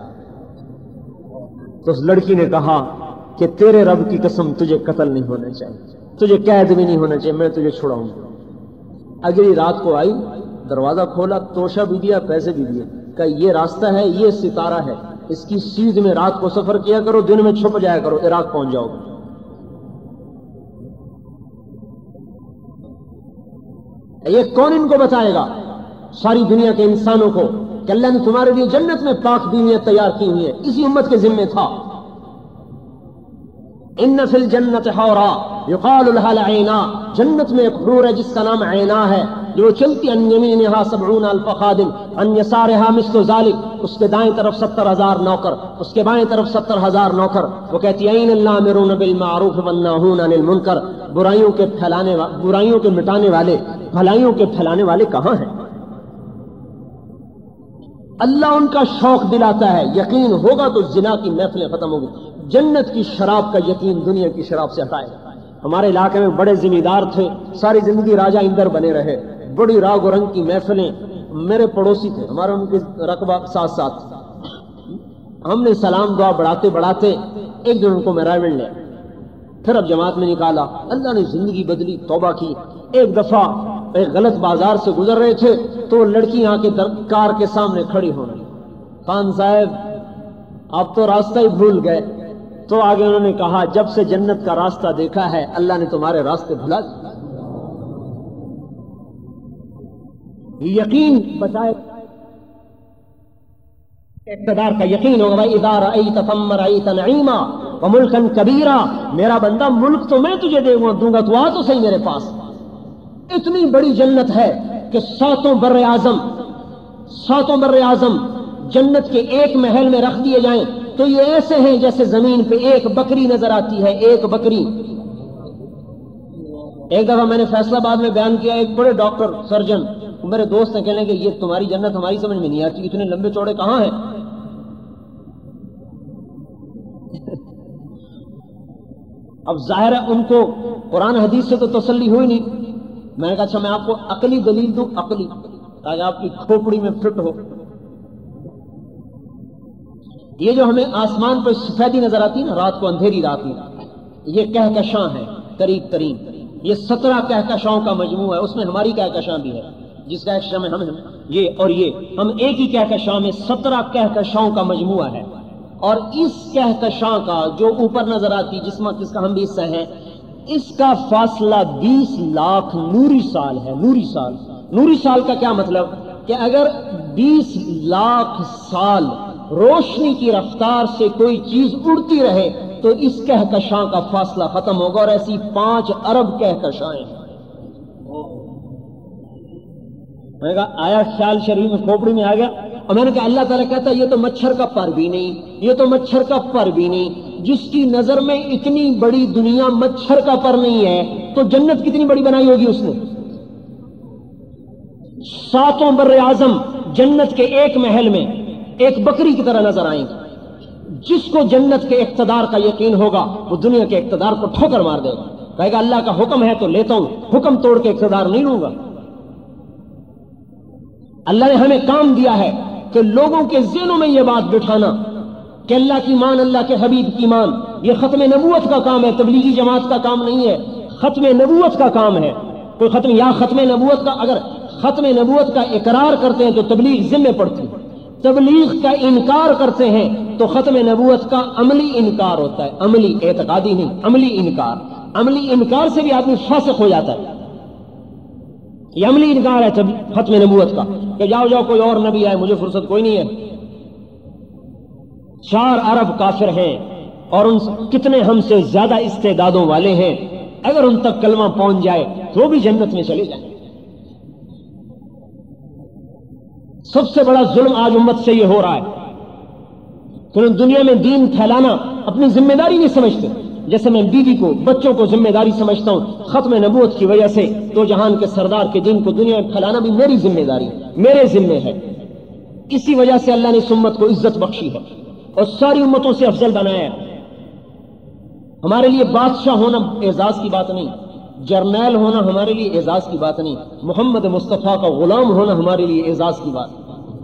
تو اس لڑکی نے کہا کہ تیرے رب کی قسم تجھے قتل نہیں ہونا چاہیے، تجھے قید بھی نہیں ہونا چاہیے، میں تجھے چھڑاؤں گا۔ اگلی رات کو آئی، دروازہ کھولا، توشہ بھی دیا، پیسے بھی دیے، کہا یہ راستہ ہے، یہ ستارہ ہے، اس کی سیدھ میں رات کو سفر کیا کرو، دن میں چھپ جایا کرو، عراق پہنچ جاؤ گے۔ یہ کون ان کو بتائے گا؟ ساری دنیا کے انسانوں کو کہ اللہ نے تمہارے لیے جنت میں پاک بیویاں تیار کی ہوئی ہیں، اسی امت کے ذمے تھا۔ ان فی الجنت حورا یقال لها العینا، جنت میں ایک حور ہے جس کا نام عینا ہے، جو چلتی عن یمینہا سبعون الف خادم عن یسارہا مثل ذلک، اس کے دائیں طرف ستر ہزار نوکر، اس کے بائیں طرف ستر ہزار نوکر۔ وہ کہتی ہے این الامرون بالمعروف والناہون عن المنکر، برائیوں کے پھیلانے برائیوں کے مٹانے والے، بھلائیوں کے پھیلانے والے کہاں ہیں؟ اللہ ان کا شوق دلاتا ہے، یقین ہوگا تو زنا کی محفلیں ختم ہوگی، جنت کی شراب کا یقین دنیا کی شراب سے ہٹائے گا۔ ہمارے علاقے میں بڑے ذمہ دار تھے، ساری زندگی راجہ اندر بنے رہے، بڑی راگ و رنگ کی محفلیں، میرے پڑوسی تھے، ہمارا ان کے رقبہ ساتھ ساتھ، ہم نے سلام دعا بڑھاتے بڑھاتے ایک دن ان کو میرا مل لیا، پھر اب جماعت میں نکالا، اللہ نے زندگی بدلی، توبہ کی۔ ایک دفعہ ایک غلط بازار سے گزر رہے تھے تو لڑکی یہاں کے کار کے سامنے کھڑی ہونے، خان صاحب آپ تو راستہ ہی بھول گئے۔ تو آگے انہوں نے کہا جب سے جنت کا راستہ دیکھا ہے اللہ نے تمہارے راستے بھلا دیے۔ یقین بچائے اقتدار کا یقین ہوگا، اذا رأیت ثم رأیت نعیما وملکا کبیرا، میرا بندہ ملک تو میں تجھے دوں گا، تو آ تو صحیح میرے پاس۔ اتنی بڑی جنت ہے کہ ساتوں بر اعظم ساتوں بر اعظم جنت کے ایک محل میں رکھ دیے جائیں تو یہ ایسے ہیں جیسے زمین پہ ایک بکری نظر آتی ہے، ایک بکری۔ ایک دفعہ میں نے فیصلہ آباد میں بیان کیا، ایک بڑے ڈاکٹر سرجن میرے دوست نے کہنے کہ یہ تمہاری جنت ہماری سمجھ میں نہیں آتی، اتنے لمبے چوڑے کہاں ہیں؟ اب ظاہر ہے ان کو قرآن حدیث سے تو تسلی ہوئی نہیں۔ میں نے کہا اچھا میں آپ کو عقلی دلیل دوں، عقلی، تاکہ آپ کی کھوپڑی میں فٹ ہو۔ یہ جو ہمیں آسمان پہ سفیدی نظر آتی ہے نا رات کو، اندھیری رات میں، یہ کہکشاں ہے قریب ترین، یہ سترہ کہکشاؤں کا مجموعہ ہے، اس میں ہماری کہکشاں بھی ہے، جس کہکشاں میں ہم ہیں یہ اور یہ، ہم ایک ہی کہکشاں میں سترہ کہکشاؤں کا مجموعہ ہے، اور اس کہکشاں کا جو اوپر نظر آتی جس میں جس کا ہم بھی حصہ ہیں، اس کا فاصلہ بیس لاکھ نوری سال ہے۔ نوری سال نوری سال کا کیا مطلب کہ اگر بیس لاکھ سال روشنی کی رفتار سے کوئی چیز اڑتی رہے تو اس کہکشاں کا فاصلہ ختم ہوگا، اور ایسی پانچ ارب کہکشائیں۔ میں نے کہا آیا خیال شریف میں کھوپڑی میں آ گیا، اور میں نے کہا اللہ تعالیٰ کہتا ہے یہ تو مچھر کا پر بھی نہیں، یہ تو مچھر کا پر بھی نہیں، جس کی نظر میں اتنی بڑی دنیا مچھر کا پر نہیں ہے تو جنت کتنی بڑی بنائی ہوگی اس نے۔ ساتوں بر اعظم جنت کے ایک محل میں ایک بکری کی طرح نظر آئیں گے۔ جس کو جنت کے اقتدار کا یقین ہوگا وہ دنیا کے اقتدار کو ٹھوکر مار دے گا، کہے گا اللہ کا حکم ہے تو لیتا ہوں، حکم توڑ کے اقتدار نہیں لوں گا۔ اللہ نے ہمیں کام دیا ہے کہ لوگوں کے ذہنوں میں یہ بات بٹھانا کہ اللہ کی مان، اللہ کے حبیب کی مان. یہ ختم نبوت کا کام ہے، تبلیغی جماعت کا کام نہیں ہے، ختم نبوت کا کام ہے. کوئی ختم یا ختم نبوت کا اگر ختم نبوت کا اقرار کرتے ہیں تو تبلیغ ذمہ پڑتی ہے، تبلیغ کا انکار کرتے ہیں تو ختم نبوت کا عملی انکار ہوتا ہے، عملی، اعتقادی نہیں، عملی انکار. عملی انکار سے بھی آدمی فاسق ہو جاتا ہے. یہ عملی انکار ہے ختم نبوت کا کہ جاؤ جاؤ کوئی اور نبی آئے، مجھے فرصت کوئی نہیں ہے. چار ارب کافر ہیں اور ان کتنے ہم سے زیادہ استعدادوں والے ہیں، اگر ان تک کلمہ پہنچ جائے تو بھی جنت میں چلے جائیں. سب سے بڑا ظلم آج امت سے یہ ہو رہا ہے کہ دنیا میں دین پھیلانا اپنی ذمہ داری نہیں سمجھتے. جیسے میں بیوی کو، بچوں کو ذمہ داری سمجھتا ہوں، ختم نبوت کی وجہ سے دو جہان کے سردار کے دین کو دنیا میں پھیلانا بھی میری ذمہ داری، میرے ذمہ ہے. اسی وجہ سے اللہ نے اس امت کو عزت بخشی ہے اور ساری امتوں سے افضل بنایا ہے. ہمارے لیے بادشاہ ہونا اعزاز کی بات نہیں، جرنیل ہونا ہمارے لیے اعزاز کی بات نہیں، محمد مصطفیٰ کا غلام ہونا ہمارے لیے اعزاز کی بات.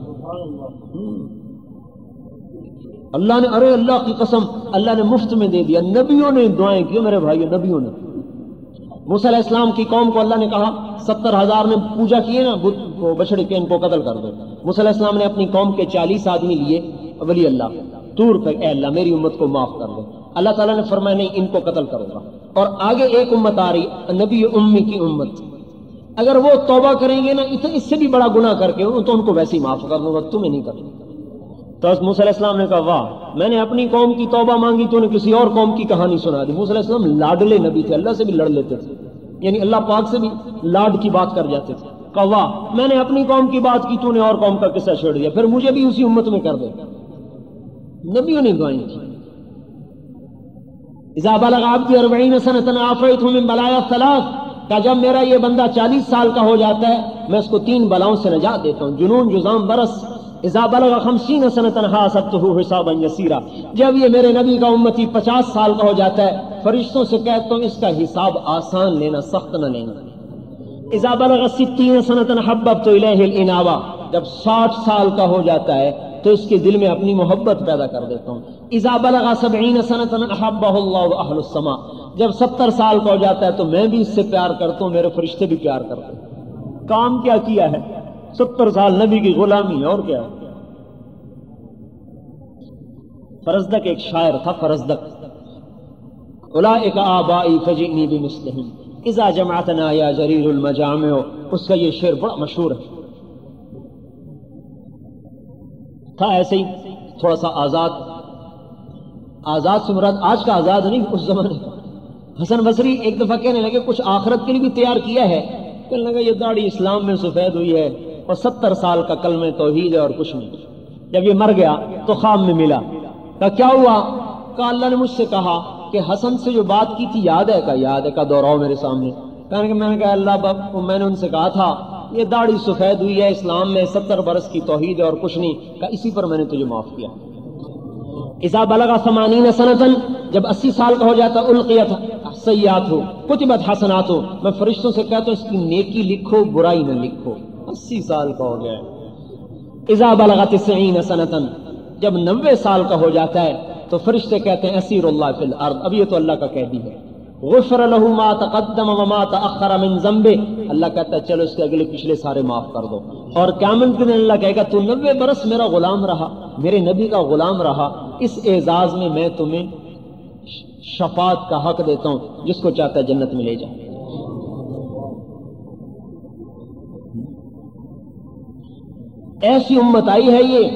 اللہ نے، ارے اللہ کی قسم، اللہ نے مفت میں دے دیا. نبیوں نے دعائیں کی میرے بھائیو، نبیوں نے. موسیٰ علیہ السلام کی قوم کو اللہ نے کہا، ستر ہزار نے پوجا کیے نا بت کو، بچڑے کے، ان کو قتل کر دو. موسیٰ علیہ السلام نے اپنی قوم کے چالیس آدمی لیے ولی اللہ طور پہ، اے اللہ میری امت کو معاف کر دو. اللہ تعالیٰ نے فرمایا نہیں، ان کو قتل کروں گا. اور آگے ایک امت آ رہی، نبی امی کی امت، اگر وہ توبہ کریں گے نا اس سے بھی بڑا گناہ کر کے تو ان کو ویسے ہی معاف کر دوں گا، تمہیں نہیں کروں. تو موسیٰ علیہ السلام نے کہا واہ، میں نے اپنی قوم کی توبہ مانگی تو نے کسی اور قوم کی کہانی سنا دی. موسیٰ علیہ السلام لاڈلے نبی تھے، اللہ سے بھی لڑ لیتے تھے، یعنی اللہ پاک سے بھی لاڈ کی بات کر جاتے تھے. کہا واہ، میں نے اپنی قوم کی بات کی، تو نے اور قوم کا قصہ چھوڑ دیا، پھر مجھے بھی اسی امت میں کر دے. نبیوں نے دعائیں کی. اذا بلغ عبدی اربعین سنۃ عافیتہ من بلایا ثلاث، کہ جب میرا یہ بندہ چالیس سال کا ہو جاتا ہے میں اس کو تین بلاؤں سے نجات دیتا ہوں، جنون، جذام، برس. اذا بلغ خمسین سنۃ حاسبتہ حسابا یسیرا، جب یہ میرے نبی کا امتی پچاس سال کا ہو جاتا ہے فرشتوں سے کہتا ہوں اس کا حساب آسان لینا، سخت نہ لینا. اذا بلغ ستین سنۃ حببت الیہ الانابہ، جب ساٹھ سال کا ہو جاتا ہے تو اس کے دل میں اپنی محبت پیدا کر دیتا ہوں. اذا بلغ سبعین سنۃ احبہ اللہ اہل السماء، جب ستر سال کا ہو جاتا ہے تو میں بھی اس سے پیار کرتا ہوں، میرے فرشتے بھی پیار کرتے ہیں. کام کیا کیا ہے؟ ستر سال نبی کی غلامی، اور کیا ہے. فرزدق ایک شاعر تھا، فرزدق، اولئک آبائی فجئنی بمثلہم اذا جمعتنا یا جریر المجامع، اس کا یہ شعر بڑا مشہور ہے. تھا ایسے ہی تھوڑا سا آزاد، آزاد سے مراد آج کا آزاد نہیں، اس زمانے کا. حسن بصری ایک دفعہ کہنے لگے کچھ آخرت کے لیے بھی تیار کیا ہے، کہنے لگا یہ داڑھی اسلام میں سفید ہوئی ہے اور ستر سال کا کلمہ توحید ہے اور کچھ نہیں. جب یہ مر گیا تو خواب میں ملا، کہا کیا ہوا؟ کہا اللہ نے مجھ سے کہا کہ حسن سے جو بات کی تھی یاد ہے؟ کہا یاد ہے. کہا دوہراؤ میرے سامنے. کہنے کہ میں نے کہا اللہ باپ، میں نے ان سے کہا تھا یہ داڑھی سفید ہوئی ہے اسلام میں، ستر برس کی توحید ہے اور کچھ نہیں. کہا اسی پر میں نے تجھے معاف کیا. اذا بلغ ثمانین سنۃ، جب اسی سال کا ہو جاتا القیت سیئات ہو کتبت حسنات ہو، میں فرشتوں سے کہتا ہوں اس کی نیکی لکھو برائی نہ لکھو. اسی سال کا ہو گیا. اذا بلغ تسعین سنۃ، جب نوے سال کا ہو جاتا ہے تو فرشتے کہتے ہیں اسیر اللہ فی الارض، اب یہ تو اللہ کا قیدی ہے. غفر له ما تقدم وما تأخر من ذنبه، اللہ کہتا ہے چلو اس کے اگلے پچھلے سارے معاف کر دو. اور قیامت کے دن اللہ کہے گا تو نوے برس میرا غلام رہا، میرے نبی کا غلام رہا، اس اعزاز میں میں تمہیں شفاعت کا حق دیتا ہوں، جس کو چاہتا ہے جنت میں لے جائے. ایسی امت آئی ہے. یہ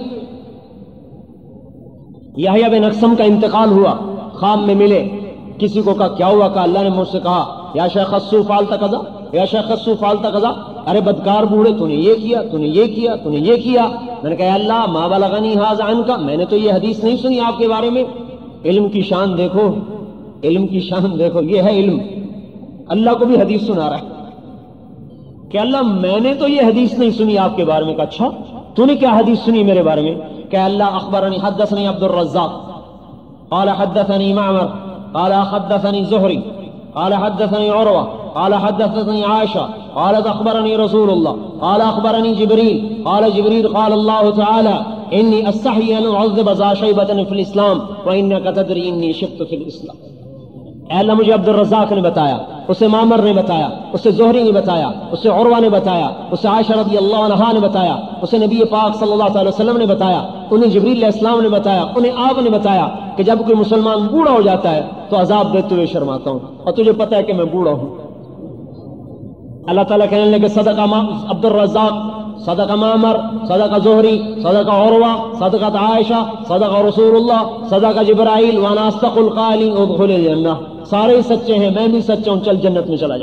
یحییٰ بن اقسم کا انتقال ہوا، خواب میں ملے، کسی کو کہا کیا ہوا؟ کہا اللہ نے مجھ سے کہا یا شیخ خصو فعلت کذا، یا شیخ خصو فعلت کذا، ارے بدکار بوڑھے تو نے یہ کیا، تو نے یہ کیا، تو نے یہ کیا. میں نے کہا اللہ ما بلغنی ھذا عنک، میں نے تو یہ حدیث نہیں سنی آپ کے بارے میں. علم کی شان دیکھو، علم کی شان دیکھو، یہ ہے علم. اللہ کو بھی حدیث سنا رہا ہے کہ اللہ میں نے تو یہ حدیث نہیں سنی آپ کے بارے میں. کہا اچھا تو نے کیا حدیث سنی میرے بارے میں؟ کہ اللہ اخبرنی حدثنی عبد الرزاق قال حدثني معمر قال حدثني زهري قال حدثني عروة قال حدثني عائشة قالت أخبرني رسول الله قال أخبرني جبريل قال جبريل قال الله تعالى انی استحی ان اعذب ذا شیبۃ فی الاسلام وانک تدری انی شبت فی الاسلام. اے اللہ مجھے عبد الرزاق نے بتایا, اسے معمر نے بتایا, اسے زہری نے بتایا, اسے عروہ نے بتایا, اسے عائشہ رضی اللہ عنہا نے بتایا, اسے نبی پاک صلی اللہ علیہ وسلم نے بتایا, انہیں جبریل علیہ السلام نے بتایا, انہیں آپ نے بتایا کہ جب کوئی مسلمان بوڑھا ہو جاتا ہے تو عذاب دیتے ہوئے شرماتا ہوں, اور تجھے پتہ ہے کہ میں بوڑھا ہوں. اللہ تعالیٰ کہنے لگے صدق عبد الرزاق, صدق معمر, صدق زہری, صدق عروہ, صدقت عائشہ, صدق رسول اللہ, صدق جبرائیل, وانا اصدق القائلین ادخل الجنہ. سارے ہی سچے ہیں, میں بھی سچا ہوں, چل جنت میں چلا جا.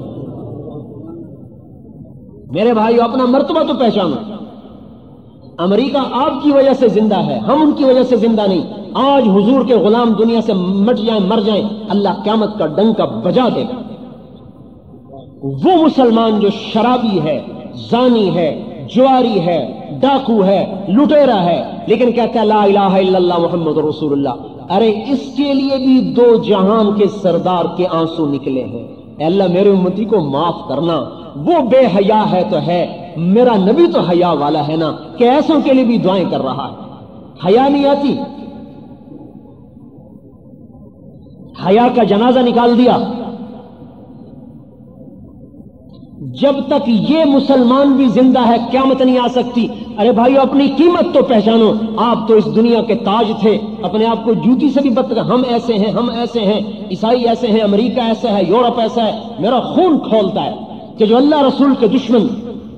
میرے بھائیو اپنا مرتبہ تو پہچانو. امریکہ آپ کی وجہ سے زندہ ہے, ہم ان کی وجہ سے زندہ نہیں. آج حضور کے غلام دنیا سے مٹ جائیں, مر جائیں, اللہ قیامت کا ڈنکا بجا دے گا. وہ مسلمان جو شرابی ہے, زانی ہے, جواری ہے, ڈاکو ہے, لٹیرا ہے, لیکن کہتا ہے لا الہ الا اللہ محمد رسول اللہ, ارے اس کے لیے بھی دو جہان کے سردار کے آنسو نکلے ہیں. اے اللہ میرے امتی کو معاف کرنا. وہ بے حیا ہے تو ہے, میرا نبی تو حیا والا ہے نا, کہ ایسوں کے لیے بھی دعائیں کر رہا ہے. حیا نہیں آتی, حیا کا جنازہ نکال دیا. جب تک یہ مسلمان بھی زندہ ہے قیامت نہیں آ سکتی. ارے بھائیو اپنی قیمت تو پہچانو. آپ تو اس دنیا کے تاج تھے, اپنے آپ کو جوتی سے بھی بدتر, ہم ایسے ہیں, ہم ایسے ہیں, عیسائی ایسے ہیں, امریکہ ایسا ہے, یورپ ایسا ہے. میرا خون کھولتا ہے کہ جو اللہ رسول کے دشمن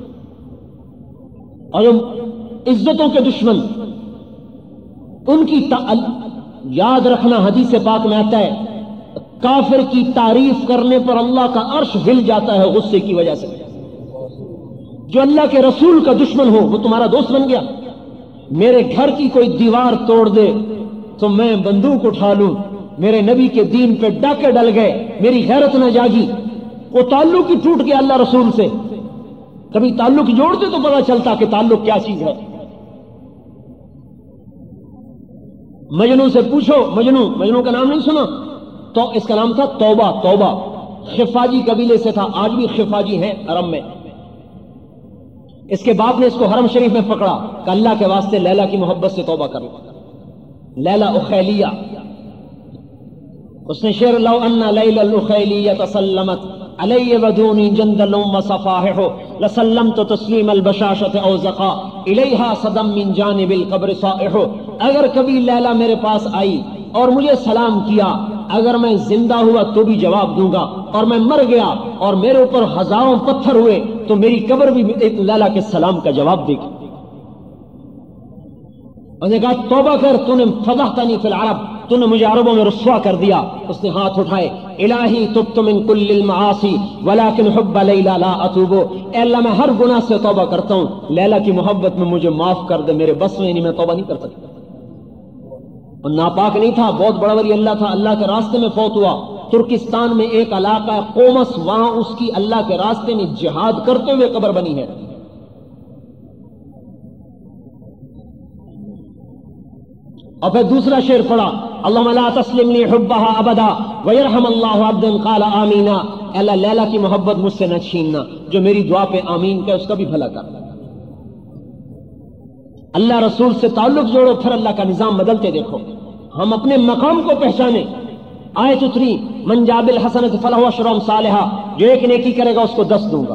اور جو عزتوں کے دشمن, ان کی یاد رکھنا حدیث پاک میں آتا ہے کافر کی تعریف کرنے پر اللہ کا عرش ہل جاتا ہے غصے کی وجہ سے. جو اللہ کے رسول کا دشمن ہو وہ تمہارا دوست بن گیا. میرے گھر کی کوئی دیوار توڑ دے تو میں بندوق اٹھا لوں, میرے نبی کے دین پہ ڈاکے ڈل گئے, میری غیرت نہ جاگی, وہ تعلق ہی ٹوٹ گیا اللہ رسول سے. کبھی تعلق جوڑتے تو پتا چلتا کہ تعلق کیا چیز ہے. مجنو سے پوچھو, مجنو مجنو کا نام نہیں سنا؟ تو اس کا نام تھا توبہ. توبہ خفاجی قبیلے سے تھا, آج بھی خفاجی ہیں حرم میں. اس کے باپ نے اس کو حرم شریف میں پکڑا کہ اللہ کے واسطے لیلا کی محبت سے توبہ کر. لیلا اخیلیہ, اس نے شعر لو ان لیلا الاخیلیہ تسلمت علی ودونی جندل وصفاحہ لسلمت تسلیم البشاشۃ او زقا الیہا صدم من جانب القبر صائح. اگر کبھی لیلا میرے پاس آئی اور مجھے سلام کیا, اگر میں زندہ ہوا تو بھی جواب دوں گا, اور میں مر گیا اور میرے اوپر ہزاروں پتھر ہوئے تو میری قبر بھی ایک لیلا کے سلام کا جواب دے گی. انہوں نے کہا توبہ کر, تو نے فضحتنی فی العرب, تو نے مجھے عربوں میں رسوا کر دیا. اس نے ہاتھ اٹھائے, الہی تبت من کل المعاصی ولکن حب لیلا لا اتوب. اے اللہ میں ہر گناہ سے توبہ کرتا ہوں, لیلا کی محبت میں مجھے معاف کر دے, میرے بس میں نہیں, میں توبہ نہیں کر سکتا. اور ناپاک نہیں تھا, بہت بڑا ولی اللہ تھا, اللہ کے راستے میں فوت ہوا. ترکستان میں ایک علاقہ ہے قومس, وہاں اس کی اللہ کے راستے میں جہاد کرتے ہوئے قبر بنی ہے. اور پھر دوسرا شعر پڑھا, اللہم لا تسلم لی حبہا ابدا ویرحم اللہ عبدا قال آمینا. اللہ لیلا کی محبت مجھ سے نہ چھیننا, جو میری دعا پہ آمین کہ اس کا بھی بھلا کر. اللہ رسول سے تعلق جوڑو, پھر اللہ کا نظام بدلتے دیکھو. ہم اپنے مقام کو پہچانے. آیت اتری من جاء بالحسنۃ فلہ عشر امثالھا, جو ایک نیکی کرے گا اس کو دس دوں گا.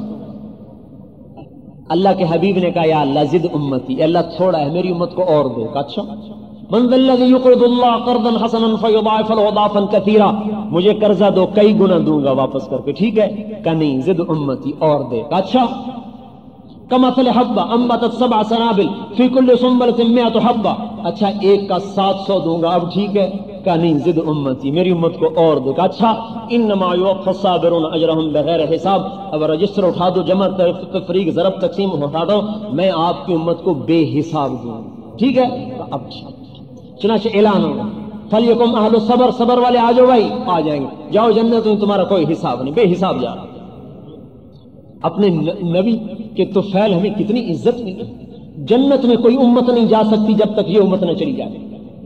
اللہ کے حبیب نے کہا یا اللہ زد امتی, اے اللہ تھوڑا ہے میری امت کو اور دو. اچھا من ذا الذی یقرض اللہ قرضا حسنا فیضاعف له اضعافا کثیرا, مجھے قرضہ دو کئی گنا دوں گا واپس کر کے. ٹھیک ہے کہ نہیں, زد امتی اور دے. اچھا کمثل حبہ انبتت سبع سنابل فی کل سنبلۃ مئۃ حبہ, اچھا ایک کا سات سو دوں گا. اب ٹھیک ہے کہ نہیں, زد امتی میری امت کو اور دے. اچھا انما یوفی الصابرون اجرهم بغیر حساب. اب رجسٹر اٹھا دو, جمع تفریق ضرب تقسیم اٹھا دو, میں آپ کی امت کو بے حساب دوں. ٹھیک ہے, اب چنانچہ اعلان ہوگا فلیکم اہل الصبر, صبر والے آ جاؤ بھائی, آ جائیں گے. جاؤ جنت میں, تمہارا کوئی حساب نہیں, بے حساب جا. اپنے نبی کے تو فعل ہمیں کتنی عزت ملی. جنت میں کوئی امت نہیں جا سکتی جب تک یہ امت نہ چلی جائے.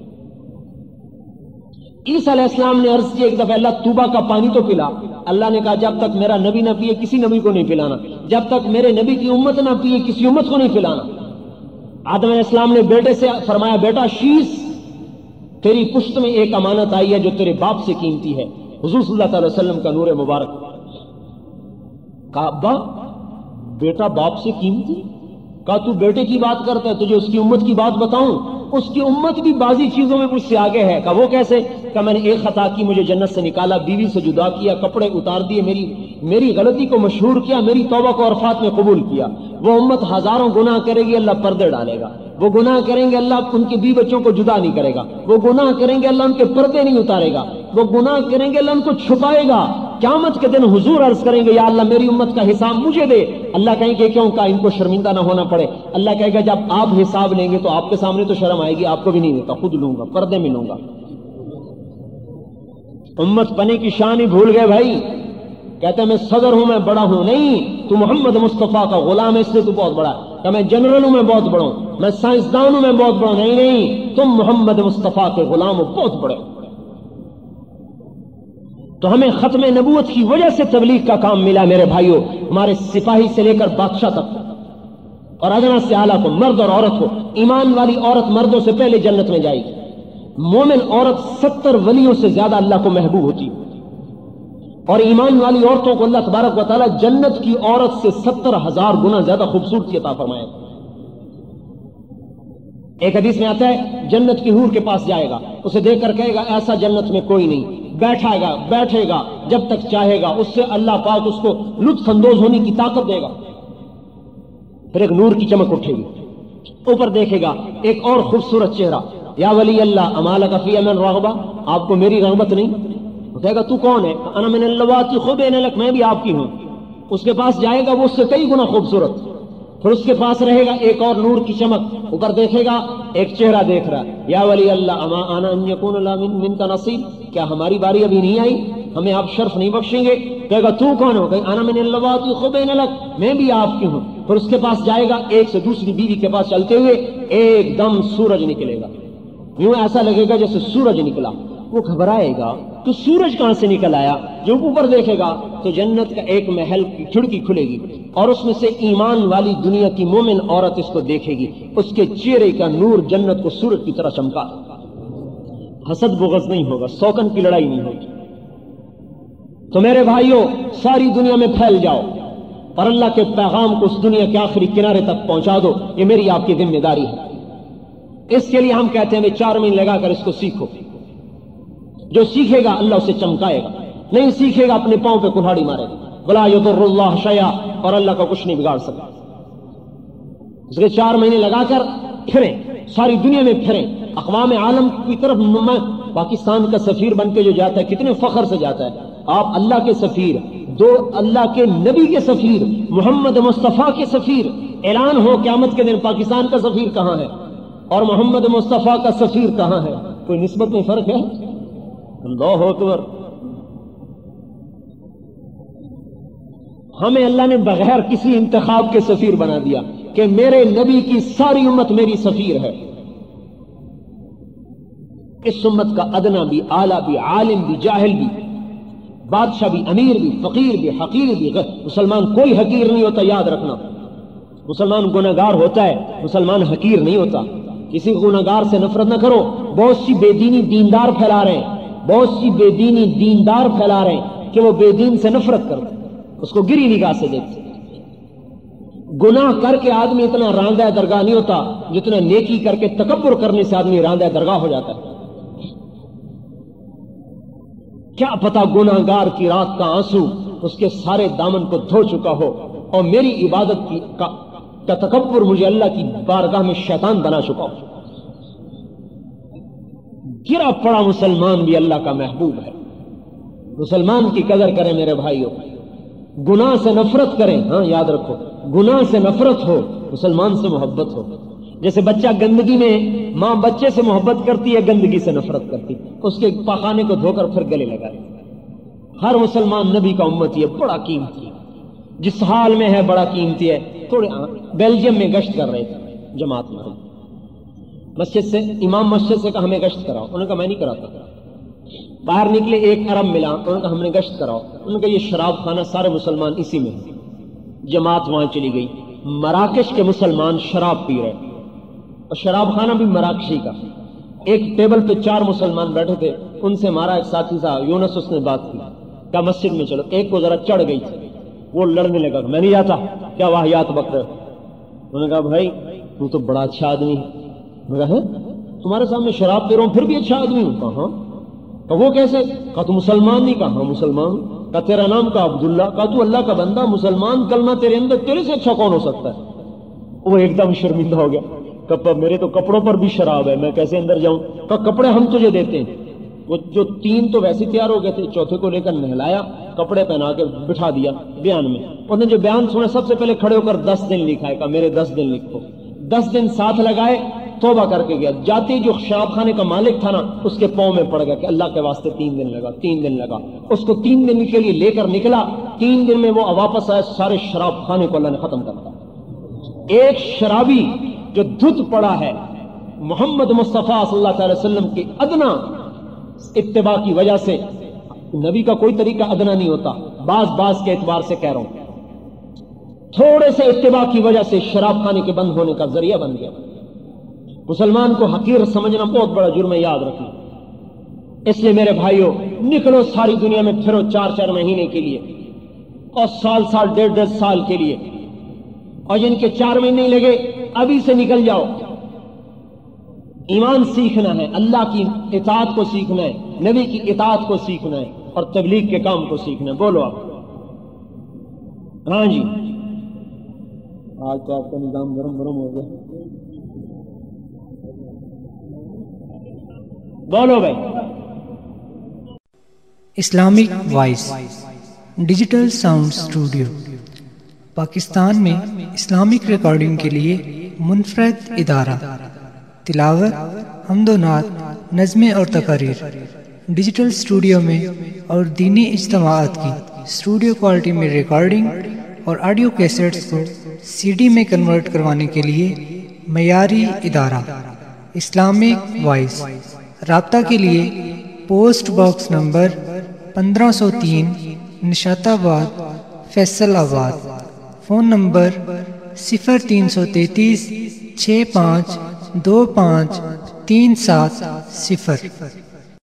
عیسیٰ علیہ السلام نے عرض کیا ایک دفعہ اللہ توبہ کا پانی تو پلا. اللہ نے کہا جب تک میرا نبی نہ پیے کسی نبی کو نہیں پلانا, جب تک میرے نبی کی امت نہ پیے کسی امت کو نہیں پلانا. آدم علیہ السلام نے بیٹے سے فرمایا بیٹا شیش تیری پشت میں ایک امانت آئی ہے جو تیرے باپ سے قیمتی ہے، حضور صلی اللہ تعالی وسلم کا نور مبارک۔ کہا ابا بیٹا باپ سے قیمتی؟ کہا تو بیٹے کی بات کرتا ہے، تجھے اس کی امت کی بات بتاؤں؟ اس کی امت بھی بعضی چیزوں میں مجھ سے آگے ہے۔ کہا وہ کیسے؟ کہ میں نے ایک خطا کی، مجھے جنت سے نکالا، بیوی سے جدا کیا، کپڑے اتار دیے، میری میری غلطی کو مشہور کیا، میری توبہ کو عرفات میں قبول کیا۔ وہ امت ہزاروں گناہ کرے گی، اللہ پردے ڈالے گا۔ وہ گناہ کریں گے، اللہ ان کے بیوی بچوں کو جدا نہیں کرے گا۔ وہ گناہ کریں گے، اللہ ان کے پردے نہیں اتارے گا۔ وہ گناہ کریں گے، اللہ ان کو چھپائے گا۔ قیامت کے دن حضور عرض کریں گے یا اللہ میری امت کا حساب مجھے دے۔ اللہ کہیں گے کیوں؟ کہا ان کو شرمندہ نہ ہونا پڑے۔ اللہ کہے گا جب آپ حساب لیں گے تو آپ کے سامنے تو شرم آئے گی، آپ کو بھی نہیں دیتا، خود لوں گا، پردے میں لوں گا۔ امت بنے کی شان ہی بھول گئے بھائی۔ کہتے ہیں میں صدر ہوں، میں بڑا ہوں۔ نہیں، تو محمد مصطفیٰ کا غلام ہے، اس سے تو بہت بڑا ہے۔ کہ میں جنرل ہوں، میں بہت بڑا ہوں، میں سائنسدان ہوں، میں بہت بڑا ہوں۔ نہیں نہیں، تم محمد مصطفیٰ کے غلام ہو، بہت بڑے۔ تو ہمیں ختم نبوت کی وجہ سے تبلیغ کا کام ملا میرے بھائیوں، ہمارے سپاہی سے لے کر بادشاہ تک اور ادنا سے اعلیٰ کو، مرد اور عورت کو۔ ایمان والی عورت مردوں سے پہلے جنت میں جائے گی۔ مومن عورت ستر ولیوں سے زیادہ اللہ کو محبوب ہوتی، اور ایمان والی عورتوں کو اللہ تبارک و تعالیٰ جنت کی عورت سے ستر ہزار گنا زیادہ خوبصورتی عطا فرمائے۔ ایک حدیث میں آتا ہے جنت کی حور کے پاس جائے گا، اسے دیکھ کر کہے گا ایسا جنت میں کوئی نہیں، بیٹھائے گا بیٹھے گا جب تک چاہے گا، اس سے اللہ پاک اس کو لطف اندوز ہونے کی طاقت دے گا۔ پھر ایک نور کی چمک اٹھے گی، اوپر دیکھے گا ایک اور خوبصورت چہرہ، یا ولی اللہ اما لک فی من رغبہ، آپ کو میری رغبت نہیں؟ کہے گا تو کون ہے؟ انا من اللواتی خبین لک، میں بھی آپ کی ہوں۔ اس کے پاس جائے گا، وہ اس سے کئی گنا خوبصورت۔ پھر اس کے پاس رہے گا ایک اور نور کی چمک، اوپر دیکھے گا ایک چہرہ دیکھ رہا، یا ولی اللہ اما انا ان یکون لا منک نصیب، کیا ہماری باری ابھی نہیں آئی؟ ہمیں آپ شرف نہیں بخشیں گے؟ کہے گا تو کون ہو؟ کہ انا من اللواتی خبین لک، میں بھی آپ کی ہوں۔ پھر اس کے پاس جائے گا، ایک سے دوسری بیوی کے پاس چلتے ہوئے ایک دم سورج نکلے گا، یوں ایسا لگے گا جیسے سورج نکلا۔ وہ گھبرائے گا تو سورج کہاں سے نکل آیا؟ جب اوپر دیکھے گا تو جنت کا ایک محل کی کھڑکی کھلے گی، اور اس میں سے ایمان والی دنیا کی مومن عورت اس کو دیکھے گی، اس کے چہرے کا نور جنت کو سورج کی طرح چمکا۔ حسد بغض نہیں ہوگا، سوکن کی لڑائی نہیں ہوگی۔ تو میرے بھائیوں، ساری دنیا میں پھیل جاؤ اور اللہ کے پیغام کو اس دنیا کے آخری کنارے تک پہنچا دو، یہ میری آپ کی ذمہ داری ہے۔ اس کے لیے ہم کہتے ہیں میں چار مہینے لگا کر اس کو سیکھو۔ جو سیکھے گا اللہ اسے چمکائے گا، نہیں سیکھے گا اپنے پاؤں پہ کلہاڑی مارے گا۔ ولا یضر اللہ شیئا، اور اللہ کا کچھ نہیں بگاڑ سکتا۔ اس کے چار مہینے لگا کر پھریں، ساری دنیا میں پھریں، اقوام عالم کی طرف۔ میں پاکستان کا سفیر بن کے جو جاتا ہے کتنے فخر سے جاتا ہے۔ آپ اللہ کے سفیر، دو اللہ کے نبی کے سفیر، محمد مصطفیٰ کے سفیر۔ اعلان ہو قیامت کے دن پاکستان کا سفیر کہاں ہے اور محمد مصطفیٰ کا سفیر کہاں ہے؟ کوئی نسبت میں فرق ہے؟ اللہ اکبر۔ ہمیں اللہ نے بغیر کسی انتخاب کے سفیر بنا دیا کہ میرے نبی کی ساری امت میری سفیر ہے۔ اس امت کا ادنا بھی، اعلیٰ بھی، عالم بھی، جاہل بھی، بادشاہ بھی، امیر بھی، فقیر بھی، حقیر بھی، مسلمان کوئی حقیر نہیں ہوتا، یاد رکھنا۔ مسلمان گناہگار ہوتا ہے، مسلمان حقیر نہیں ہوتا۔ کسی گناہگار سے نفرت نہ کرو۔ بہت سی بے دینی دیندار پھیلا رہے ہیں، بہت سی بے دینی دیندار پھیلا رہے ہیں کہ وہ بے دین سے نفرت کرتے، اس کو گری نگاہ سے دیکھتے۔ گناہ کر کے آدمی اتنا راندہ درگاہ نہیں ہوتا جتنا نیکی کر کے تکبر کرنے سے آدمی راندہ درگاہ ہو جاتا ہے۔ کیا پتا گناہگار کی رات کا آنسو اس کے سارے دامن کو دھو چکا ہو، اور میری عبادت کی کا, کا تکبر مجھے اللہ کی بارگاہ میں شیطان بنا چکا ہو۔ گرا پڑا مسلمان بھی اللہ کا محبوب ہے۔ مسلمان کی قدر کریں میرے بھائیوں، گناہ سے نفرت کریں۔ ہاں یاد رکھو، گناہ سے نفرت ہو، مسلمان سے محبت ہو۔ جیسے بچہ گندگی میں ماں بچے سے محبت کرتی ہے، گندگی سے نفرت کرتی، اس کے پاخانے کو دھو کر پھر گلے لگائے۔ ہر مسلمان نبی کا امتی ہے، بڑا قیمتی ہے، جس حال میں ہے بڑا قیمتی ہے۔ تھوڑے بیلجیم میں گشت کر رہے تھے جماعت میں، مسجد سے امام مسجد سے کہا ہمیں گشت کراؤ، انہوں نے کہا میں نہیں کراتا۔ باہر نکلے ایک عرب ملا، انہوں نے کہا ہم نے گشت کراؤ، انہوں نے کہا یہ شراب خانہ سارے مسلمان اسی میں ہیں۔ جماعت وہاں چلی گئی، مراکش کے مسلمان شراب پی رہے، اور شراب خانہ بھی مراکشی کا. ایک ٹیبل پہ چار مسلمان بیٹھے تھے, ان سے ہمارا ایک ساتھی تھا یونس, اس نے بات کی, کہا مسجد میں چلو. ایک کو ذرا چڑھ گئی تھی, وہ لڑنے لگا, میں نہیں جاتا, کیا واہیات بک رہے ہو. انہوں نے کہا بھائی تو تو بڑا اچھا آدمی ہے. میں کہا تمہارے سامنے شراب پی رہا ہوں پھر بھی اچھا آدمی ہوں. کہا کہ وہ کیسے؟ کہا تو مسلمان نہیں. کہا ہاں مسلمان. کہا تیرا نام کہا عبداللہ. کہا تو اللہ کا بندہ, مسلمان کلمہ تیرے اندر, تیرے سے اچھا کون ہو سکتا ہے؟ وہ ایک دم شرمندہ ہو گیا. کہ میرے تو کپڑوں پر بھی شراب ہے, میں کیسے اندر جاؤں؟ کہا کپڑے ہم تجھے دیتے ہیں. وہ جو تین تو ویسے تیار ہو گئے تھے, چوتھے کو لے کر نہلایا, کپڑے پہنا کے بٹھا دیا بیان میں. انہوں نے جو بیان سنا سب سے پہلے کھڑے ہو کر دس دن لکھا ہے. کہا میرے دس دن لکھو. دس دن ساتھ لگائے, توبہ کر کے گیا. جاتے جو شراب خانے کا مالک تھا نا, اس کے پاؤں میں پڑ گیا کہ اللہ کے واسطے تین دن لگا, تین دن لگا. اس کو تین دن کے لیے لے کر نکلا. تین دن میں وہ واپس آئے, سارے شراب خانے کو اللہ نے ختم کر دیا. ایک شرابی جو دھت پڑا ہے محمد مصطفیٰ صلی اللہ علیہ وسلم کی ادنا اتباع کی وجہ سے, نبی کا کوئی طریقہ ادنا نہیں ہوتا, بعض بعض کے اعتبار سے کہہ رہا ہوں, تھوڑے سے اتباع کی وجہ سے شراب خانے کے بند ہونے کا ذریعہ بن گیا. مسلمان کو حقیر سمجھنا بہت بڑا جرم ہے, یاد رکھیں. اس لیے میرے بھائیوں, نکلو ساری دنیا میں پھرو چار چار مہینے کے لیے, اور سال سال ڈیڑھ ڈیڑھ سال کے لیے, اور جن کے چار مہینے لگے ابھی سے نکل جاؤ. ایمان سیکھنا ہے, اللہ کی اطاعت کو سیکھنا ہے, نبی کی اطاعت کو سیکھنا ہے, اور تبلیغ کے کام کو سیکھنا ہے. بولو آپ. ہاں جی, آج تو آپ کا نظام گرم گرم ہو گیا. بولو بھائی. Islamic voice digital sound studio Pakistan میں اسلامک ریکارڈنگ کے لیے منفرد ادارہ. تلاوت, حمد و نعت, نظمیں اور تقاریر ڈیجیٹل اسٹوڈیو میں, اور دینی اجتماعات کی اسٹوڈیو کوالٹی میں ریکارڈنگ اور آڈیو کیسٹس کو سی ڈی میں کنورٹ کروانے کے لیے معیاری ادارہ اسلامک وائس. رابطہ کے لیے پوسٹ باکس نمبر پندرہ سو تین, نشات آباد, فیصل آباد. فون نمبر صفر تین سو تینتیس چھ پانچ دو پانچ تین سات صفر.